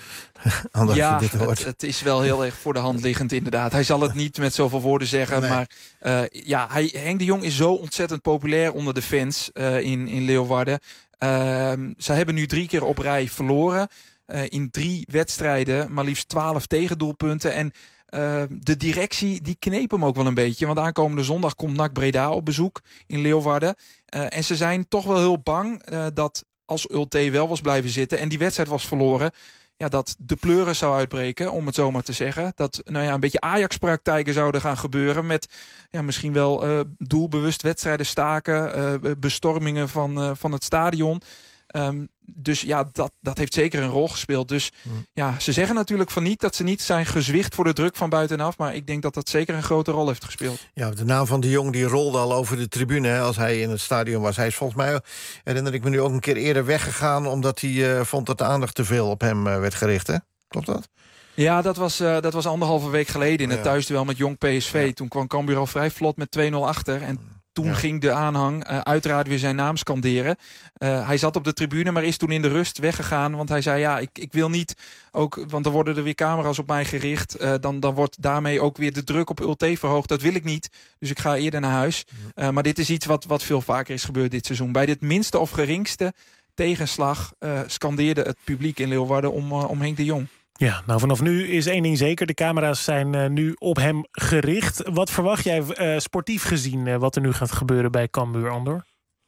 Het is wel heel erg voor de hand liggend inderdaad. Hij zal het niet met zoveel woorden zeggen. Nee. Maar Henk de Jong is zo ontzettend populair onder de fans in Leeuwarden. Ze hebben nu 3 keer op rij verloren. In 3 wedstrijden, maar liefst 12 tegendoelpunten. En de directie die kneep hem ook wel een beetje. Want aankomende zondag komt NAC Breda op bezoek in Leeuwarden. En ze zijn toch wel heel bang dat als Ulte wel was blijven zitten en die wedstrijd was verloren, dat de pleuris zou uitbreken, om het zo maar te zeggen. Dat een beetje Ajax-praktijken zouden gaan gebeuren met misschien wel doelbewust wedstrijden staken, bestormingen van het stadion. Dus dat heeft zeker een rol gespeeld. Dus ze zeggen natuurlijk van niet dat ze niet zijn gezwicht voor de druk van buitenaf. Maar ik denk dat dat zeker een grote rol heeft gespeeld. Ja, de naam van de Jong die rolde al over de tribune als hij in het stadion was. Hij is volgens mij, herinner ik me nu, ook een keer eerder weggegaan omdat hij vond dat de aandacht te veel op hem werd gericht. Hè? Klopt dat? Ja, dat was 1,5 week geleden in het thuisduel met Jong PSV. Ja. Toen kwam Cambuur al vrij vlot met 2-0 achter. En toen ging de aanhang uiteraard weer zijn naam scanderen. Hij zat op de tribune, maar is toen in de rust weggegaan. Want hij zei, ik wil niet, ook, want dan worden er weer camera's op mij gericht. Dan wordt daarmee ook weer de druk op Ulte verhoogd. Dat wil ik niet, dus ik ga eerder naar huis. Maar dit is iets wat veel vaker is gebeurd dit seizoen. Bij dit minste of geringste tegenslag scandeerde het publiek in Leeuwarden om Henk de Jong. Ja, nou vanaf nu is 1 ding zeker. De camera's zijn nu op hem gericht. Wat verwacht jij sportief gezien wat er nu gaat gebeuren bij Cambuur, Andor?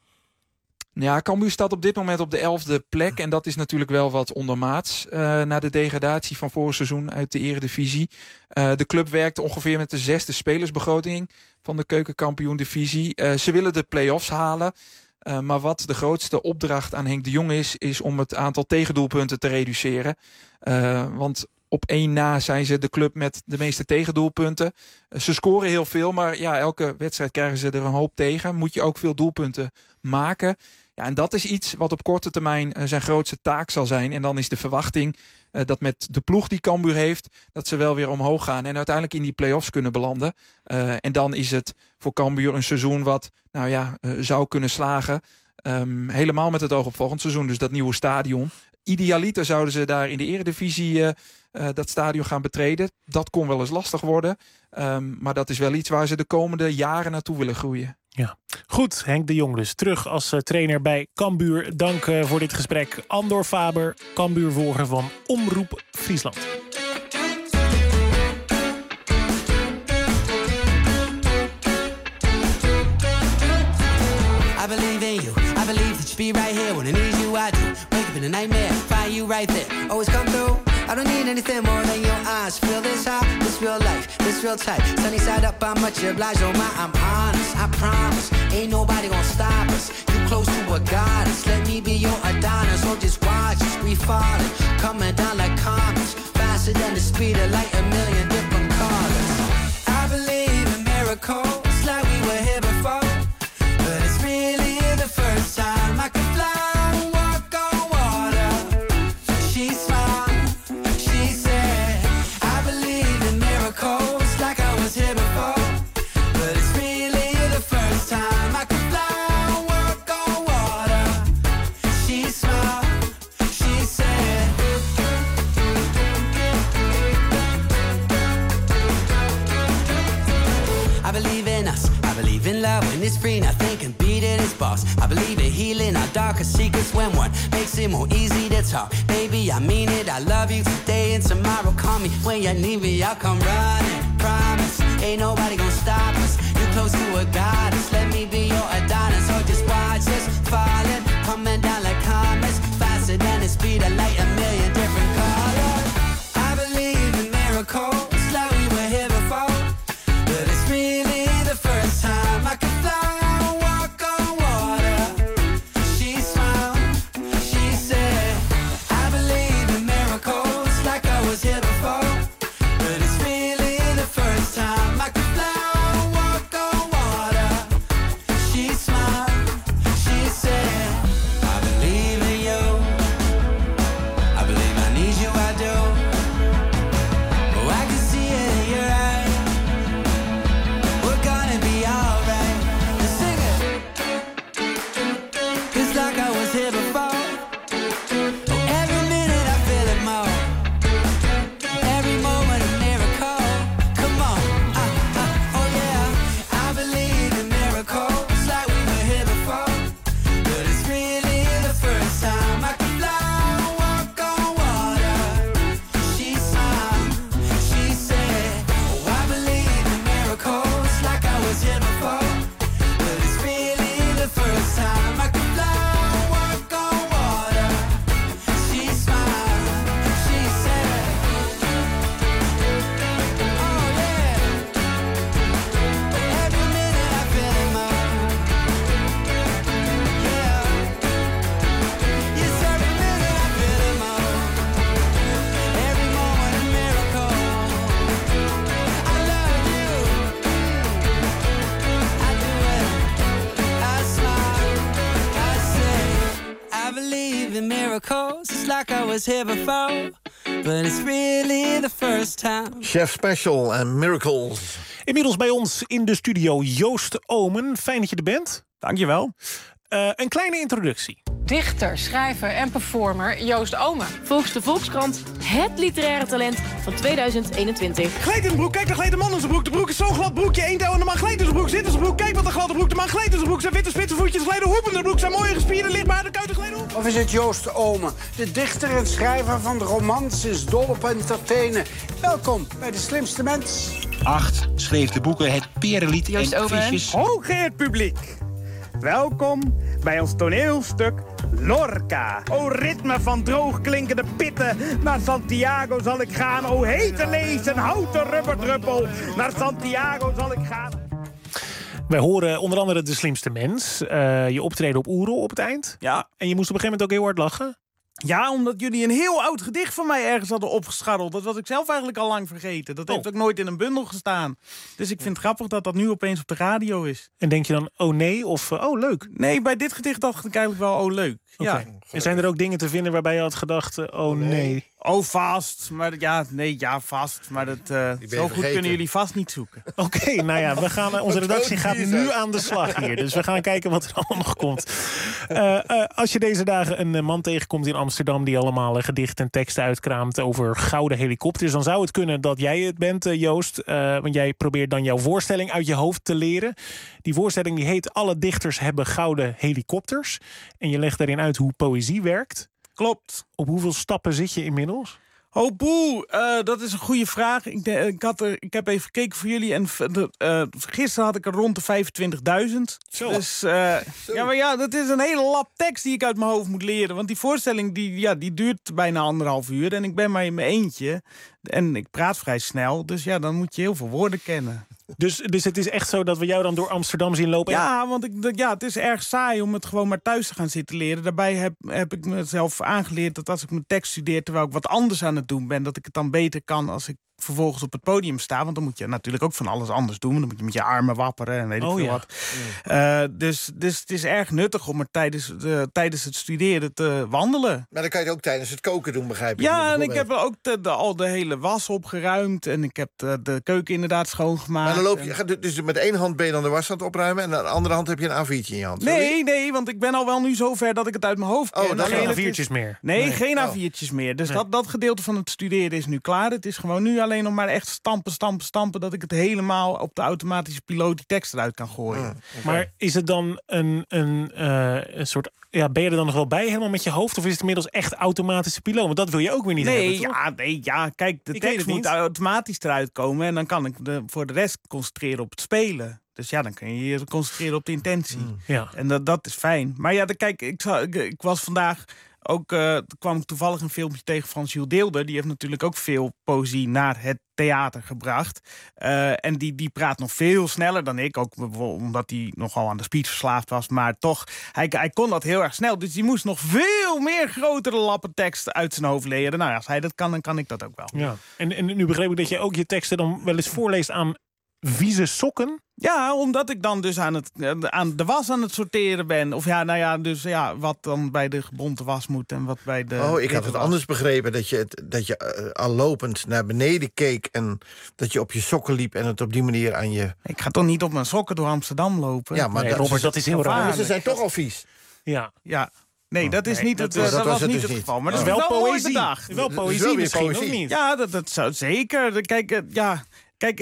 Ja, Cambuur staat op dit moment op de 11e plek. En dat is natuurlijk wel wat ondermaats. Na de degradatie van vorig seizoen uit de Eredivisie. De club werkt ongeveer met de 6e spelersbegroting van de Keukenkampioen-divisie. Ze willen de play-offs halen. Maar wat de grootste opdracht aan Henk de Jong is om het aantal tegendoelpunten te reduceren. Want op 1 na zijn ze de club met de meeste tegendoelpunten. Ze scoren heel veel, maar elke wedstrijd krijgen ze er een hoop tegen. Moet je ook veel doelpunten maken. Ja, en dat is iets wat op korte termijn zijn grootste taak zal zijn. En dan is de verwachting dat met de ploeg die Cambuur heeft, dat ze wel weer omhoog gaan en uiteindelijk in die play-offs kunnen belanden. En dan is het voor Cambuur een seizoen wat zou kunnen slagen. Helemaal met het oog op volgend seizoen. Dus dat nieuwe stadion. Idealiter zouden ze daar in de eredivisie dat stadion gaan betreden. Dat kon wel eens lastig worden. Maar dat is wel iets waar ze de komende jaren naartoe willen groeien. Ja. Goed, Henk de Jong dus terug als trainer bij Cambuur. Dank voor dit gesprek. Andor Faber, Cambuurvolger van Omroep Friesland. I believe in you. I believe that you be right here when I need you. I do. Wake up in a nightmare, find you right there. Always come through. I don't need anything more than your eyes. Feel this high, this real life, this real tight. Sunny side up, I'm much obliged. Oh my, I'm honest. I promise, ain't nobody gonna stop us. You close to a goddess. Let me be your Adonis. So just watch us, we falling, coming down like comets, faster than the speed of light. A million different colors. I believe in miracles, like we were here before. But it's really the first time I could fly. When it's free, nothing can beat it, it's boss. I believe in healing our darkest secrets when one makes it more easy to talk. Baby, I mean it, I love you today and tomorrow. Call me when you need me, I'll come running. Promise, ain't nobody gonna stop us. You close to a goddess, let me be your Adonis. So just watch us falling, coming down like comets, faster than the speed of light, a million different colors. I believe in miracles, like we were here before. But it's really the first time I could fly, walk on water. She smiled, she said, I believe in miracles, like I was here before. But it's really the first time I could fly, walk on water. She smiled, she said, I believe in you. I believe I need you, I do. Oh, I can see it in your eyes. We're gonna be alright. Let's sing it. It's like I was here before. Oh, every minute I feel it more. Every moment a miracle. Come on, oh yeah. I believe in miracles, like we were here before. But it's really the first time I could fly, walk on water. She smiled, she said, oh, I believe in miracles, like I was here before. But it's really the first time I could fly, walk on water. She smiled, she said, oh yeah. Every minute I feel it more. Yeah. Yes, every minute I feel it more. Every moment a miracle. I love you. I do it. I smile. I say, I believe in miracles. It's like I was here before. But it's really the first time. Chef Special en Miracles. Inmiddels bij ons in de studio Joost Omen. Fijn dat je er bent. Dankjewel. Een kleine introductie. Dichter, schrijver en performer Joost Omen. Volgens de Volkskrant het literaire talent van 2021. Gleed in de broek, kijk, daar gleed een man in zijn broek. De broek is zo'n glad broekje, één touw en de man gleed in zijn broek. Zit in zijn broek, kijk wat een gladde broek. De man gleed in zijn broek, zijn witte spitse voetjes gleden hoep in de broek. Zijn mooie gespierde lichtbaar, de kuiten gleden op. Of is het Joost Omen, de dichter en schrijver van de romans, is dol op entertainen. Welkom bij De Slimste Mens. 8 schreef de boeken Het Perenlied Joost en Omen. Visjes. Hooggeëerd publiek. Welkom bij ons toneelstuk Lorca. O ritme van droogklinkende pitten. Naar Santiago zal ik gaan. O hete lezen, houten rubberdruppel. Naar Santiago zal ik gaan. Wij horen onder andere De Slimste Mens. Je optreden op Oerol op het eind. Ja. En je moest op een gegeven moment ook heel hard lachen. Ja, omdat jullie een heel oud gedicht van mij ergens hadden opgescharreld. Dat was ik zelf eigenlijk al lang vergeten. Dat heeft ook nooit in een bundel gestaan. Dus ik vind het grappig dat dat nu opeens op de radio is. En denk je dan, oh nee, of oh leuk? Nee, bij dit gedicht dacht ik eigenlijk wel, oh leuk. Okay. Ja. En zijn er ook dingen te vinden waarbij je had gedacht, oh nee? vast. Maar vast. Maar dat, zo goed kunnen jullie vast niet zoeken. Oké, nou ja, onze redactie gaat nu aan de slag hier. Dus we gaan kijken wat er allemaal nog komt. Als je deze dagen een man tegenkomt in Amsterdam die allemaal gedichten en teksten uitkraamt over gouden helikopters, dan zou het kunnen dat jij het bent, Joost. Want jij probeert dan jouw voorstelling uit je hoofd te leren. Die voorstelling die heet Alle dichters hebben gouden helikopters. En je legt daarin uit hoe poëzie werkt. Klopt. Op hoeveel stappen zit je inmiddels? Oh boe, dat is een goede vraag. Ik heb even gekeken voor jullie en gisteren had ik er rond de 25.000. Zo. Dus ja, maar ja, dat is een hele lap tekst die ik uit mijn hoofd moet leren. Want die voorstelling die duurt bijna 1,5 uur en ik ben maar in mijn eentje. En ik praat vrij snel, dus ja, dan moet je heel veel woorden kennen. Dus het is echt zo dat we jou dan door Amsterdam zien lopen? Ja, want het is erg saai om het gewoon maar thuis te gaan zitten leren. Daarbij heb ik mezelf aangeleerd dat als ik mijn tekst studeer terwijl ik wat anders aan het doen ben, dat ik het dan beter kan als ik vervolgens op het podium sta. Want dan moet je natuurlijk ook van alles anders doen. Dan moet je met je armen wapperen en weet ik veel wat. Dus het is erg nuttig om er tijdens het studeren te wandelen. Maar dan kan je het ook tijdens het koken doen, begrijp ik. Ja, en ik heb ook al de hele was opgeruimd. En ik heb de keuken inderdaad schoongemaakt. Maar dan loop je, dus met één hand ben je dan de was aan het opruimen en aan de andere hand heb je een A4'tje in je hand. Nee, want ik ben al wel nu zover dat ik het uit mijn hoofd ken. Dan geen A4'tjes meer? Nee, geen A4'tjes meer. Dus dat gedeelte van het studeren is nu klaar. Het is gewoon nu alleen nog maar echt stampen, dat ik het helemaal op de automatische piloot die tekst eruit kan gooien. Okay. Maar is het dan een soort... Ja, ben je er dan nog wel bij helemaal met je hoofd? Of is het inmiddels echt automatische piloot? Want dat wil je ook weer niet hebben, kijk, de tekst moet automatisch eruit komen. En dan kan ik voor de rest concentreren op het spelen. Dus ja, dan kun je je concentreren op de intentie. Ja. En dat is fijn. Maar ja, kijk, ik was vandaag... Ook kwam ik toevallig een filmpje tegen van Jules Deelder. Die heeft natuurlijk ook veel poëzie naar het theater gebracht. En die praat nog veel sneller dan ik. Ook omdat hij nogal aan de speech verslaafd was. Maar toch, hij kon dat heel erg snel. Dus die moest nog veel meer grotere lappen tekst uit zijn hoofd leren. Nou ja, als hij dat kan, dan kan ik dat ook wel. Ja. En nu begreep ik dat je ook je teksten dan wel eens voorleest aan vieze sokken. Ja, omdat ik dan dus aan de was aan het sorteren ben. Of dus wat dan bij de gebonte was moet en wat bij de... ik had het anders begrepen, dat je al lopend naar beneden keek en dat je op je sokken liep en het op die manier aan je... Ik ga toch niet op mijn sokken door Amsterdam lopen? Ja, maar Robert, dat is heel raar. Maar ze zijn toch al vies. Ja. Nee, dat is niet dat was niet het geval. Maar dat is wel poëzie. Wel poëzie misschien, of niet? Ja, dat zou zeker. Kijk,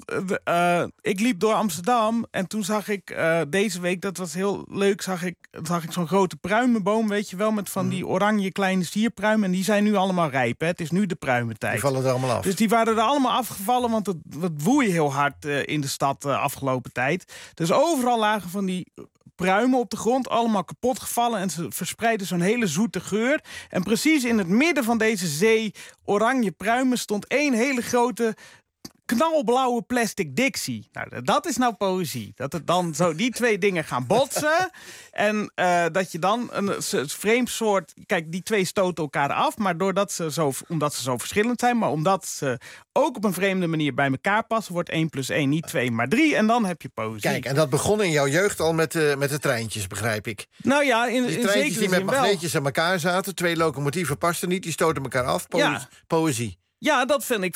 ik liep door Amsterdam en toen zag ik deze week, dat was heel leuk, zag ik zo'n grote pruimenboom, weet je wel, met van die oranje kleine sierpruimen. En die zijn nu allemaal rijp, hè. Het is nu de pruimentijd. Die vallen er allemaal af. Dus die waren er allemaal afgevallen, want het woei heel hard in de stad afgelopen tijd. Dus overal lagen van die pruimen op de grond, allemaal kapot gevallen en ze verspreidden zo'n hele zoete geur. En precies in het midden van deze zee oranje pruimen stond één hele grote knalblauwe plastic Dixie. Nou, dat is nou poëzie. Dat het dan zo die twee dingen gaan botsen. En dat je dan een vreemd soort... Kijk, die twee stoten elkaar af. Maar omdat ze zo verschillend zijn, maar omdat ze ook op een vreemde manier bij elkaar passen, wordt 1 + 1 niet 2, maar 3. En dan heb je poëzie. Kijk, en dat begon in jouw jeugd al met de treintjes, begrijp ik. Nou ja, die treintjes die met magneetjes aan elkaar zaten. 2 locomotieven pasten niet, die stoten elkaar af. Poëzie. Ja, dat vind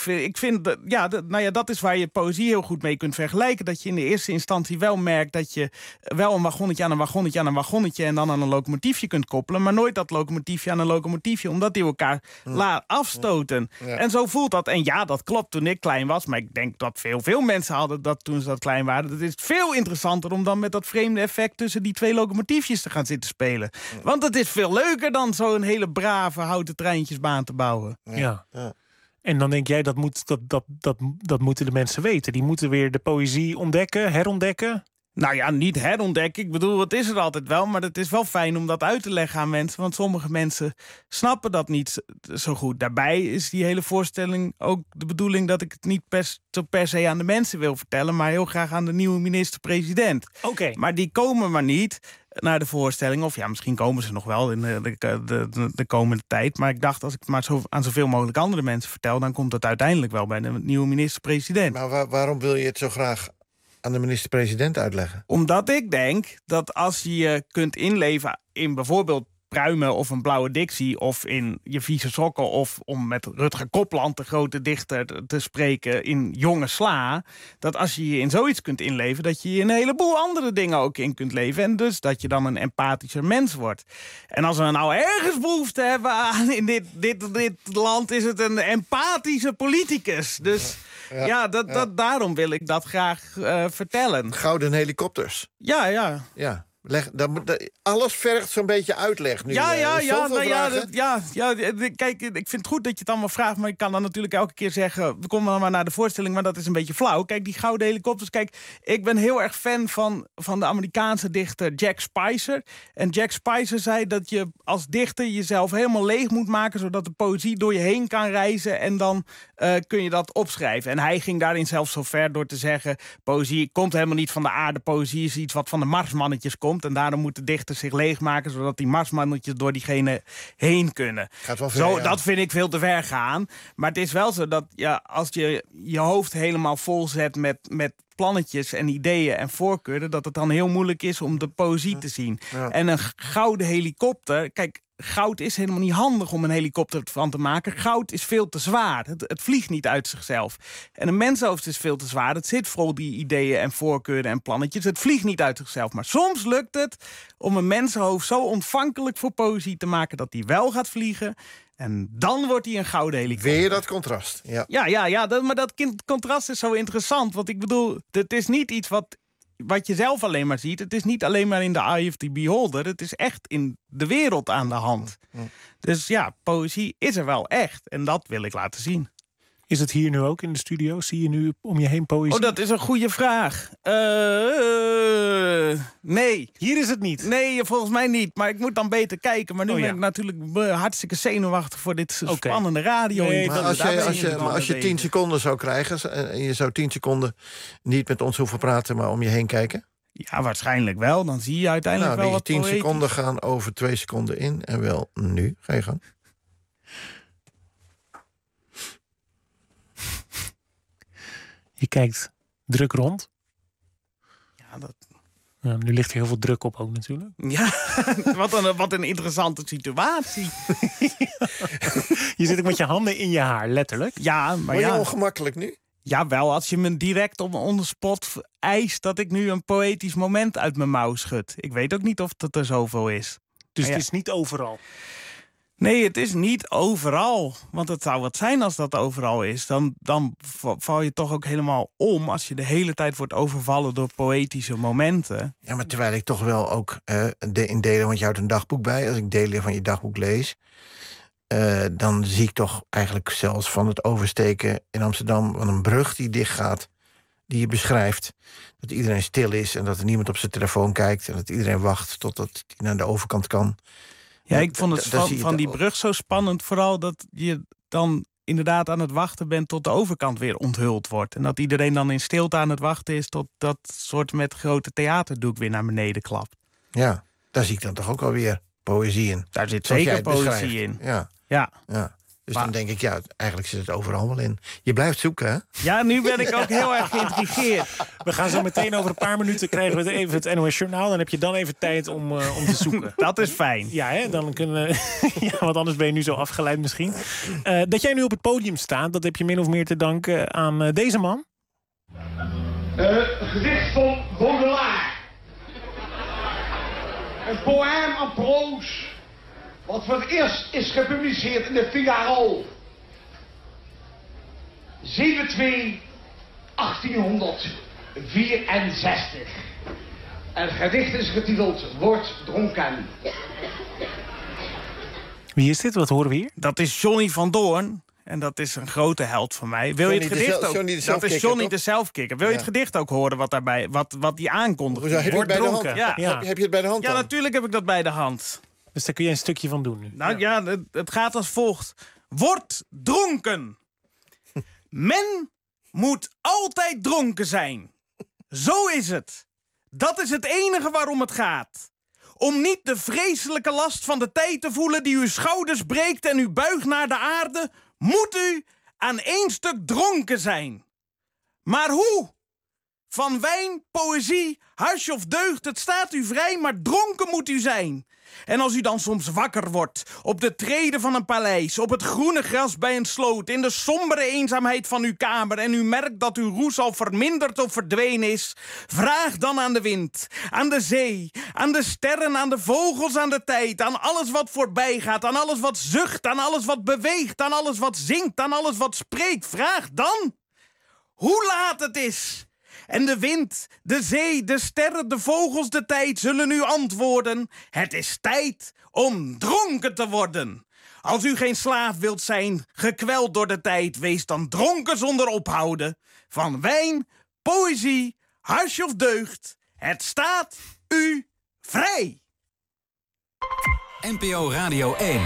ik. Dat is waar je poëzie heel goed mee kunt vergelijken. Dat je in de eerste instantie wel merkt dat je wel een wagonnetje aan een wagonnetje aan een wagonnetje en dan aan een locomotiefje kunt koppelen, maar nooit dat locomotiefje aan een locomotiefje, omdat die elkaar afstoten. Ja. En zo voelt dat. En ja, dat klopt toen ik klein was, maar ik denk dat veel mensen hadden dat toen ze dat klein waren. Het is veel interessanter om dan met dat vreemde effect tussen die 2 locomotiefjes te gaan zitten spelen. Want het is veel leuker dan zo'n hele brave houten treintjesbaan te bouwen. Ja. En dan denk jij, dat moeten de mensen weten. Die moeten weer de poëzie ontdekken, herontdekken. Nou ja, niet herontdekken. Ik bedoel, het is er altijd wel. Maar het is wel fijn om dat uit te leggen aan mensen. Want sommige mensen snappen dat niet zo goed. Daarbij is die hele voorstelling ook de bedoeling dat ik het niet per se aan de mensen wil vertellen, maar heel graag aan de nieuwe minister-president. Oké. Maar die komen maar niet naar de voorstelling. Of ja, misschien komen ze nog wel in de komende tijd. Maar ik dacht, als ik het maar aan zoveel mogelijk andere mensen vertel, dan komt het uiteindelijk wel bij de nieuwe minister-president. Maar waarom wil je het zo graag aan de minister-president uitleggen? Omdat ik denk dat als je je kunt inleven in bijvoorbeeld pruimen of een blauwe Dixie of in je vieze sokken, of om met Rutger Kopland, de grote dichter, te spreken, in Jonge Sla, dat als je je in zoiets kunt inleven, dat je een heleboel andere dingen ook in kunt leven. En dus dat je dan een empathischer mens wordt. En als we nou ergens behoefte hebben aan in dit land, is het een empathische politicus. Dus daarom wil ik dat graag vertellen. Gouden helikopters. Ja. Alles vergt zo'n beetje uitleg nu. Kijk, ik vind het goed dat je het allemaal vraagt, maar ik kan dan natuurlijk elke keer zeggen, kom dan maar naar de voorstelling, maar dat is een beetje flauw. Kijk, die gouden helikopters, ik ben heel erg fan van de Amerikaanse dichter Jack Spicer. En Jack Spicer zei dat je als dichter jezelf helemaal leeg moet maken, zodat de poëzie door je heen kan reizen en dan kun je dat opschrijven. En hij ging daarin zelfs zo ver door te zeggen, poëzie komt helemaal niet van de aarde, poëzie is iets wat van de Marsmannetjes komt. En daarom moeten dichters zich leegmaken, zodat die Marsmannetjes door diegene heen kunnen. Gaat wel ver, dat vind ik veel te ver gaan. Maar het is wel zo dat als je je hoofd helemaal vol zet met plannetjes en ideeën en voorkeuren, dat het dan heel moeilijk is om de poëzie te zien. Ja. En een gouden helikopter, kijk, goud is helemaal niet handig om een helikopter van te maken. Goud is veel te zwaar. Het vliegt niet uit zichzelf. En een mensenhoofd is veel te zwaar. Het zit vol die ideeën en voorkeuren en plannetjes. Het vliegt niet uit zichzelf. Maar soms lukt het om een mensenhoofd zo ontvankelijk voor poëzie te maken dat hij wel gaat vliegen. En dan wordt hij een gouden helikopter. Weer dat contrast. Maar dat contrast is zo interessant. Want ik bedoel, het is niet iets wat je zelf alleen maar ziet. Het is niet alleen maar in de eye of the beholder. Het is echt in de wereld aan de hand. Dus poëzie is er wel echt. En dat wil ik laten zien. Is het hier nu ook in de studio? Zie je nu om je heen poëzie? Oh, dat is een goede vraag. Nee. Hier is het niet? Nee, volgens mij niet. Maar ik moet dan beter kijken. Maar nu ben ik natuurlijk hartstikke zenuwachtig voor dit spannende radio. Nee, maar als je 10 seconden zou krijgen en je zou 10 seconden niet met ons hoeven praten, maar om je heen kijken? Ja, waarschijnlijk wel. Dan zie je uiteindelijk wel wat 10 seconden gaan over 2 seconden in. En wel nu. Ga je gang. Je kijkt druk rond. Ja, nu ligt er heel veel druk op ook natuurlijk. Ja, wat een interessante situatie. Je zit ook met je handen in je haar, letterlijk. Ja, maar word je ongemakkelijk nu? Ja, wel, als je me direct on the spot eist dat ik nu een poëtisch moment uit mijn mouw schud. Ik weet ook niet of dat er zoveel is. Dus het is niet overal? Nee, het is niet overal. Want het zou wat zijn als dat overal is. Dan val je toch ook helemaal om als je de hele tijd wordt overvallen door poëtische momenten. Ja, maar terwijl ik toch wel ook in delen, want je houdt een dagboek bij. Als ik delen van je dagboek lees, dan zie ik toch eigenlijk zelfs van het oversteken in Amsterdam van een brug die dichtgaat, die je beschrijft. Dat iedereen stil is en dat er niemand op zijn telefoon kijkt en dat iedereen wacht totdat hij naar de overkant kan. Ja, ik vond het van die brug zo spannend. Vooral dat je dan inderdaad aan het wachten bent tot de overkant weer onthuld wordt. En dat iedereen dan in stilte aan het wachten is tot dat soort met grote theaterdoek weer naar beneden klapt. Ja, daar zie ik dan toch ook alweer poëzie in. Daar zit zeker poëzie in. Ja. Dus dan denk ik, eigenlijk zit het overal wel in. Je blijft zoeken, hè? Ja, nu ben ik ook heel erg geïntrigeerd. We gaan zo meteen over een paar minuten krijgen we even het NOS Journaal. Dan heb je dan even tijd om te zoeken. Dat is fijn. Ja, hè? Dan kunnen want anders ben je nu zo afgeleid misschien. Dat jij nu op het podium staat, dat heb je min of meer te danken aan deze man. Gedicht van Baudelaire. Een poème en prose. Wat voor het eerst is gepubliceerd in de Figaro. 7/2/1864. En het gedicht is getiteld Word dronken. Wie is dit? Wat horen we hier? Dat is Johnny van Doorn. En dat is een grote held van mij. Wil je het gedicht ook? Dat is Johnny de Zelfkikker. Wil je het gedicht ook horen wat die aankondigt? Heb je het bij de hand? Heb je het bij de hand? Ja, natuurlijk heb ik dat bij de hand. Dus daar kun je een stukje van doen nu. Nou het gaat als volgt. Word dronken. Men moet altijd dronken zijn. Zo is het. Dat is het enige waarom het gaat. Om niet de vreselijke last van de tijd te voelen die uw schouders breekt en u buigt naar de aarde, moet u aan één stuk dronken zijn. Maar hoe? Van wijn, poëzie, harsje of deugd, het staat u vrij, maar dronken moet u zijn. En als u dan soms wakker wordt, op de treden van een paleis, op het groene gras bij een sloot, in de sombere eenzaamheid van uw kamer, en u merkt dat uw roes al verminderd of verdwenen is, vraag dan aan de wind, aan de zee, aan de sterren, aan de vogels, aan de tijd, aan alles wat voorbij gaat, aan alles wat zucht, aan alles wat beweegt, aan alles wat zingt, aan alles wat spreekt. Vraag dan hoe laat het is. En de wind, de zee, de sterren, de vogels, de tijd zullen u antwoorden: het is tijd om dronken te worden. Als u geen slaaf wilt zijn, gekweld door de tijd, wees dan dronken zonder ophouden. Van wijn, poëzie, harsje of deugd, het staat u vrij. NPO Radio 1.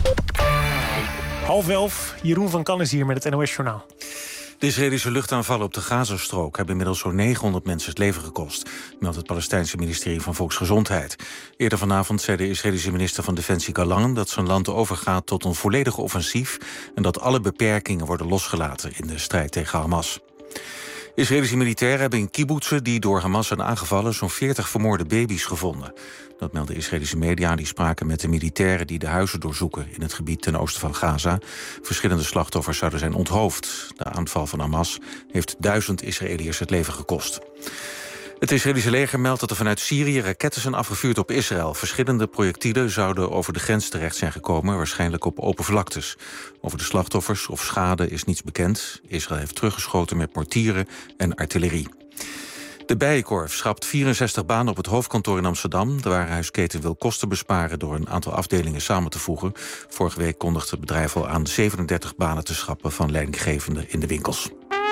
10:30, Jeroen van Kan is hier met het NOS Journaal. De Israëlische luchtaanvallen op de Gazastrook hebben inmiddels zo'n 900 mensen het leven gekost, meldt het Palestijnse ministerie van Volksgezondheid. Eerder vanavond zei de Israëlische minister van Defensie Galan dat zijn land overgaat tot een volledig offensief en dat alle beperkingen worden losgelaten in de strijd tegen Hamas. Israëlische militairen hebben in kibbutzen die door Hamas zijn aangevallen zo'n 40 vermoorde baby's gevonden. Dat melden Israëlische media. Die spraken met de militairen die de huizen doorzoeken in het gebied ten oosten van Gaza. Verschillende slachtoffers zouden zijn onthoofd. De aanval van Hamas heeft 1000 Israëliërs het leven gekost. Het Israëlische leger meldt dat er vanuit Syrië raketten zijn afgevuurd op Israël. Verschillende projectielen zouden over de grens terecht zijn gekomen, waarschijnlijk op open vlaktes. Over de slachtoffers of schade is niets bekend. Israël heeft teruggeschoten met mortieren en artillerie. De Bijenkorf schrapt 64 banen op het hoofdkantoor in Amsterdam. De warenhuisketen wil kosten besparen door een aantal afdelingen samen te voegen. Vorige week kondigde het bedrijf al aan 37 banen te schrappen van leidinggevenden in de winkels.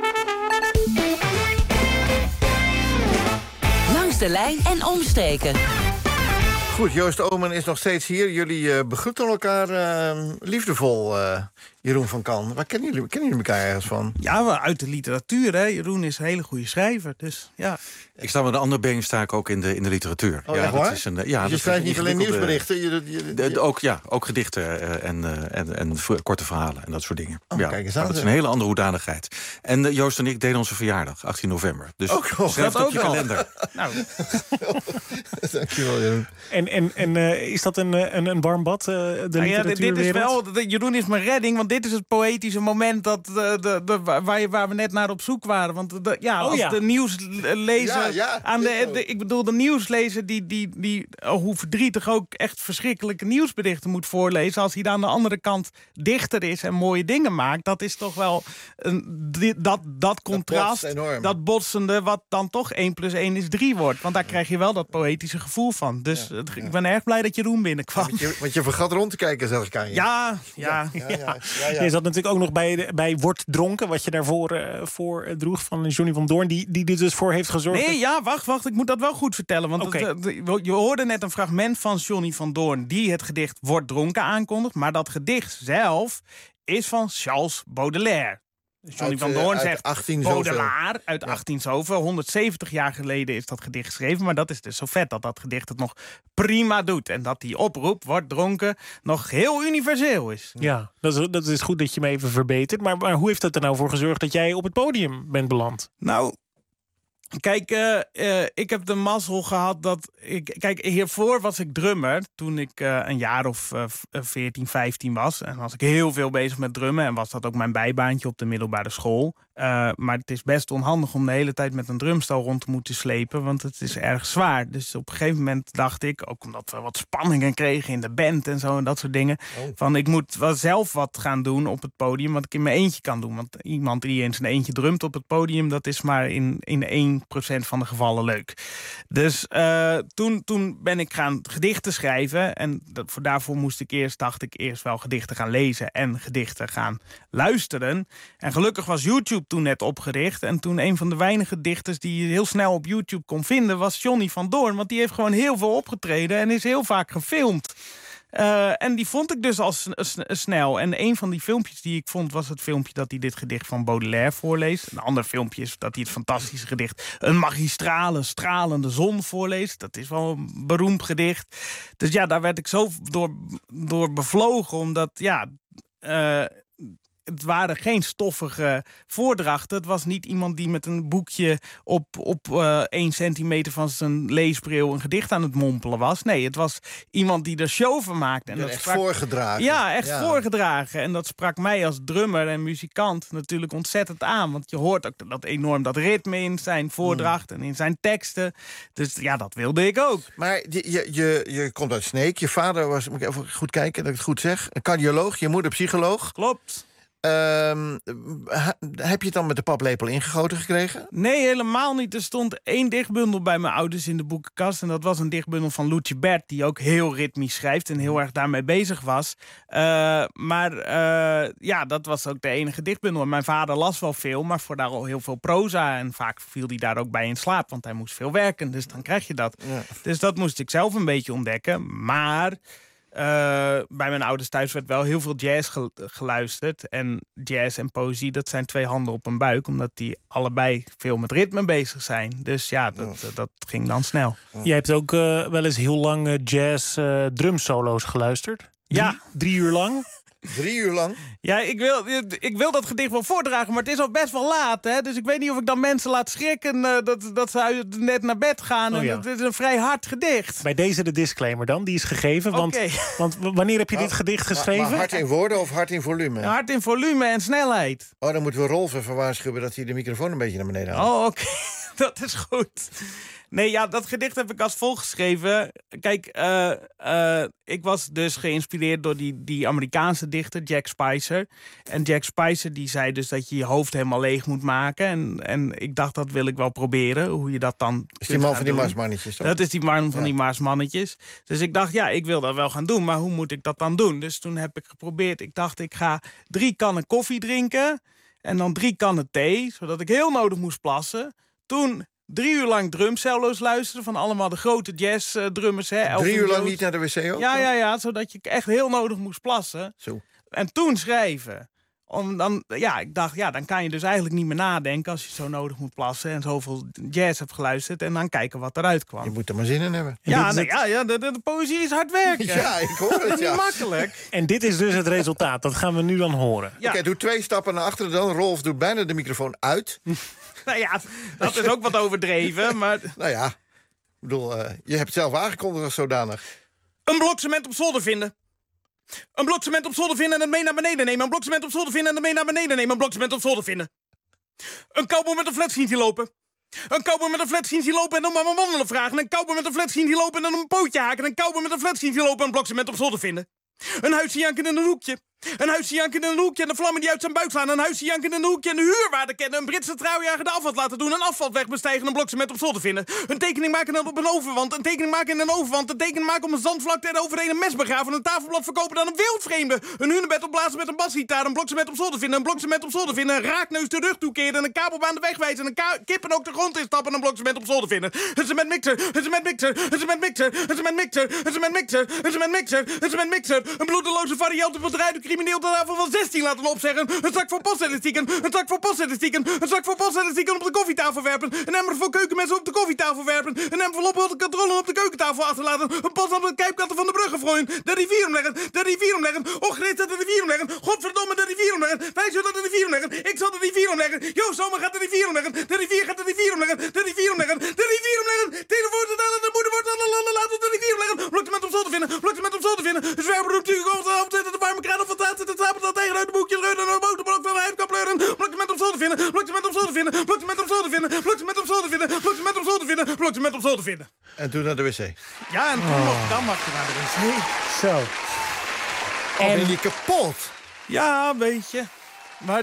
Langs de lijn en omstreken. Goed, Joost Oomen is nog steeds hier. Jullie begroeten elkaar liefdevol, Jeroen van Kan. Waar kennen jullie elkaar ergens van? Ja, uit de literatuur, hè. Jeroen is een hele goede schrijver, dus ja. Ik sta met een ander been ook in de literatuur. Oh, echt waar? Dus je schrijft niet alleen nieuwsberichten? Ook gedichten en korte verhalen en dat soort dingen. Oh, ja, kijk eens dat is een hele andere hoedanigheid. En Joost en ik deden onze verjaardag, 18 november. Dus schrijf het op je kalender. Nou. Dankjewel, Jeroen. En is dat een warm bad, de literatuurwereld? Dit is wel, Jeroen is mijn redding, want dit is het poëtische moment waar we net naar op zoek waren. Want de nieuwslezer ik bedoel, de nieuwslezer die hoe verdrietig ook echt verschrikkelijke nieuwsberichten moet voorlezen, als hij dan aan de andere kant dichter is en mooie dingen maakt, dat is toch wel dat contrast, dat botsende, wat dan toch 1 + 1 is 3 wordt. Want daar krijg je wel dat poëtische gevoel van. Dus ik ben erg blij dat Jeroen binnenkwam. Want je vergat rond te kijken, zeg ik aan je. Ja. Je zat natuurlijk ook nog bij Word Dronken, wat je daarvoor voor droeg van Johnny van Doorn, die dit dus voor heeft gezorgd. Nee, ja, wacht. Ik moet dat wel goed vertellen. Want je hoorde net een fragment van Johnny van Doorn die het gedicht Word Dronken aankondigt. Maar dat gedicht zelf is van Charles Baudelaire. Johnny van Doorn zegt Baudelaire uit 18 zoveel. 170 jaar geleden is dat gedicht geschreven. Maar dat is dus zo vet dat gedicht het nog prima doet. En dat die oproep, Word Dronken, nog heel universeel is. Ja, dat is goed dat je me even verbetert. Maar hoe heeft dat er nou voor gezorgd dat jij op het podium bent beland? Nou, kijk, ik heb de mazzel gehad dat Kijk, hiervoor was ik drummer toen ik een jaar of 14, 15 was. En was ik heel veel bezig met drummen. En was dat ook mijn bijbaantje op de middelbare school. Maar het is best onhandig om de hele tijd met een drumstel rond te moeten slepen. Want het is erg zwaar. Dus op een gegeven moment dacht ik, ook omdat we wat spanningen kregen in de band en zo en dat soort dingen. Van ik moet wel zelf wat gaan doen op het podium wat ik in mijn eentje kan doen. Want iemand die in zijn eentje drumt op het podium, dat is maar in 1% van de gevallen leuk. Dus toen ben ik gaan gedichten schrijven. En daarvoor dacht ik eerst wel gedichten gaan lezen en gedichten gaan luisteren. En gelukkig was YouTube toen net opgericht. En toen een van de weinige dichters die je heel snel op YouTube kon vinden was Johnny van Doorn. Want die heeft gewoon heel veel opgetreden en is heel vaak gefilmd. En die vond ik dus al snel. En een van die filmpjes die ik vond was het filmpje dat hij dit gedicht van Baudelaire voorleest. Een ander filmpje is dat hij het fantastische gedicht Een magistrale, stralende zon voorleest. Dat is wel een beroemd gedicht. Dus ja, daar werd ik zo door bevlogen. Omdat het waren geen stoffige voordrachten. Het was niet iemand die met een boekje op 1 centimeter van zijn leesbril een gedicht aan het mompelen was. Nee, het was iemand die er show van maakte. En dat echt voorgedragen. Ja, echt voorgedragen. En dat sprak mij als drummer en muzikant natuurlijk ontzettend aan. Want je hoort ook dat enorm dat ritme in zijn voordracht en in zijn teksten. Dus ja, dat wilde ik ook. Maar je komt uit Sneek. Je vader was, moet ik even goed kijken dat ik het goed zeg, een cardioloog, je moeder psycholoog. Klopt. Heb je het dan met de paplepel ingegoten gekregen? Nee, helemaal niet. Er stond 1 dichtbundel bij mijn ouders in de boekenkast. En dat was een dichtbundel van Loetje Bert, die ook heel ritmisch schrijft en heel erg daarmee bezig was. Maar dat was ook de enige dichtbundel. En mijn vader las wel veel, maar vooral al heel veel proza. En vaak viel hij daar ook bij in slaap, want hij moest veel werken. Dus dan krijg je dat. Ja. Dus dat moest ik zelf een beetje ontdekken. Maar bij mijn ouders thuis werd wel heel veel jazz geluisterd. En jazz en poëzie, dat zijn 2 handen op een buik. Omdat die allebei veel met ritme bezig zijn. Dus ja, dat ging dan snel. Jij hebt ook wel eens heel lang jazz drumsolo's geluisterd. Ja. 3 uur lang. 3 uur lang? Ja, ik wil dat gedicht wel voordragen, maar het is al best wel laat. Hè? Dus ik weet niet of ik dan mensen laat schrikken dat ze net naar bed gaan. En het is een vrij hard gedicht. Bij deze de disclaimer dan, die is gegeven. Want wanneer heb je dit gedicht geschreven? Maar hard in woorden of hard in volume? Ja, hard in volume en snelheid. Oh, dan moeten we Rolf even waarschuwen dat hij de microfoon een beetje naar beneden haalt. Oh, oké. Dat is goed. Nee, ja, dat gedicht heb ik als volgt geschreven. Kijk, ik was dus geïnspireerd door die Amerikaanse dichter Jack Spicer. En Jack Spicer die zei dus dat je je hoofd helemaal leeg moet maken. En ik dacht, dat wil ik wel proberen. Hoe je dat dan is die man van die Marsmannetjes, toch? Dat is die man van die Marsmannetjes. Dus ik dacht, ja, ik wil dat wel gaan doen. Maar hoe moet ik dat dan doen? Dus toen heb ik geprobeerd. Ik dacht, ik ga 3 kannen koffie drinken. En dan 3 kannen thee. Zodat ik heel nodig moest plassen. Toen 3 uur lang drumcello's luisteren van allemaal de grote jazzdrummers. 3 uur lang niet naar de wc ook? Ja, zodat je echt heel nodig moest plassen. Zo. En toen schrijven. Ik dacht, dan kan je dus eigenlijk niet meer nadenken als je zo nodig moet plassen en zoveel jazz hebt geluisterd en dan kijken wat eruit kwam. Je moet er maar zin in hebben. De poëzie is hard werken. Ja, ik hoor het, Dat is niet makkelijk. En dit is dus het resultaat. Dat gaan we nu dan horen. Ja. Oké, doe 2 stappen naar achteren dan. Rolf doet bijna de microfoon uit. Nou ja, dat is ook wat overdreven, maar... Nou ja, ik bedoel, je hebt het zelf aangekondigd als zodanig. Een blok cement op zolder vinden. Een blok cement op zolder vinden en het mee naar beneden nemen. Een blok cement op zolder vinden en het mee naar beneden nemen. Een blok cement op zolder vinden. Een cowboy met een flat zien lopen. Een cowboy met een flat zien lopen en dan maar mijn wandelen vragen. Een cowboy met een flat zien lopen en dan een pootje haken. Een cowboy met een flat zien lopen en een blok cement op zolder vinden. Een huisje janken in een hoekje. Een huisje janken in een hoekje en de vlammen die uit zijn buik slaan. Een huisje janken in een hoekje en de huurwaarde kennen. Een Britse trouwjager de afval laten doen. Een afvalweg bestijgen, een blok cement op zolder vinden. Een tekening maken op een overwand. Een tekening maken in een overwand. Een tekening maken op een zandvlakte en overheen een mes begraven. Een tafelblad verkopen aan een wildvreemde. Een hunebed opblazen met een basgitaar. Een blok cement op zolder vinden. Een blok cement op zolder vinden. Een raakneus de rug toekeren. Een kabelbaan de weg wijzen. Een kippen ook de grond instappen. Een blok cement op zolder vinden. Een cementmixer. Een cementmixer. Een cementmixer. Een cementmixer. Een cementmixer. Een cementmixer. Een cementmixer. Een bloedeloze variant op het rijden crimineel de avond van 16 laten opzeggen. Een zak voor poststatistieken. Een zak voor poststatistieken. Een zak voor poststatistieken op de koffietafel werpen. Een emmer voor keukenmensen op de koffietafel werpen. Een envelop op de controle op de keukentafel achterlaten. Een pas op de kijpkatten van de brug gooien. De rivier omleggen. De rivier omleggen. Och, Greet, de rivier omleggen. Godverdomme, de rivier omleggen. Wij zullen de rivier omleggen. Ik zal de rivier omleggen. Joost Zomer gaat de rivier omleggen. De rivier gaat de rivier omleggen. De rivier omleggen. De rivier omleggen. Telefoon te tellen. De moeder wordt laten we de rivier omleggen. Blokcement op zolder vinden. Blokcement op zolder vinden. Een zwerver natuurlijk op de warme kraan of wat staat. Het stapelt dat tegen uit de boekje. Reunen naar de motorblok van de huidkapleuren. Blokcement op zolder vinden. Blokcement op zolder vinden. Blokcement op zolder vinden. Blokcement op zolder vinden. Blokcement op zolder vinden. Blokcement op zolder vinden. En toen naar de wc. Ja, en toen dan mag je naar de wc. Zo. En ben je kapot? Ja, een beetje. Maar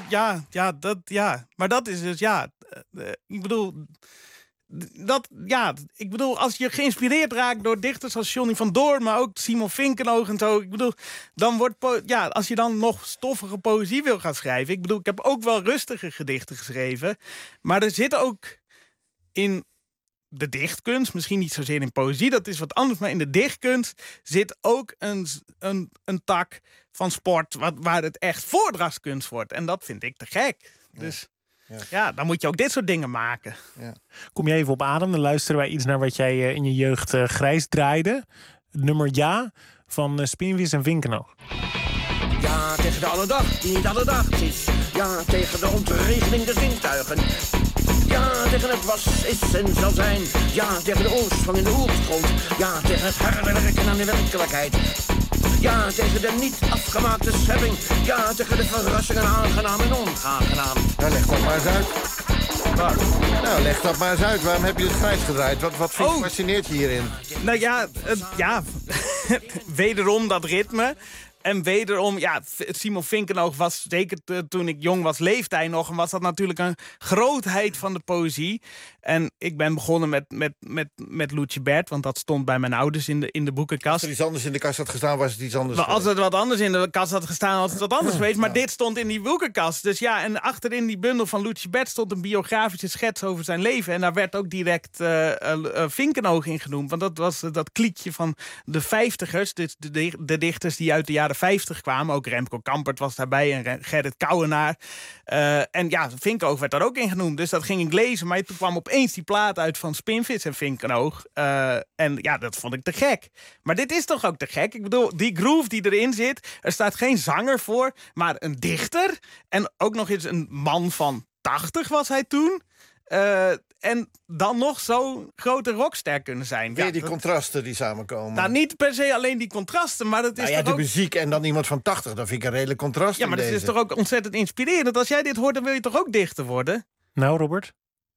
Maar dat is dus, ik bedoel, als je geïnspireerd raakt door dichters als Johnny van Doorn, maar ook Simon Vinkenoog en zo, ik bedoel, dan wordt, als je dan nog stoffige poëzie wil gaan schrijven, ik bedoel, ik heb ook wel rustige gedichten geschreven, maar er zit ook in de dichtkunst, misschien niet zozeer in poëzie, dat is wat anders, maar in de dichtkunst zit ook een tak van sport waar het echt voordrachtskunst wordt. En dat vind ik te gek. Dus ja, dan moet je ook dit soort dingen maken. Ja. Kom je even op adem, dan luisteren wij iets naar wat jij in je jeugd grijs draaide. Het nummer Ja van Spinvis en Vinkenoog. Ja, tegen de alledag die niet alledaags is. Ja, tegen de ontregeling der zintuigen. Ja, tegen het was, is en zal zijn. Ja, tegen de oorsprong in de oergrond. Ja, tegen het harde werken aan de werkelijkheid. Ja, tegen de niet afgemaakte schepping. Ja, tegen de verrassingen aangenaam en onaangenaam. Nou, leg dat maar eens uit. Nou, leg dat maar eens uit. Waarom heb je het grijs gedraaid? Wat fascineert je hierin? Nou ja, wederom dat ritme. En wederom, ja, Simon Vinkenoog was, zeker toen ik jong was, leefde hij nog. En was dat natuurlijk een grootheid van de poëzie. En ik ben begonnen met Loetje Bert, want dat stond bij mijn ouders in de boekenkast. Als er iets anders in de kast had gestaan, was het iets anders. Maar als er wat anders in de kast had gestaan, had het wat anders geweest. Maar dit stond in die boekenkast. Dus ja, en achterin die bundel van Loetje Bert stond een biografische schets over zijn leven. En daar werd ook direct Vinkenoog in genoemd. Want dat was dat kliekje van de 50ers. Dus de dichters die uit de jaren 50 kwamen. Ook Remco Kampert was daarbij en Gerrit Kouwenaar. En ja, Vinkenoog werd daar ook in genoemd. Dus dat ging ik lezen. Maar toen kwam opeens die plaat uit van Spinvis en Vinkenoog. En ja, dat vond ik te gek. Maar dit is toch ook te gek? Ik bedoel, die groove die erin zit. Er staat geen zanger voor, maar een dichter. En ook nog eens een man van 80 was hij toen. En dan nog zo'n grote rockster kunnen zijn. Weer die contrasten die samenkomen. Nou, niet per se alleen die contrasten, maar dat is toch de ook... muziek en dan iemand van 80, dat vind ik een redelijk contrast. Ja, maar dat is toch ook ontzettend inspirerend. Als jij dit hoort, dan wil je toch ook dichter worden? Nou, Robert?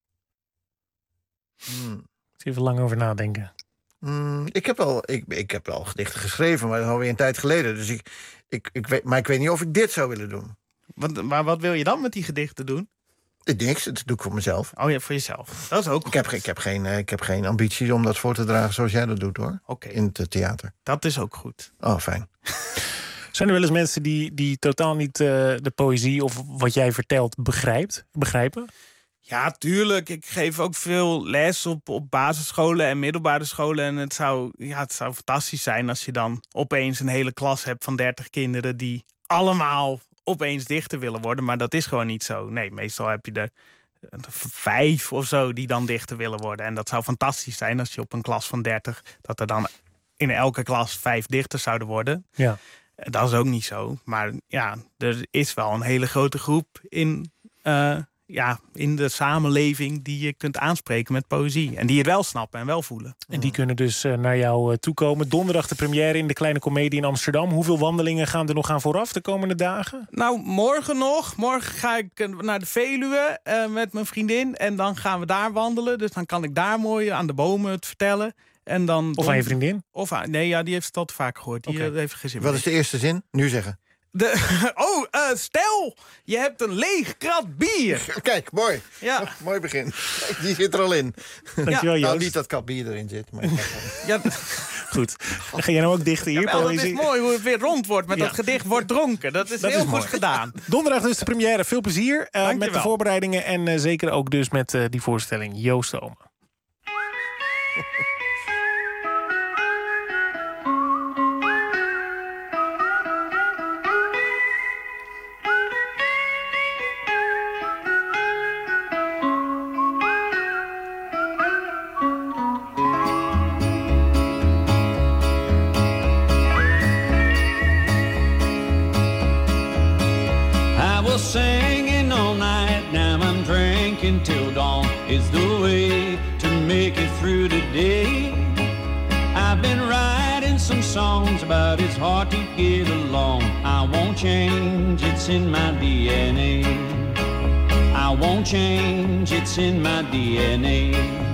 Even lang over nadenken. Ik heb wel gedichten geschreven, maar dat is alweer een tijd geleden. Dus ik weet niet of ik dit zou willen doen. Maar wat wil je dan met die gedichten doen? Niks, dat doe ik voor mezelf. Oh ja, voor jezelf. Dat is ook goed. Ik heb geen ambitie om dat voor te dragen zoals jij dat doet, hoor. Oké. In het theater. Dat is ook goed. Oh, fijn. Zijn er wel eens mensen die totaal niet de poëzie of wat jij vertelt begrijpen? Ja, tuurlijk. Ik geef ook veel les op basisscholen en middelbare scholen. En het zou fantastisch zijn als je dan opeens een hele klas hebt van 30 kinderen... die allemaal opeens dichter willen worden. Maar dat is gewoon niet zo. Nee, meestal heb je er 5 of zo die dan dichter willen worden. En dat zou fantastisch zijn als je op een klas van 30... dat er dan in elke klas 5 dichters zouden worden. Ja. Dat is ook niet zo. Maar ja, er is wel een hele grote groep in de samenleving die je kunt aanspreken met poëzie. En die het wel snappen en wel voelen. En die kunnen dus naar jou toekomen. Donderdag de première in de Kleine Comedie in Amsterdam. Hoeveel wandelingen gaan er nog aan vooraf de komende dagen? Nou, morgen nog. Morgen ga ik naar de Veluwe met mijn vriendin. En dan gaan we daar wandelen. Dus dan kan ik daar mooi aan de bomen het vertellen. En dan of aan je vriendin? Die heeft het al te vaak gehoord. Die heeft geen zin. Wat is de eerste zin? Nu zeggen. Stel, je hebt een leeg krat bier. Kijk, mooi. Ja. Mooi begin. Die zit er al in. Dankjewel, Joost. Nou, niet dat krat bier erin zit. Maar ja. Goed. Dan ga jij nou ook dichten hier. Ja, dat is mooi hoe het weer rond wordt met dat gedicht Wordt Dronken. Dat is heel goed gedaan. Donderdag dus de première. Veel plezier met de voorbereidingen. En zeker ook dus met die voorstelling Joost Omen. Singing all night, now I'm drinking till dawn. It's the way to make it through the day. I've been writing some songs about it's hard to get along. I won't change, it's in my DNA. I won't change, it's in my DNA.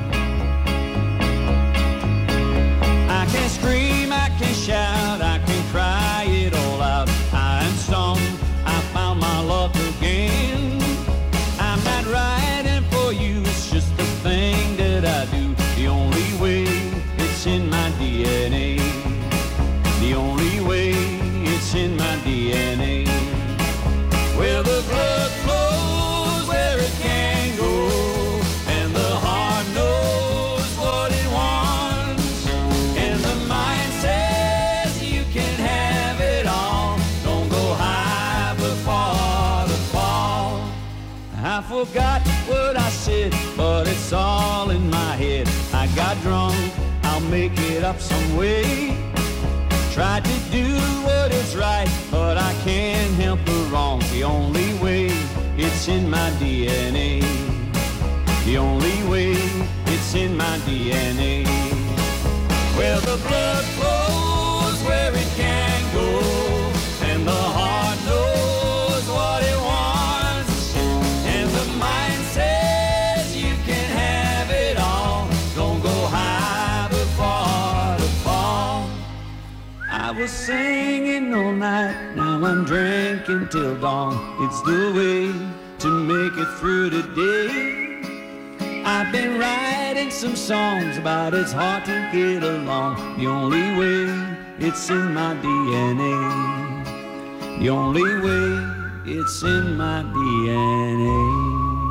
I can scream, I can shout, I can cry it all out. I am stoned, I found my luck again. I'm not writing for you, it's just the thing that I do. The only way, it's in my DNA. The only way, it's in my DNA. Where the blood flows, where it can go, and the heart knows what it wants, and the mind says you can have it all. Don't go high before the fall. I forgot what I said, but it's all in my head. I got drunk, I'll make it up some way. Tried to do what is right, but I can't help the wrong. The only way, it's in my DNA. The only way, it's in my DNA. Where the blood flows, where it can go, and the heart knows what it wants, and the mind says you can have it all. Don't go high before the fall. I was singing all night, now I'm drinking till dawn. It's the way to make it through the day. I've been writing some songs about it's hard to get along. The only way, it's in my DNA. The only way, it's in my DNA.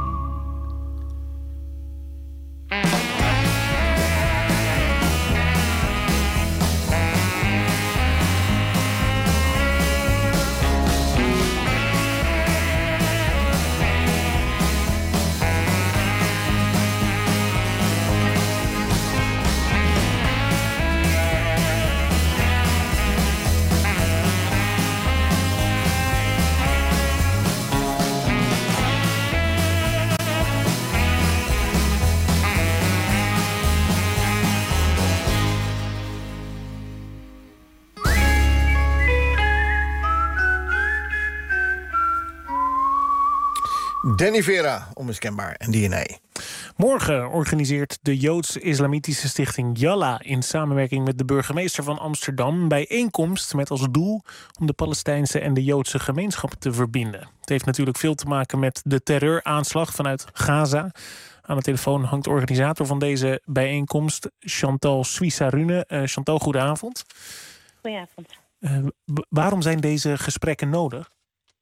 Danny Vera, onmiskenbaar, en DNA. Morgen organiseert de Joods-Islamitische stichting Yalla in samenwerking met de burgemeester van Amsterdam een bijeenkomst met als doel om de Palestijnse en de Joodse gemeenschap te verbinden. Het heeft natuurlijk veel te maken met de terreuraanslag vanuit Gaza. Aan de telefoon hangt de organisator van deze bijeenkomst, Chantal Suissa-Rune. Chantal, goedenavond. Goedenavond. Waarom zijn deze gesprekken nodig?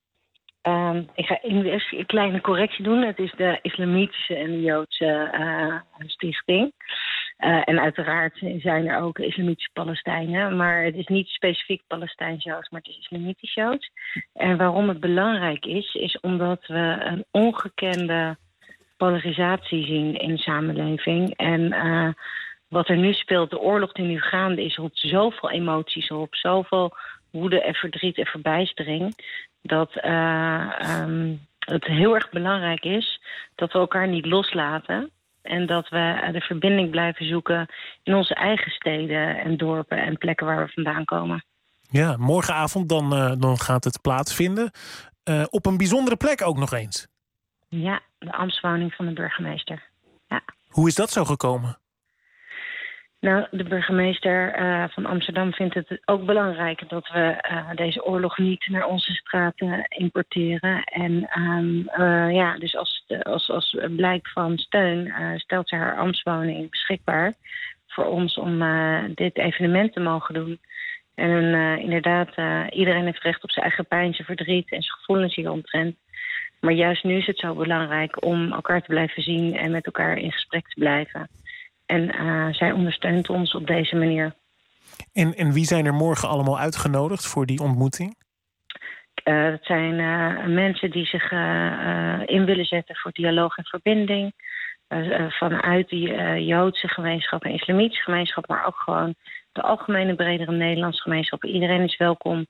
Ik ga eerst een kleine correctie doen. Het is de Islamitische en de Joodse stichting. En uiteraard zijn er ook Islamitische Palestijnen. Maar het is niet specifiek Palestijns-Joods, maar het is Islamitisch-Joods. En waarom het belangrijk is omdat we een ongekende polarisatie zien in de samenleving. En wat er nu speelt, de oorlog die nu gaande is, roept zoveel emoties op. Zoveel woede en verdriet en verbijstering. Dat het heel erg belangrijk is dat we elkaar niet loslaten. En dat we de verbinding blijven zoeken in onze eigen steden en dorpen en plekken waar we vandaan komen. Ja, morgenavond dan gaat het plaatsvinden. Op een bijzondere plek ook nog eens. Ja, de ambtswoning van de burgemeester. Ja. Hoe is dat zo gekomen? Nou, de burgemeester van Amsterdam vindt het ook belangrijk dat we deze oorlog niet naar onze straten importeren. En dus als blijk van steun stelt ze haar ambtswoning beschikbaar voor ons om dit evenement te mogen doen. En inderdaad, iedereen heeft recht op zijn eigen pijn, zijn verdriet en zijn gevoelens hieromtrent. Maar juist nu is het zo belangrijk om elkaar te blijven zien en met elkaar in gesprek te blijven. En zij ondersteunt ons op deze manier. En wie zijn er morgen allemaal uitgenodigd voor die ontmoeting? Dat zijn mensen die zich in willen zetten voor dialoog en verbinding. Vanuit de Joodse gemeenschap en Islamitische gemeenschap, maar ook gewoon de algemene bredere Nederlandse gemeenschap. Iedereen is welkom.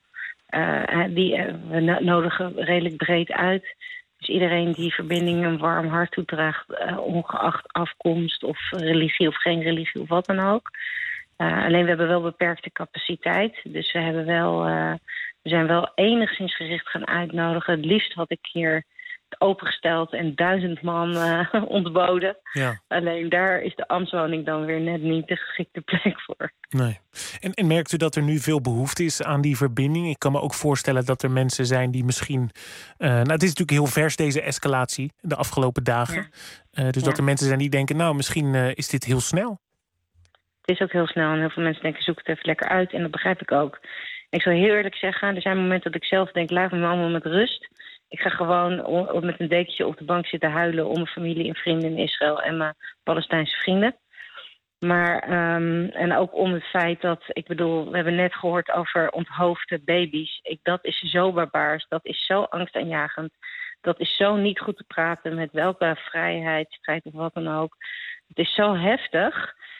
We nodigen redelijk breed uit. Dus iedereen die verbinding een warm hart toedraagt, ongeacht afkomst of religie of geen religie of wat dan ook. Alleen we hebben wel beperkte capaciteit. Dus we zijn wel enigszins gericht gaan uitnodigen. Het liefst had ik hier opengesteld en 1000 man ontboden. Ja. Alleen daar is de ambtswoning dan weer net niet de geschikte plek voor. Nee. En merkt u dat er nu veel behoefte is aan die verbinding? Ik kan me ook voorstellen dat er mensen zijn die misschien... het is natuurlijk heel vers, deze escalatie, de afgelopen dagen. Ja. Dat er mensen zijn die denken, misschien is dit heel snel. Het is ook heel snel en heel veel mensen denken, zoek het even lekker uit. En dat begrijp ik ook. Ik zal heel eerlijk zeggen, er zijn momenten dat ik zelf denk, laat me allemaal met rust. Ik ga gewoon met een dekentje op de bank zitten huilen om mijn familie en vrienden in Israël en mijn Palestijnse vrienden. Maar, en ook om het feit dat, we hebben net gehoord over onthoofde baby's. Dat is zo barbaars, dat is zo angstaanjagend. Dat is zo niet goed te praten met welke vrijheidsstrijd of wat dan ook. Het is zo heftig.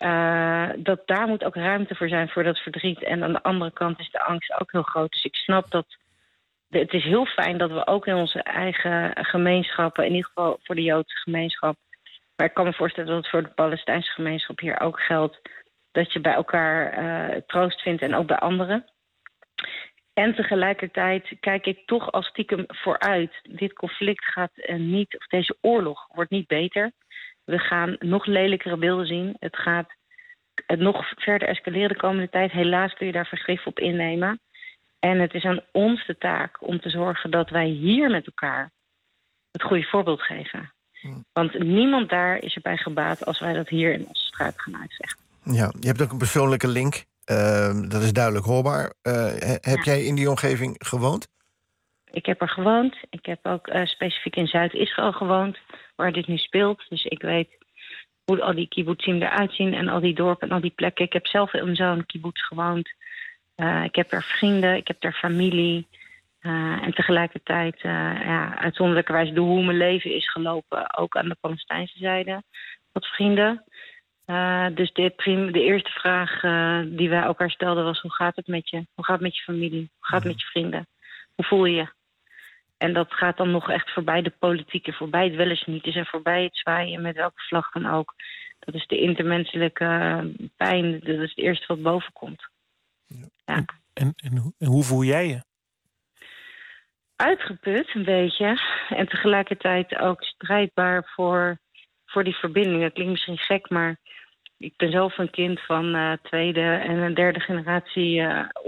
dat daar moet ook ruimte voor zijn voor dat verdriet. En aan de andere kant is de angst ook heel groot. Dus ik snap dat het is heel fijn dat we ook in onze eigen gemeenschappen, in ieder geval voor de Joodse gemeenschap, maar ik kan me voorstellen dat het voor de Palestijnse gemeenschap hier ook geldt, dat je bij elkaar troost vindt en ook bij anderen. En tegelijkertijd kijk ik toch als stiekem vooruit. Dit conflict gaat niet, of deze oorlog wordt niet beter. We gaan nog lelijkere beelden zien. Het gaat nog verder escaleren de komende tijd. Helaas kun je daar vergif op innemen. En het is aan ons de taak om te zorgen dat wij hier met elkaar het goede voorbeeld geven. Want niemand daar is erbij gebaat als wij dat hier in onze straat gaan uitzeggen. Ja, je hebt ook een persoonlijke link. Dat is duidelijk hoorbaar. Heb jij in die omgeving gewoond? Ik heb er gewoond. Ik heb ook specifiek in Zuid-Israël gewoond, waar dit nu speelt. Dus ik weet hoe al die kibbutzim eruit zien en al die dorpen en al die plekken. Ik heb zelf in zo'n kibbutz gewoond. Ik heb daar vrienden, ik heb daar familie. En tegelijkertijd, uitzonderlijkerwijs door hoe mijn leven is gelopen, ook aan de Palestijnse zijde, wat vrienden. Dus de eerste vraag die wij elkaar stelden was: hoe gaat het met je? Hoe gaat het met je familie? Hoe gaat het met je vrienden? Hoe voel je je? En dat gaat dan nog echt voorbij de politieke, voorbij het wellensnieten en voorbij het zwaaien met welke vlag dan ook. Dat is de intermenselijke pijn. Dat is het eerste wat boven komt. Ja. En hoe voel jij je? Uitgeput een beetje. En tegelijkertijd ook strijdbaar voor die verbinding. Dat klinkt misschien gek, maar ik ben zelf een kind van tweede en een derde generatie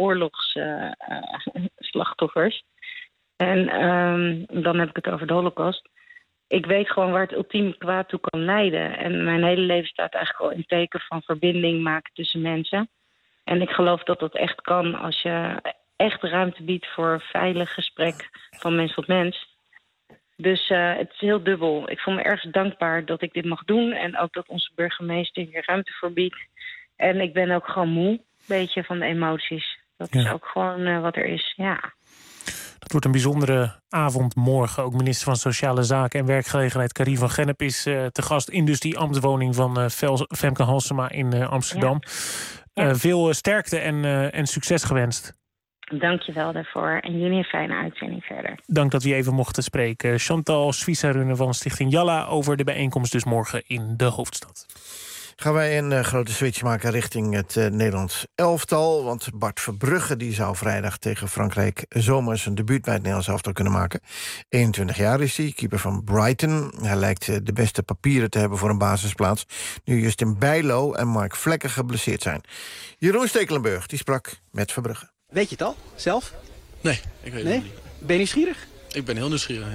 oorlogsslachtoffers. En dan heb ik het over de Holocaust. Ik weet gewoon waar het ultieme kwaad toe kan leiden. En mijn hele leven staat eigenlijk al in teken van verbinding maken tussen mensen. En ik geloof dat dat echt kan als je echt ruimte biedt voor veilig gesprek van mens tot mens. Dus het is heel dubbel. Ik voel me erg dankbaar dat ik dit mag doen. En ook dat onze burgemeester hier ruimte voor biedt. En ik ben ook gewoon moe, een beetje van de emoties. Dat is ook gewoon wat er is, ja. Het wordt een bijzondere avond morgen. Ook minister van Sociale Zaken en Werkgelegenheid Carrie van Gennep is te gast in dus die ambtswoning van Femke Halsema in Amsterdam. Ja. Veel sterkte en succes gewenst. Dank je wel daarvoor. En jullie een fijne uitzending verder. Dank dat we even mochten spreken. Chantal Swisarunne van Stichting Jalla over de bijeenkomst dus morgen in de hoofdstad. Gaan wij een grote switch maken richting het Nederlands elftal. Want Bart Verbrugge die zou vrijdag tegen Frankrijk zomaar zijn debuut bij het Nederlands elftal kunnen maken. 21 jaar is hij, keeper van Brighton. Hij lijkt de beste papieren te hebben voor een basisplaats. Nu Justin Bijlo en Mark Vlekken geblesseerd zijn. Jeroen Stekelenburg die sprak met Verbrugge. Weet je het al, zelf? Nee, ik weet het niet. Ben je nieuwsgierig? Ik ben heel nieuwsgierig.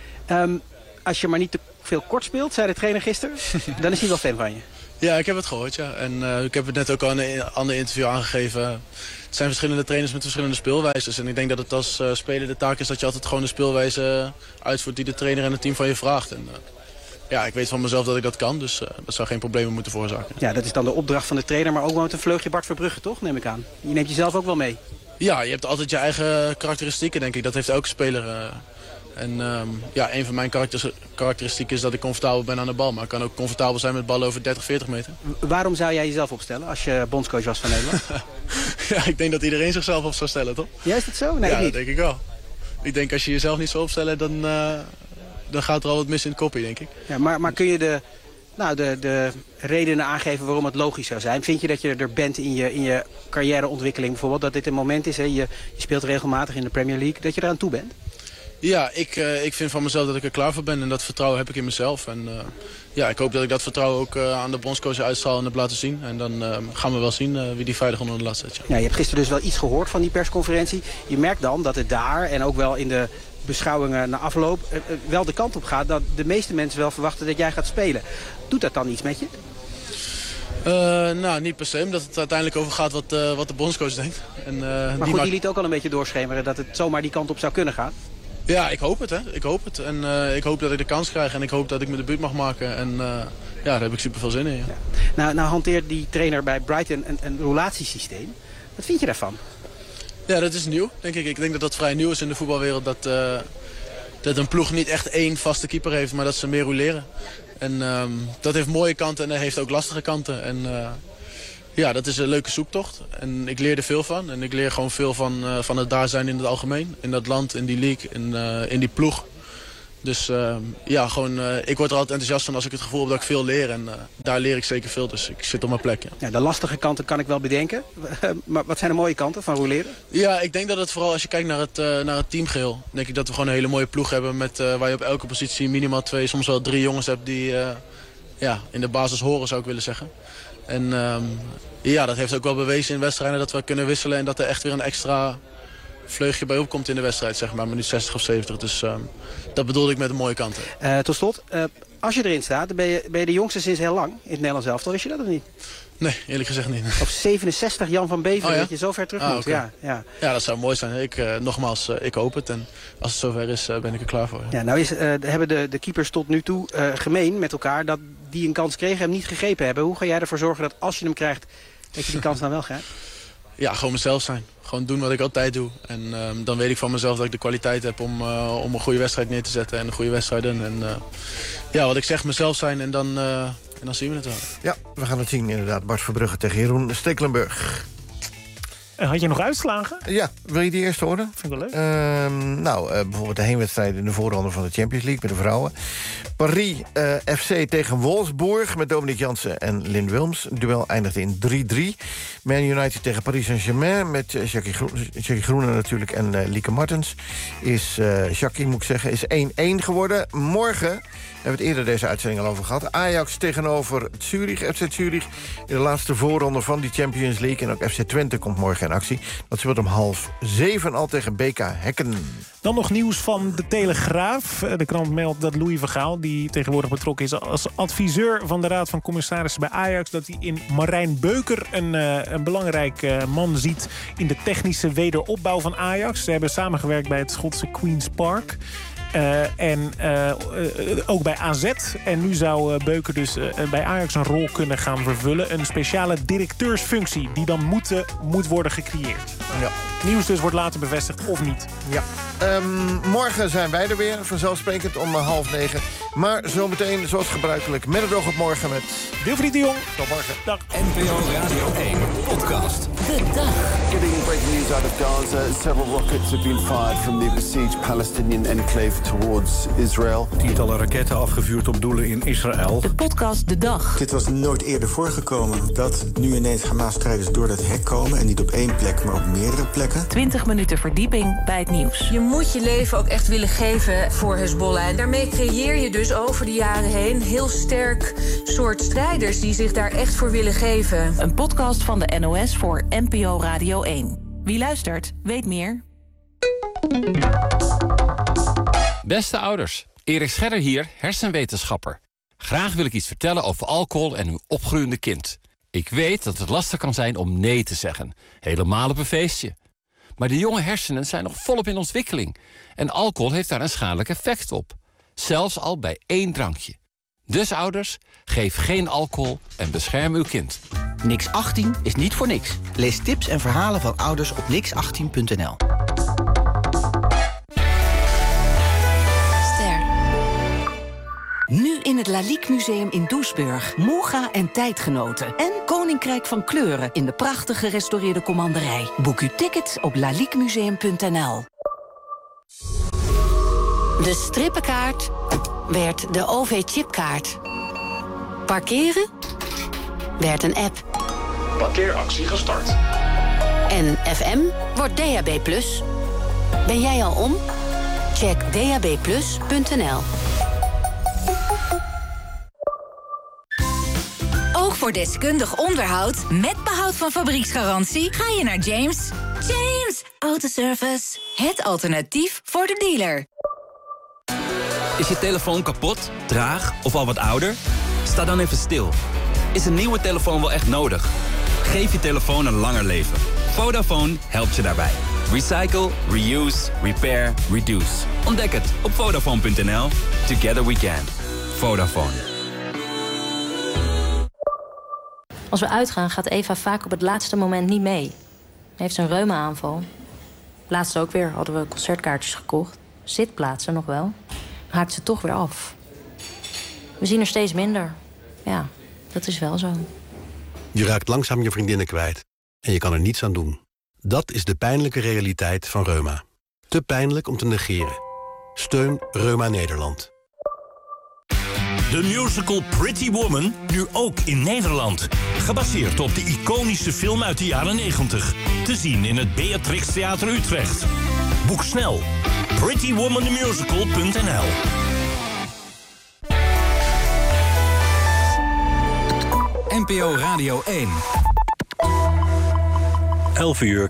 Als je maar niet te veel kort speelt, zei de trainer gisteren, dan is hij wel fan van je. Ja, ik heb het gehoord, ja. En ik heb het net ook al in een ander interview aangegeven. Het zijn verschillende trainers met verschillende speelwijzes. En ik denk dat het als speler de taak is dat je altijd gewoon de speelwijze uitvoert die de trainer en het team van je vraagt. En ja, ik weet van mezelf dat ik dat kan, dus dat zou geen problemen moeten veroorzaken. Ja, dat is dan de opdracht van de trainer, maar ook wel met een vleugje Bart Verbrugge, toch? Neem ik aan. Je neemt jezelf ook wel mee. Ja, je hebt altijd je eigen karakteristieken, denk ik. Dat heeft elke speler. En een van mijn karakteristieken is dat ik comfortabel ben aan de bal. Maar ik kan ook comfortabel zijn met ballen over 30, 40 meter. Waarom zou jij jezelf opstellen als je bondscoach was van Nederland? Ja, ik denk dat iedereen zichzelf op zou stellen, toch? Ja, is dat zo? Nee, ja, niet. Dat denk ik wel. Ik denk als je jezelf niet zou opstellen, dan gaat er al wat mis in het kopje, denk ik. Ja, maar kun je de redenen aangeven waarom het logisch zou zijn? Vind je dat je er bent in je carrièreontwikkeling bijvoorbeeld? Dat dit een moment is, hè? Je speelt regelmatig in de Premier League, dat je eraan toe bent? Ja, ik vind van mezelf dat ik er klaar voor ben en dat vertrouwen heb ik in mezelf. En ik hoop dat ik dat vertrouwen ook aan de bondscoach uitstraal en heb laten zien. En dan gaan we wel zien wie die veilig onder de lat zet. Ja, je hebt gisteren dus wel iets gehoord van die persconferentie. Je merkt dan dat het daar en ook wel in de beschouwingen na afloop wel de kant op gaat dat de meeste mensen wel verwachten dat jij gaat spelen. Doet dat dan iets met je? Niet per se, omdat het uiteindelijk over gaat wat de bondscoach denkt. En, maar goed, je liet ook al een beetje doorschemeren dat het zomaar die kant op zou kunnen gaan. Ja, ik hoop het. Hè. Ik hoop het. En ik hoop dat ik de kans krijg en ik hoop dat ik mijn debuut mag maken. En daar heb ik super veel zin in. Ja. Ja. Nou hanteert die trainer bij Brighton een relatiesysteem. Wat vind je daarvan? Ja, dat is nieuw, denk ik. Ik denk dat dat vrij nieuw is in de voetbalwereld. Dat een ploeg niet echt één vaste keeper heeft, maar dat ze meer roleren. En dat heeft mooie kanten en dat heeft ook lastige kanten. En Ja, dat is een leuke zoektocht. En ik leer er veel van. En ik leer gewoon veel van het daar zijn in het algemeen. In dat land, in die league, in die ploeg. Dus ik word er altijd enthousiast van als ik het gevoel heb dat ik veel leer. En daar leer ik zeker veel, dus ik zit op mijn plek. Ja. De lastige kanten kan ik wel bedenken. Maar wat zijn de mooie kanten van rouleren? Ja, ik denk dat het vooral als je kijkt naar het teamgeheel... denk ik dat we gewoon een hele mooie ploeg hebben... waar je op elke positie minimaal 2, soms wel 3 jongens hebt... die in de basis horen, zou ik willen zeggen. En dat heeft ook wel bewezen in wedstrijden dat we kunnen wisselen... en dat er echt weer een extra vleugje bij opkomt in de wedstrijd, zeg maar. Minuut 60 of 70. Dus dat bedoelde ik met de mooie kanten. Tot slot, als je erin staat, dan ben je de jongste sinds heel lang in het Nederlands elftal. Wist je dat of niet? Nee, eerlijk gezegd niet. Op 67, Jan van Beveren, dat je zo ver terug moet. Okay. Ja, dat zou mooi zijn. Ik hoop het. En als het zover is, ben ik er klaar voor. Ja. Nou hebben de keepers tot nu toe gemeen met elkaar... dat die een kans kregen en hem niet gegrepen hebben. Hoe ga jij ervoor zorgen dat als je hem krijgt, dat je die kans dan wel grijpt? Ja, gewoon mezelf zijn. Gewoon doen wat ik altijd doe. En dan weet ik van mezelf dat ik de kwaliteit heb om een goede wedstrijd neer te zetten. En een goede wedstrijd doen. En wat ik zeg, mezelf zijn en dan zien we het wel. Ja, we gaan het zien inderdaad. Bart Verbrugge tegen Jeroen Stekelenburg. Had je nog uitslagen? Ja, wil je die eerst horen? Vind ik wel leuk. Bijvoorbeeld de heenwedstrijd in de voorronde van de Champions League... met de vrouwen. Paris FC tegen Wolfsburg met Dominic Jansen en Lynn Wilms. Het duel eindigde in 3-3. Man United tegen Paris Saint-Germain... met Jackie Groene natuurlijk en Lieke Martens. Jackie, moet ik zeggen, is 1-1 geworden. Morgen... We hebben het eerder deze uitzending al over gehad. Ajax tegenover FC Zurich. In de laatste voorronde van die Champions League. En ook FC Twente komt morgen in actie. Dat speelt om 6:30 al tegen BK Häcken. Dan nog nieuws van de Telegraaf. De krant meldt dat Louis van Gaal, die tegenwoordig betrokken is als adviseur van de Raad van Commissarissen bij Ajax, dat hij in Marijn Beuker een belangrijk man ziet in de technische wederopbouw van Ajax. Ze hebben samengewerkt bij het Schotse Queen's Park. Ook bij AZ. En nu zou Beuker dus bij Ajax een rol kunnen gaan vervullen. Een speciale directeursfunctie die dan moet worden gecreëerd. Ja. Nieuws dus wordt later bevestigd of niet. Ja. Morgen zijn wij er weer, vanzelfsprekend om 8:30. Maar zometeen, zoals gebruikelijk, met het oog op morgen met Wilfried de Jong. Tot morgen. Dag. NPO Radio 1 podcast. De dag. Getting breaking news out of Gaza. Several rockets have been fired from the besieged Palestinian enclave towards Israel. Tientallen raketten afgevuurd op doelen in Israël. De podcast De Dag. Dit was nooit eerder voorgekomen. Dat nu ineens Hamas-strijders door dat hek komen. En niet op 1 plek, maar op meerdere plekken. 20 minuten verdieping bij het nieuws. Je moet je leven ook echt willen geven voor Hezbollah. En daarmee creëer je dus over de jaren heen heel sterk soort strijders die zich daar echt voor willen geven. Een podcast van de NOS voor NPO Radio 1. Wie luistert, weet meer. Beste ouders, Erik Scherder hier, hersenwetenschapper. Graag wil ik iets vertellen over alcohol en uw opgroeiende kind. Ik weet dat het lastig kan zijn om nee te zeggen, helemaal op een feestje. Maar de jonge hersenen zijn nog volop in ontwikkeling. En alcohol heeft daar een schadelijk effect op. Zelfs al bij 1 drankje. Dus ouders, geef geen alcohol en bescherm uw kind. Nix 18 is niet voor niks. Lees tips en verhalen van ouders op nix18.nl. Nu in het Lalique Museum in Doesburg. Moega en tijdgenoten. En Koninkrijk van Kleuren in de prachtig gerestaureerde commanderij. Boek uw tickets op laliquemuseum.nl. De strippenkaart werd de OV-chipkaart. Parkeren werd een app. Parkeeractie gestart. En FM wordt DAB+. Ben jij al om? Check dabplus.nl. Ook voor deskundig onderhoud met behoud van fabrieksgarantie ga je naar James. James Autoservice. Het alternatief voor de dealer. Is je telefoon kapot, traag of al wat ouder? Sta dan even stil. Is een nieuwe telefoon wel echt nodig? Geef je telefoon een langer leven. Vodafone helpt je daarbij. Recycle, reuse, repair, reduce. Ontdek het op Vodafone.nl. Together we can. Vodafone. Als we uitgaan gaat Eva vaak op het laatste moment niet mee. Heeft ze een reuma-aanval. Laatst ook weer hadden we concertkaartjes gekocht. Zitplaatsen nog wel. Haakt ze toch weer af. We zien er steeds minder. Ja, dat is wel zo. Je raakt langzaam je vriendinnen kwijt. En je kan er niets aan doen. Dat is de pijnlijke realiteit van reuma. Te pijnlijk om te negeren. Steun Reuma Nederland. De musical Pretty Woman, nu ook in Nederland. Gebaseerd op de iconische film uit de jaren 90. Te zien in het Beatrix Theater Utrecht. Boek snel. prettywomanthemusical.nl. NPO Radio 1. 11 uur.